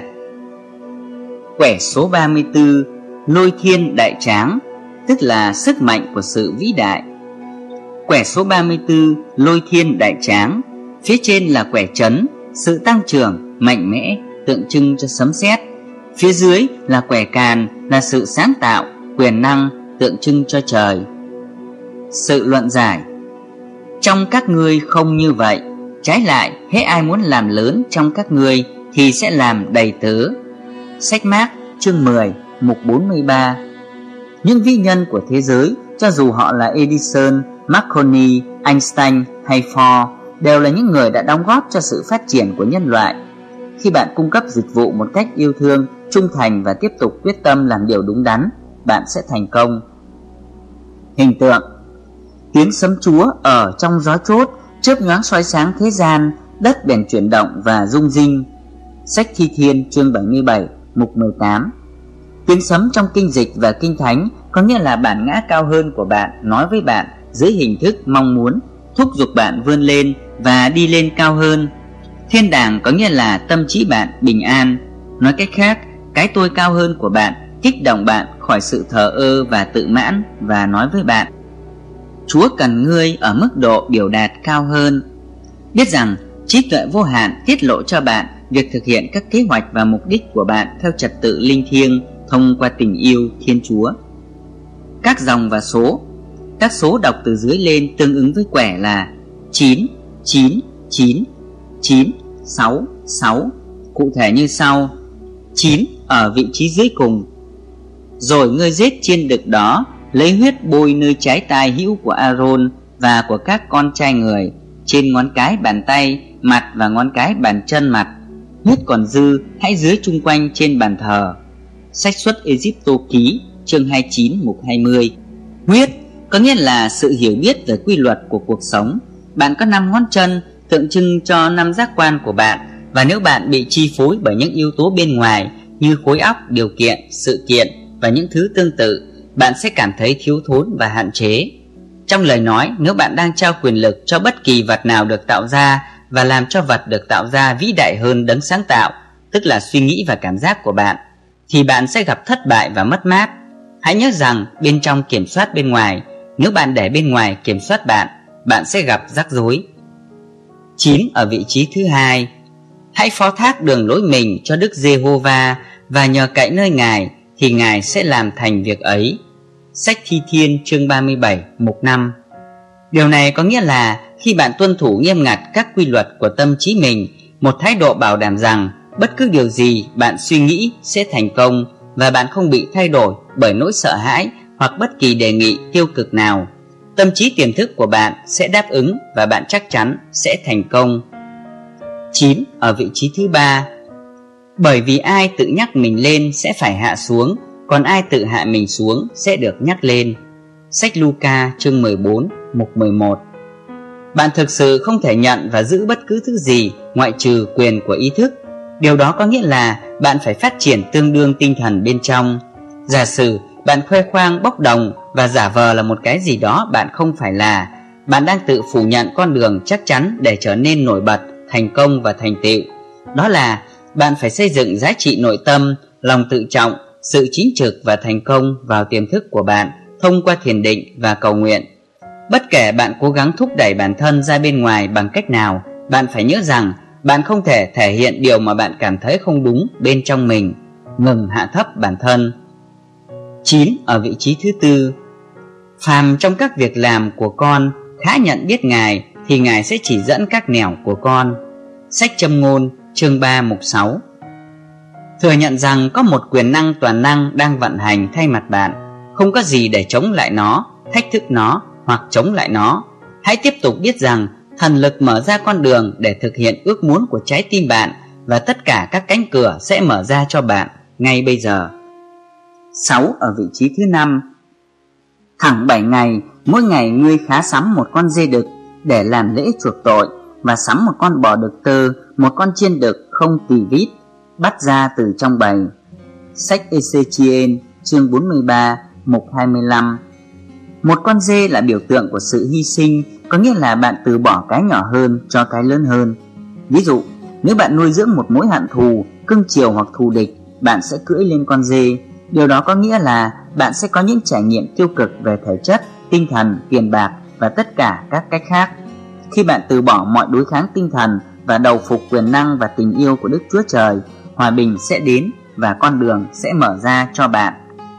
Quẻ số 34, Lôi thiên đại tráng, tức là sức mạnh của sự vĩ đại. Quẻ số 34, Lôi thiên đại tráng. Phía trên là quẻ trấn, sự tăng trưởng, mạnh mẽ, tượng trưng cho sấm sét. Phía dưới là quẻ càn, là sự sáng tạo, quyền năng, tượng trưng cho trời. Sự luận giải: trong các ngươi không như vậy. Trái lại, hễ ai muốn làm lớn trong các ngươi thì sẽ làm đầy tớ. Sách Mác chương 10 mục 43. Những vĩ nhân của thế giới, cho dù họ là Edison, Marconi, Einstein hay Ford, đều là những người đã đóng góp cho sự phát triển của nhân loại. Khi bạn cung cấp dịch vụ một cách yêu thương, trung thành và tiếp tục quyết tâm làm điều đúng đắn, bạn sẽ thành công. Hình tượng: tiếng sấm Chúa ở trong gió chốt, chớp nhoáng soi sáng thế gian, đất bèn chuyển động và rung rinh. Sách Thi Thiên chương 77 mục 18. Tiếng sấm trong kinh dịch và kinh thánh có nghĩa là bản ngã cao hơn của bạn nói với bạn dưới hình thức mong muốn, thúc giục bạn vươn lên và đi lên cao hơn. Thiên đàng có nghĩa là tâm trí bạn bình an. Nói cách khác, cái tôi cao hơn của bạn kích động bạn khỏi sự thờ ơ và tự mãn và nói với bạn: Chúa cần ngươi ở mức độ biểu đạt cao hơn. Biết rằng trí tuệ vô hạn tiết lộ cho bạn việc thực hiện các kế hoạch và mục đích của bạn theo trật tự linh thiêng thông qua tình yêu Thiên Chúa. Các dòng và số. Các số đọc từ dưới lên tương ứng với quẻ là 9, 9, 9, 9, 6, 6. Cụ thể như sau: 9 ở vị trí dưới cùng. Rồi ngươi giết chiên đực đó, lấy huyết bôi nơi trái tai hữu của Aaron và của các con trai người, trên ngón cái bàn tay, mặt và ngón cái bàn chân mặt. Huyết còn dư hãy rưới chung quanh trên bàn thờ. Sách Xuất Egypto Ký chương 29 mục 20. Huyết có nghĩa là sự hiểu biết về quy luật của cuộc sống. Bạn có 5 ngón chân tượng trưng cho 5 giác quan của bạn, và nếu bạn bị chi phối bởi những yếu tố bên ngoài như khối óc, điều kiện, sự kiện và những thứ tương tự, bạn sẽ cảm thấy thiếu thốn và hạn chế. Trong lời nói, nếu bạn đang trao quyền lực cho bất kỳ vật nào được tạo ra và làm cho vật được tạo ra vĩ đại hơn đấng sáng tạo, tức là suy nghĩ và cảm giác của bạn, thì bạn sẽ gặp thất bại và mất mát. Hãy nhớ rằng bên trong kiểm soát bên ngoài. Nếu bạn để bên ngoài kiểm soát bạn, bạn sẽ gặp rắc rối. 9 ở vị trí thứ 2. Hãy phó thác đường lối mình cho Đức Giê-hô-va và nhờ cậy nơi Ngài thì Ngài sẽ làm thành việc ấy. Sách Thi Thiên chương 37 mục 5. Điều này có nghĩa là khi bạn tuân thủ nghiêm ngặt các quy luật của tâm trí mình, một thái độ bảo đảm rằng bất cứ điều gì bạn suy nghĩ sẽ thành công, và bạn không bị thay đổi bởi nỗi sợ hãi hoặc bất kỳ đề nghị tiêu cực nào, tâm trí tiềm thức của bạn sẽ đáp ứng và bạn chắc chắn sẽ thành công. 9 ở vị trí thứ 3. Bởi vì ai tự nhắc mình lên sẽ phải hạ xuống, còn ai tự hạ mình xuống sẽ được nhắc lên. Sách Luca chương 14 mục 11. Bạn thực sự không thể nhận và giữ bất cứ thứ gì ngoại trừ quyền của ý thức. Điều đó có nghĩa là bạn phải phát triển tương đương tinh thần bên trong. Giả sử bạn khoe khoang, bốc đồng và giả vờ là một cái gì đó bạn không phải là, bạn đang tự phủ nhận con đường chắc chắn để trở nên nổi bật, thành công và thành tựu. Đó là bạn phải xây dựng giá trị nội tâm, lòng tự trọng, sự chính trực và thành công vào tiềm thức của bạn thông qua thiền định và cầu nguyện. Bất kể bạn cố gắng thúc đẩy bản thân ra bên ngoài bằng cách nào, bạn phải nhớ rằng bạn không thể thể hiện điều mà bạn cảm thấy không đúng bên trong mình. Ngừng hạ thấp bản thân. 9 ở vị trí thứ 4. Phàm trong các việc làm của con khá nhận biết Ngài thì Ngài sẽ chỉ dẫn các nẻo của con. Sách Châm Ngôn chương 3 mục 6. Thừa nhận rằng có một quyền năng toàn năng đang vận hành thay mặt bạn. Không có gì để chống lại nó, thách thức nó hoặc chống lại nó. Hãy tiếp tục biết rằng thần lực mở ra con đường để thực hiện ước muốn của trái tim bạn, và tất cả các cánh cửa sẽ mở ra cho bạn ngay bây giờ. 6 ở vị trí thứ 5. Thẳng 7 ngày, mỗi ngày ngươi khá sắm một con dê đực để làm lễ chuộc tội, và sắm một con bò đực tơ, một con chiên đực không tỳ vít, bắt ra từ trong bầy. Sách Ê-xê-chi-ên chương 43 mục 25. Một con dê là biểu tượng của sự hy sinh, có nghĩa là bạn từ bỏ cái nhỏ hơn cho cái lớn hơn. Ví dụ, nếu bạn nuôi dưỡng một mối hận thù, cưng chiều hoặc thù địch, bạn sẽ cưỡi lên con dê. Điều đó có nghĩa là bạn sẽ có những trải nghiệm tiêu cực về thể chất, tinh thần, tiền bạc và tất cả các cách khác. Khi bạn từ bỏ mọi đối kháng tinh thần và đầu phục quyền năng và tình yêu của Đức Chúa Trời, hòa bình sẽ đến và con đường sẽ mở ra cho bạn.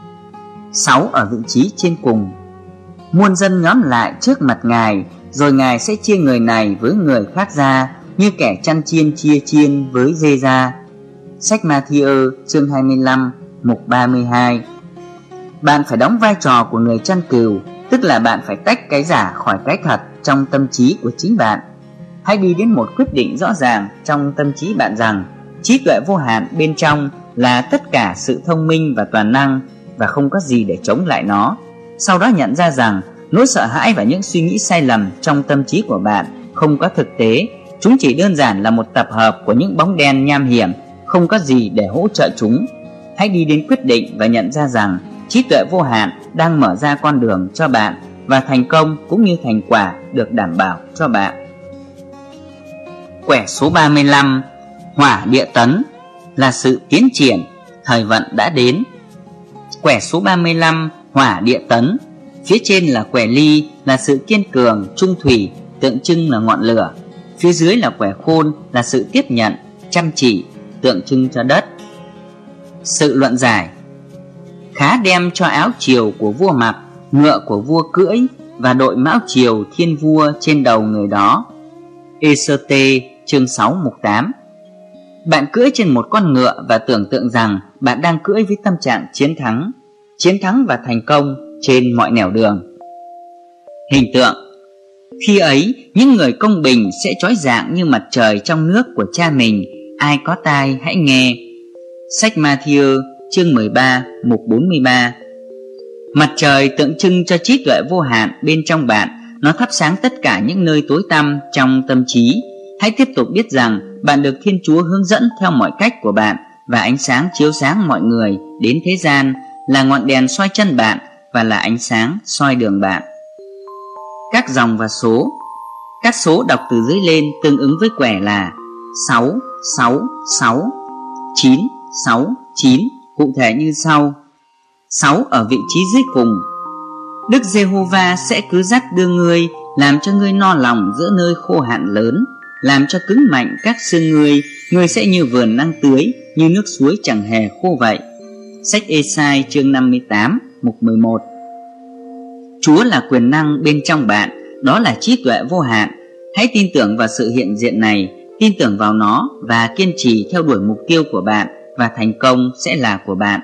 6 ở vị trí trên cùng. Muôn dân nhóm lại trước mặt Ngài, rồi Ngài sẽ chia người này với người khác ra, như kẻ chăn chiên chia chiên với dê ra. Sách Ma-thi-ơ chương 25 mục 32. Bạn phải đóng vai trò của người chăn cừu, tức là bạn phải tách cái giả khỏi cái thật trong tâm trí của chính bạn. Hãy đi đến một quyết định rõ ràng trong tâm trí bạn rằng trí tuệ vô hạn bên trong là tất cả sự thông minh và toàn năng, và không có gì để chống lại nó. Sau đó nhận ra rằng nỗi sợ hãi và những suy nghĩ sai lầm trong tâm trí của bạn không có thực tế. Chúng chỉ đơn giản là một tập hợp của những bóng đen nham hiểm, không có gì để hỗ trợ chúng. Hãy đi đến quyết định và nhận ra rằng trí tuệ vô hạn đang mở ra con đường cho bạn, và thành công cũng như thành quả được đảm bảo cho bạn. Quẻ số 35. Hỏa địa tấn là sự tiến triển, thời vận đã đến. Quẻ số 35. Hỏa địa tấn. Phía trên là quẻ ly, là sự kiên cường, trung thủy, tượng trưng là ngọn lửa. Phía dưới là quẻ khôn, là sự tiếp nhận, chăm chỉ, tượng trưng cho đất. Sự luận giải. Khá đem cho áo triều của vua mặc, ngựa của vua cưỡi, và đội mão triều thiên vua trên đầu người đó. Ê-sơ-tê chương 6 mục 8. Bạn cưỡi trên một con ngựa và tưởng tượng rằng bạn đang cưỡi với tâm trạng chiến thắng và thành công trên mọi nẻo đường. Hình tượng. Khi ấy, những người công bình sẽ chói rạng như mặt trời trong nước của cha mình. Ai có tai hãy nghe. Sách Ma-thi-ơ chương 13, mục 43. Mặt trời tượng trưng cho trí tuệ vô hạn bên trong bạn. Nó thắp sáng tất cả những nơi tối tăm trong tâm trí. Hãy tiếp tục biết rằng bạn được Thiên Chúa hướng dẫn theo mọi cách của bạn, và ánh sáng chiếu sáng mọi người đến thế gian, là ngọn đèn soi chân bạn và là ánh sáng soi đường bạn. Các dòng và số. Các số đọc từ dưới lên tương ứng với quẻ là 6, 6, 6, 9, 6, 9, cụ thể như sau. 6 ở vị trí dưới cùng. Đức Giê-hô-va sẽ cứ dắt đưa ngươi, làm cho ngươi no lòng giữa nơi khô hạn lớn, làm cho cứng mạnh các xương ngươi sẽ như vườn năng tưới, như nước suối chẳng hề khô vậy. Sách Ê-sai chương 58, mục 11. Chúa là quyền năng bên trong bạn, đó là trí tuệ vô hạn. Hãy tin tưởng vào sự hiện diện này, tin tưởng vào nó và kiên trì theo đuổi mục tiêu của bạn, và thành công sẽ là của bạn.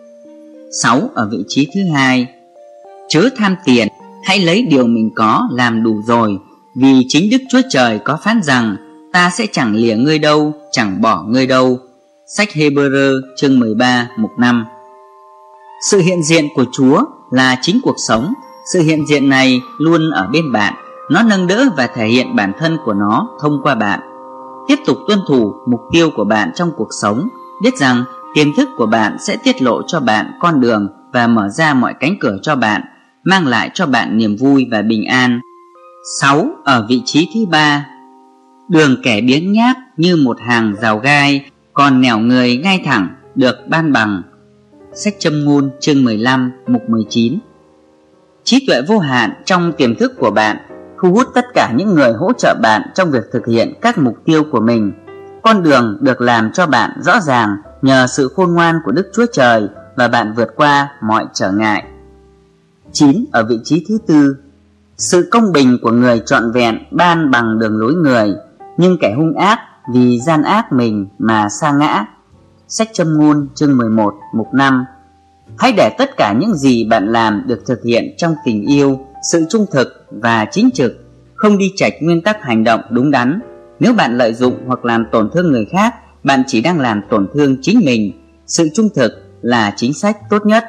6 ở vị trí thứ hai. Chớ tham tiền, hãy lấy điều mình có làm đủ rồi, vì chính Đức Chúa Trời có phán rằng ta sẽ chẳng lìa ngươi đâu, chẳng bỏ ngươi đâu. Sách Hê-bơ-rơ chương 13, mục 5. Sự hiện diện của Chúa là chính cuộc sống. Sự hiện diện này luôn ở bên bạn. Nó nâng đỡ và thể hiện bản thân của nó thông qua bạn. Tiếp tục tuân thủ mục tiêu của bạn trong cuộc sống, biết rằng tiềm thức của bạn sẽ tiết lộ cho bạn con đường và mở ra mọi cánh cửa cho bạn, mang lại cho bạn niềm vui và bình an. 6 ở vị trí thứ ba. Đường kẻ biếng nhác như một hàng rào gai, còn nẻo người ngay thẳng được ban bằng. Sách Châm ngôn chương 15, mục 19. Trí tuệ vô hạn trong tiềm thức của bạn thu hút tất cả những người hỗ trợ bạn trong việc thực hiện các mục tiêu của mình. Con đường được làm cho bạn rõ ràng nhờ sự khôn ngoan của Đức Chúa Trời, và bạn vượt qua mọi trở ngại. 9 ở vị trí thứ tư. Sự công bình của người trọn vẹn ban bằng đường lối người, nhưng kẻ hung ác vì gian ác mình mà sa ngã. Sách Châm ngôn chương 11, mục 5. Hãy để tất cả những gì bạn làm được thực hiện trong tình yêu, sự trung thực và chính trực, không đi chệch nguyên tắc hành động đúng đắn. Nếu bạn lợi dụng hoặc làm tổn thương người khác, bạn chỉ đang làm tổn thương chính mình. Sự trung thực là chính sách tốt nhất.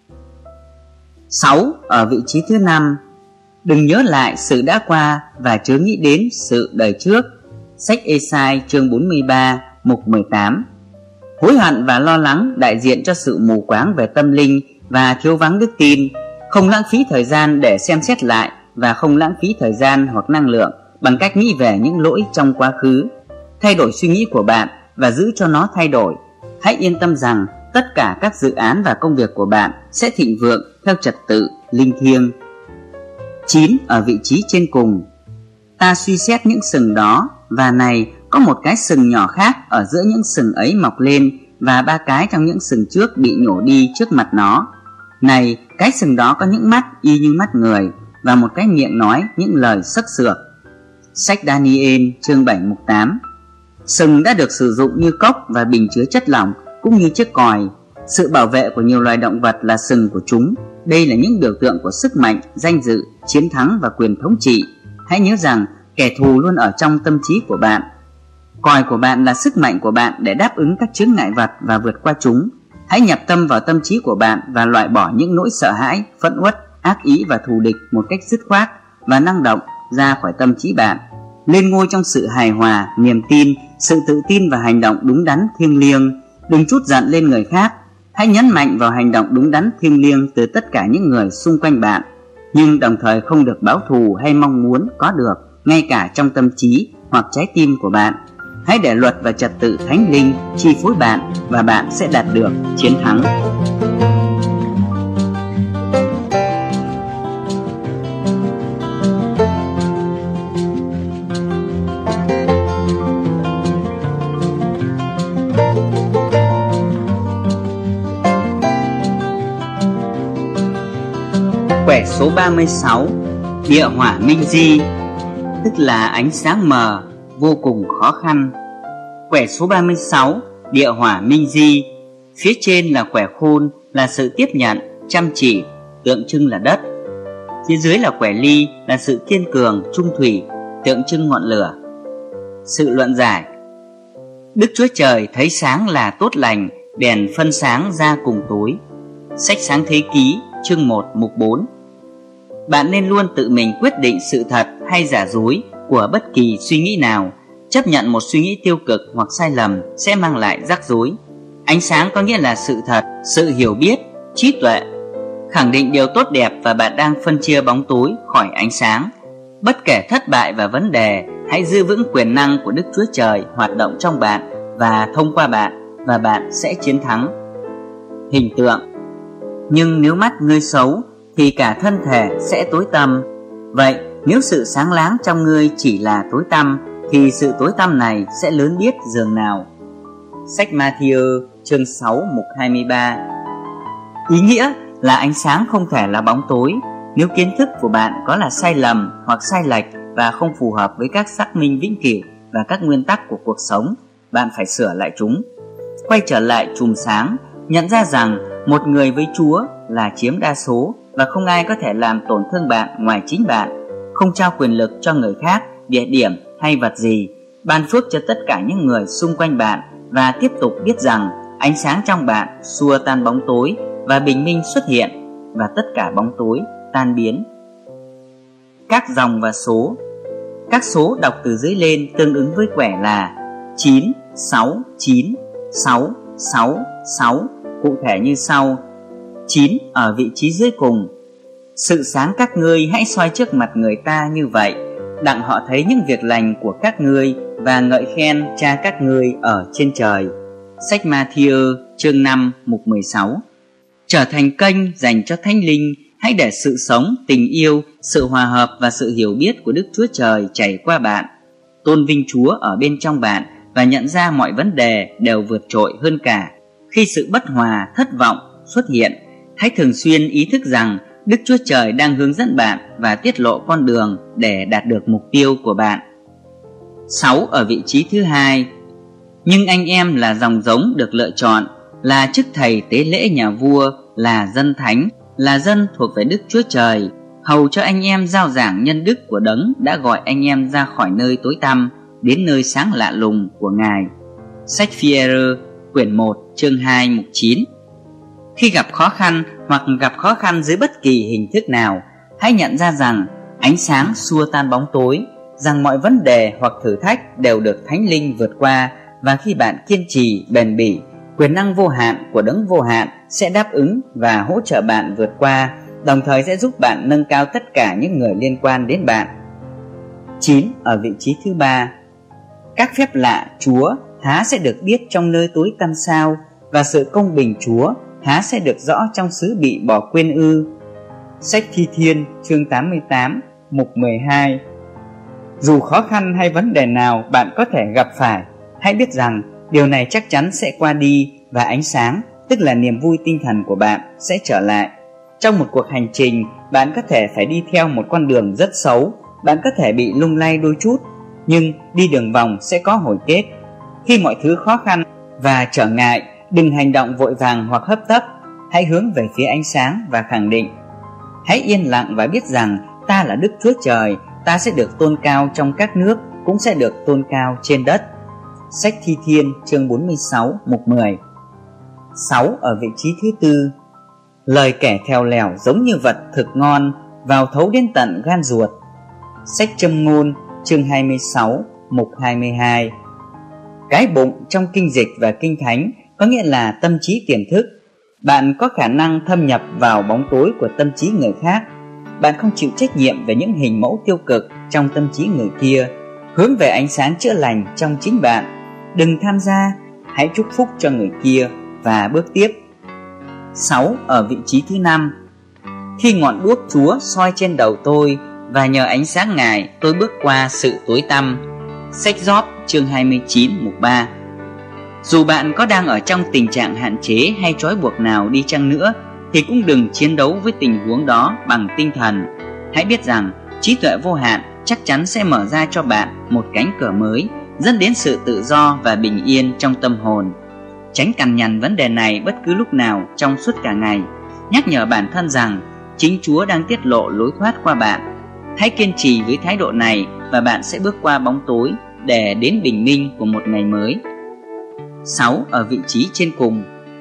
6 ở vị trí thứ 5. Đừng nhớ lại sự đã qua và chớ nghĩ đến sự đời trước. Sách Ê-sai chương 43, mục 18. Hối hận và lo lắng đại diện cho sự mù quáng về tâm linh và thiếu vắng đức tin. Không lãng phí thời gian để xem xét lại, và không lãng phí thời gian hoặc năng lượng bằng cách nghĩ về những lỗi trong quá khứ. Thay đổi suy nghĩ của bạn và giữ cho nó thay đổi. Hãy yên tâm rằng tất cả các dự án và công việc của bạn sẽ thịnh vượng theo trật tự linh thiêng. 9 ở vị trí trên cùng. Ta suy xét những sừng đó, và này, có một cái sừng nhỏ khác ở giữa những sừng ấy mọc lên, và 3 cái trong những sừng trước bị nhổ đi trước mặt nó. Này, cái sừng đó có những mắt y như mắt người, và một cái miệng nói những lời sắc sược. Sách Daniel chương 7, mục 8. Sừng đã được sử dụng như cốc và bình chứa chất lỏng, cũng như chiếc còi. Sự bảo vệ của nhiều loài động vật là sừng của chúng. Đây là những biểu tượng của sức mạnh, danh dự, chiến thắng và quyền thống trị. Hãy nhớ rằng kẻ thù luôn ở trong tâm trí của bạn. Còi của bạn là sức mạnh của bạn để đáp ứng các chướng ngại vật và vượt qua chúng. Hãy nhập tâm vào tâm trí của bạn và loại bỏ những nỗi sợ hãi, phẫn uất, ác ý và thù địch một cách dứt khoát và năng động ra khỏi tâm trí bạn. Lên ngôi trong sự hài hòa, niềm tin, sự tự tin và hành động đúng đắn thiêng liêng. Đừng trút giận lên người khác. Hãy nhấn mạnh vào hành động đúng đắn thiêng liêng từ tất cả những người xung quanh bạn, nhưng đồng thời không được báo thù hay mong muốn có được ngay cả trong tâm trí hoặc trái tim của bạn. Hãy để luật và trật tự thánh linh chi phối bạn, và bạn sẽ đạt được chiến thắng. Quẻ số 36. Địa hỏa minh di, tức là ánh sáng mờ, vô cùng khó khăn. Quẻ số 36. Địa hỏa minh di. Phía trên là quẻ khôn, là sự tiếp nhận, chăm chỉ, tượng trưng là đất. Phía dưới là quẻ ly, là sự kiên cường, trung thủy, tượng trưng ngọn lửa. Sự luận giải. Đức Chúa Trời thấy sáng là tốt lành, bèn phân sáng ra cùng tối. Sách Sáng Thế Ký chương 1 mục 4. Bạn nên luôn tự mình quyết định sự thật hay giả dối của bất kỳ suy nghĩ nào. Chấp nhận một suy nghĩ tiêu cực hoặc sai lầm sẽ mang lại rắc rối. Ánh sáng có nghĩa là sự thật, sự hiểu biết, trí tuệ. Khẳng định điều tốt đẹp và bạn đang phân chia bóng tối khỏi ánh sáng. Bất kể thất bại và vấn đề, hãy giữ vững quyền năng của Đức Chúa Trời hoạt động trong bạn và thông qua bạn, và bạn sẽ chiến thắng. Hình tượng: nhưng nếu mắt ngươi xấu thì cả thân thể sẽ tối tăm. Vậy nếu sự sáng láng trong ngươi chỉ là tối tăm thì sự tối tăm này sẽ lớn biết dường nào. Sách Ma-thi-ơ chương 6 mục 23. Ý nghĩa là ánh sáng không thể là bóng tối. Nếu kiến thức của bạn có là sai lầm hoặc sai lệch và không phù hợp với các xác minh vĩnh cửu và các nguyên tắc của cuộc sống, bạn phải sửa lại chúng. Quay trở lại chùm sáng, nhận ra rằng một người với Chúa là chiếm đa số và không ai có thể làm tổn thương bạn ngoài chính bạn. Không trao quyền lực cho người khác, địa điểm hay vật gì. Ban phước cho tất cả những người xung quanh bạn và tiếp tục biết rằng ánh sáng trong bạn xua tan bóng tối và bình minh xuất hiện và tất cả bóng tối tan biến. Các dòng và số. Các số đọc từ dưới lên tương ứng với quẻ là 9, 6, 9, 6, 6, 6, cụ thể như sau. 9 ở vị trí dưới cùng. Sự sáng các ngươi hãy soi trước mặt người ta như vậy, đặng họ thấy những việc lành của các ngươi và ngợi khen Cha các ngươi ở trên trời. Sách Ma-thi-ơ chương 5 mục 16. Trở thành kênh dành cho Thánh Linh. Hãy để sự sống, tình yêu, sự hòa hợp và sự hiểu biết của Đức Chúa Trời chảy qua bạn. Tôn vinh Chúa ở bên trong bạn và nhận ra mọi vấn đề đều vượt trội hơn cả. Khi sự bất hòa, thất vọng xuất hiện, hãy thường xuyên ý thức rằng Đức Chúa Trời đang hướng dẫn bạn và tiết lộ con đường để đạt được mục tiêu của bạn. 6 ở vị trí thứ hai. Nhưng anh em là dòng giống được lựa chọn, là chức thầy tế lễ nhà vua, là dân thánh, là dân thuộc về Đức Chúa Trời, hầu cho anh em rao giảng nhân đức của Đấng đã gọi anh em ra khỏi nơi tối tăm đến nơi sáng lạ lùng của Ngài. Sách Phi-e-rơ quyển 1 chương 2 mục 9. Khi gặp khó khăn hoặc gặp khó khăn dưới bất kỳ hình thức nào, hãy nhận ra rằng ánh sáng xua tan bóng tối, rằng mọi vấn đề hoặc thử thách đều được Thánh Linh vượt qua, và khi bạn kiên trì, bền bỉ, quyền năng vô hạn của Đấng vô hạn sẽ đáp ứng và hỗ trợ bạn vượt qua, đồng thời sẽ giúp bạn nâng cao tất cả những người liên quan đến bạn. 9 ở vị trí thứ ba. Các phép lạ Chúa há sẽ được biết trong nơi tối tăm sao, và sự công bình Chúa há sẽ được rõ trong xứ bị bỏ quên ư. Sách Thi Thiên chương 88 mục 12. Dù khó khăn hay vấn đề nào bạn có thể gặp phải, hãy biết rằng điều này chắc chắn sẽ qua đi và ánh sáng, tức là niềm vui tinh thần của bạn, sẽ trở lại. Trong một cuộc hành trình, bạn có thể phải đi theo một con đường rất xấu, bạn có thể bị lung lay đôi chút, nhưng đi đường vòng sẽ có hồi kết. Khi mọi thứ khó khăn và trở ngại, đừng hành động vội vàng hoặc hấp tấp. Hãy hướng về phía ánh sáng và khẳng định. Hãy yên lặng và biết rằng ta là Đức Chúa Trời, ta sẽ được tôn cao trong các nước, cũng sẽ được tôn cao trên đất. Sách Thi Thiên chương 46 mục 10. 6 ở vị trí thứ tư. Lời kẻ thèo lèo giống như vật thực ngon, vào thấu đến tận gan ruột. Sách Châm ngôn chương 26 mục 22. Cái bụng trong kinh dịch và kinh thánh có nghĩa là tâm trí tiềm thức. Bạn có khả năng thâm nhập vào bóng tối của tâm trí người khác. Bạn không chịu trách nhiệm về những hình mẫu tiêu cực trong tâm trí người kia. Hướng về ánh sáng chữa lành trong chính bạn. Đừng tham gia, hãy chúc phúc cho người kia và bước tiếp. 6 ở vị trí thứ 5. Khi ngọn đuốc Chúa soi trên đầu tôi, và nhờ ánh sáng Ngài tôi bước qua sự tối tăm. Sách Gióp chương 29 mục 3. Dù bạn có đang ở trong tình trạng hạn chế hay trói buộc nào đi chăng nữa, thì cũng đừng chiến đấu với tình huống đó bằng tinh thần. Hãy biết rằng trí tuệ vô hạn chắc chắn sẽ mở ra cho bạn một cánh cửa mới, dẫn đến sự tự do và bình yên trong tâm hồn. Tránh cằn nhằn vấn đề này bất cứ lúc nào trong suốt cả ngày. Nhắc nhở bản thân rằng chính Chúa đang tiết lộ lối thoát qua bạn. Hãy kiên trì với thái độ này và bạn sẽ bước qua bóng tối để đến bình minh của một ngày mới. 6 ở vị trí trên cùng.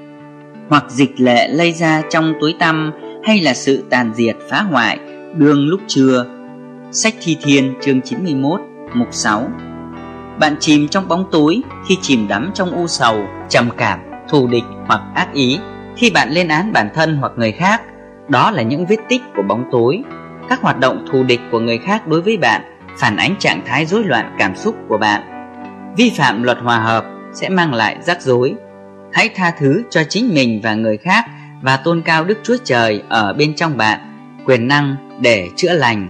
hoặc dịch lệ lây ra trong tối tăm, hay là sự tàn diệt phá hoại đương lúc trưa. Sách Thi Thiên chương 91 mục 6. Bạn chìm trong bóng tối khi chìm đắm trong u sầu, trầm cảm, thù địch hoặc ác ý. Khi bạn lên án bản thân hoặc người khác, đó là những vết tích của bóng tối. Các hoạt động thù địch của người khác đối với bạn phản ánh trạng thái rối loạn cảm xúc của bạn. Vi phạm luật hòa hợp sẽ mang lại rắc rối. Hãy tha thứ cho chính mình và người khác và tôn cao Đức Chúa Trời ở bên trong bạn, quyền năng để chữa lành.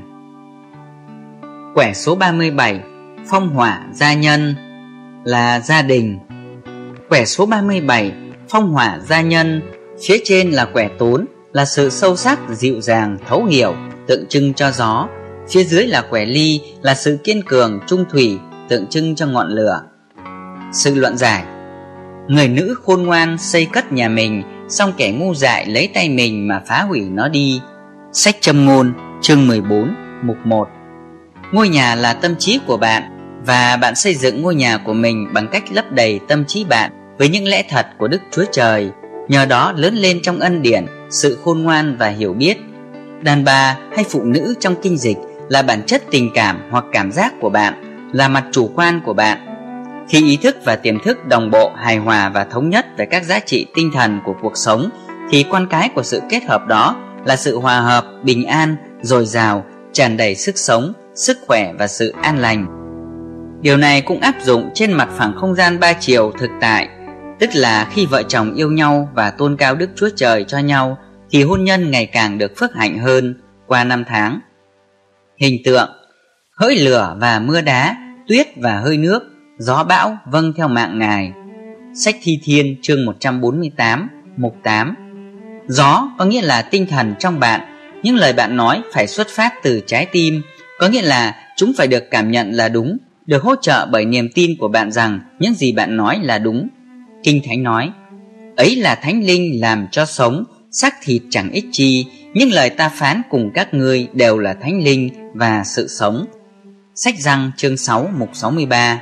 Quẻ số 37, phong hỏa gia nhân là gia đình. Quẻ số 37, phong hỏa gia nhân, phía trên là quẻ tốn, là sự sâu sắc, dịu dàng, thấu hiểu, tượng trưng cho gió. Phía dưới là quẻ ly, là sự kiên cường, trung thủy, tượng trưng cho ngọn lửa. Sự luận giải: người nữ khôn ngoan xây cất nhà mình, song kẻ ngu dại lấy tay mình mà phá hủy nó đi. Sách Châm ngôn chương 14 mục 1. Ngôi nhà là tâm trí của bạn, và bạn xây dựng ngôi nhà của mình bằng cách lấp đầy tâm trí bạn với những lẽ thật của Đức Chúa Trời, nhờ đó lớn lên trong ân điển, sự khôn ngoan và hiểu biết. Đàn bà hay phụ nữ trong kinh dịch là bản chất tình cảm hoặc cảm giác của bạn, là mặt chủ quan của bạn. Khi ý thức và tiềm thức đồng bộ, hài hòa và thống nhất về các giá trị tinh thần của cuộc sống, thì con cái của sự kết hợp đó là sự hòa hợp, bình an, dồi dào, tràn đầy sức sống, sức khỏe và sự an lành. Điều này cũng áp dụng trên mặt phẳng không gian ba chiều thực tại, tức là khi vợ chồng yêu nhau và tôn cao Đức Chúa Trời cho nhau, thì hôn nhân ngày càng được phước hạnh hơn qua năm tháng. Hình tượng: hỡi lửa và mưa đá, tuyết và hơi nước, gió bão vâng theo mạng Ngài. Sách Thi Thiên chương 148 mục 8. Gió có nghĩa là tinh thần trong bạn. Những lời bạn nói phải xuất phát từ trái tim, có nghĩa là chúng phải được cảm nhận là đúng, được hỗ trợ bởi niềm tin của bạn rằng những gì bạn nói là đúng. Kinh Thánh nói: ấy là Thánh Linh làm cho sống, xác thịt chẳng ích chi, những lời ta phán cùng các ngươi đều là Thánh Linh và sự sống. Sách Giăng chương 6 mục 63.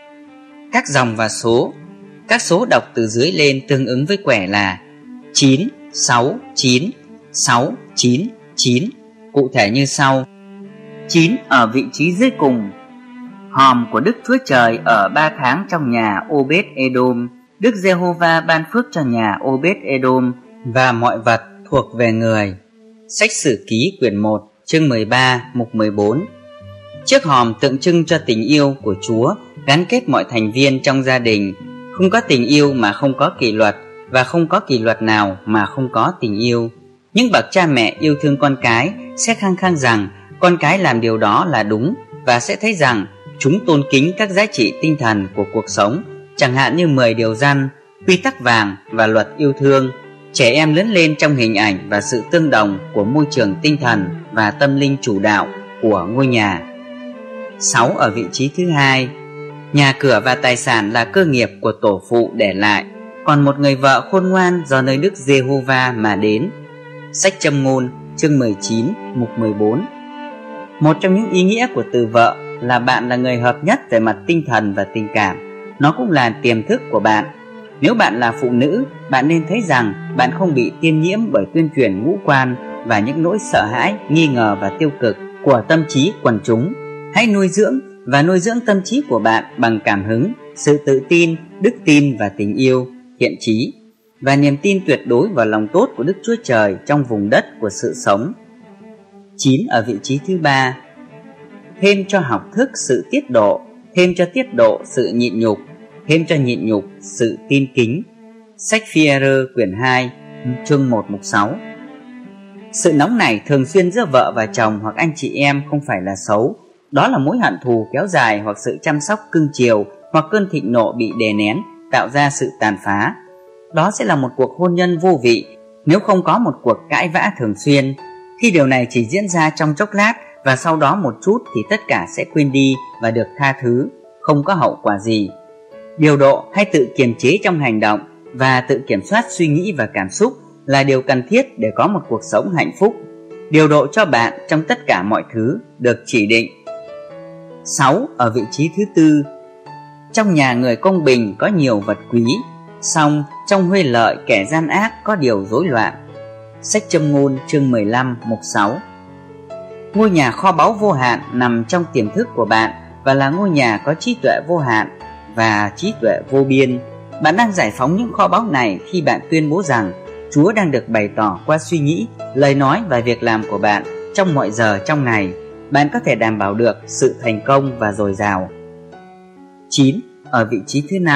Các dòng và số. Các số đọc từ dưới lên tương ứng với quẻ là 9, 6, 9, 6, 9, 9. Cụ thể như sau: 9 ở vị trí dưới cùng. Hòm của Đức Chúa Trời ở 3 tháng trong nhà Obed-Edom. Đức Giê-hô-va ban phước cho nhà Obed-Edom và mọi vật thuộc về người. Sách Sử Ký quyển 1 chương 13 mục 14. Chiếc hòm tượng trưng cho tình yêu của Chúa, gắn kết mọi thành viên trong gia đình. Không có tình yêu mà không có kỷ luật, và không có kỷ luật nào mà không có tình yêu. Những bậc cha mẹ yêu thương con cái sẽ khăng khăng rằng con cái làm điều đó là đúng, và sẽ thấy rằng chúng tôn kính các giá trị tinh thần của cuộc sống, chẳng hạn như 10 điều răn, quy tắc vàng và luật yêu thương. Trẻ em lớn lên trong hình ảnh và sự tương đồng của môi trường tinh thần và tâm linh chủ đạo của ngôi nhà. 6 ở vị trí thứ hai. Nhà cửa và tài sản là cơ nghiệp của tổ phụ để lại, còn một người vợ khôn ngoan do nơi Đức Giê-hô-va mà đến. Sách Châm ngôn chương 19 mục 14. Một trong những ý nghĩa của từ vợ là bạn là người hợp nhất về mặt tinh thần và tình cảm. Nó cũng là tiềm thức của bạn. Nếu bạn là phụ nữ, bạn nên thấy rằng bạn không bị tiêm nhiễm bởi tuyên truyền ngũ quan và những nỗi sợ hãi, nghi ngờ và tiêu cực của tâm trí quần chúng. Hãy nuôi dưỡng tâm trí của bạn bằng cảm hứng, sự tự tin, đức tin và tình yêu, thiện chí và niềm tin tuyệt đối vào lòng tốt của Đức Chúa Trời trong vùng đất của sự sống. 9 ở vị trí thứ ba. Thêm cho học thức sự tiết độ, thêm cho tiết độ sự nhịn nhục, thêm cho nhịn nhục sự tin kính. Sách Phi-e-rơ quyển 2 chương 1 mục 6. Sự nóng nảy thường xuyên giữa vợ và chồng hoặc anh chị em không phải là xấu. Đó là mối hận thù kéo dài hoặc sự chăm sóc cưng chiều hoặc cơn thịnh nộ bị đè nén tạo ra sự tàn phá. Đó sẽ là một cuộc hôn nhân vô vị nếu không có một cuộc cãi vã thường xuyên. Khi điều này chỉ diễn ra trong chốc lát và sau đó một chút thì tất cả sẽ quên đi và được tha thứ, không có hậu quả gì. Điều độ hay tự kiềm chế trong hành động và tự kiểm soát suy nghĩ và cảm xúc là điều cần thiết để có một cuộc sống hạnh phúc. Điều độ cho bạn trong tất cả mọi thứ được chỉ định. 6 ở vị trí thứ tư. Trong nhà người công bình có nhiều vật quý, song trong huê lợi kẻ gian ác có điều rối loạn. Sách Châm ngôn chương 15 mục 6. Ngôi nhà kho báu vô hạn nằm trong tiềm thức của bạn và là ngôi nhà có trí tuệ vô hạn và trí tuệ vô biên. Bạn đang giải phóng những kho báu này khi bạn tuyên bố rằng Chúa đang được bày tỏ qua suy nghĩ, lời nói và việc làm của bạn trong mọi giờ trong ngày. Bạn có thể đảm bảo được sự thành công và dồi dào. 9. Ở vị trí thứ 5,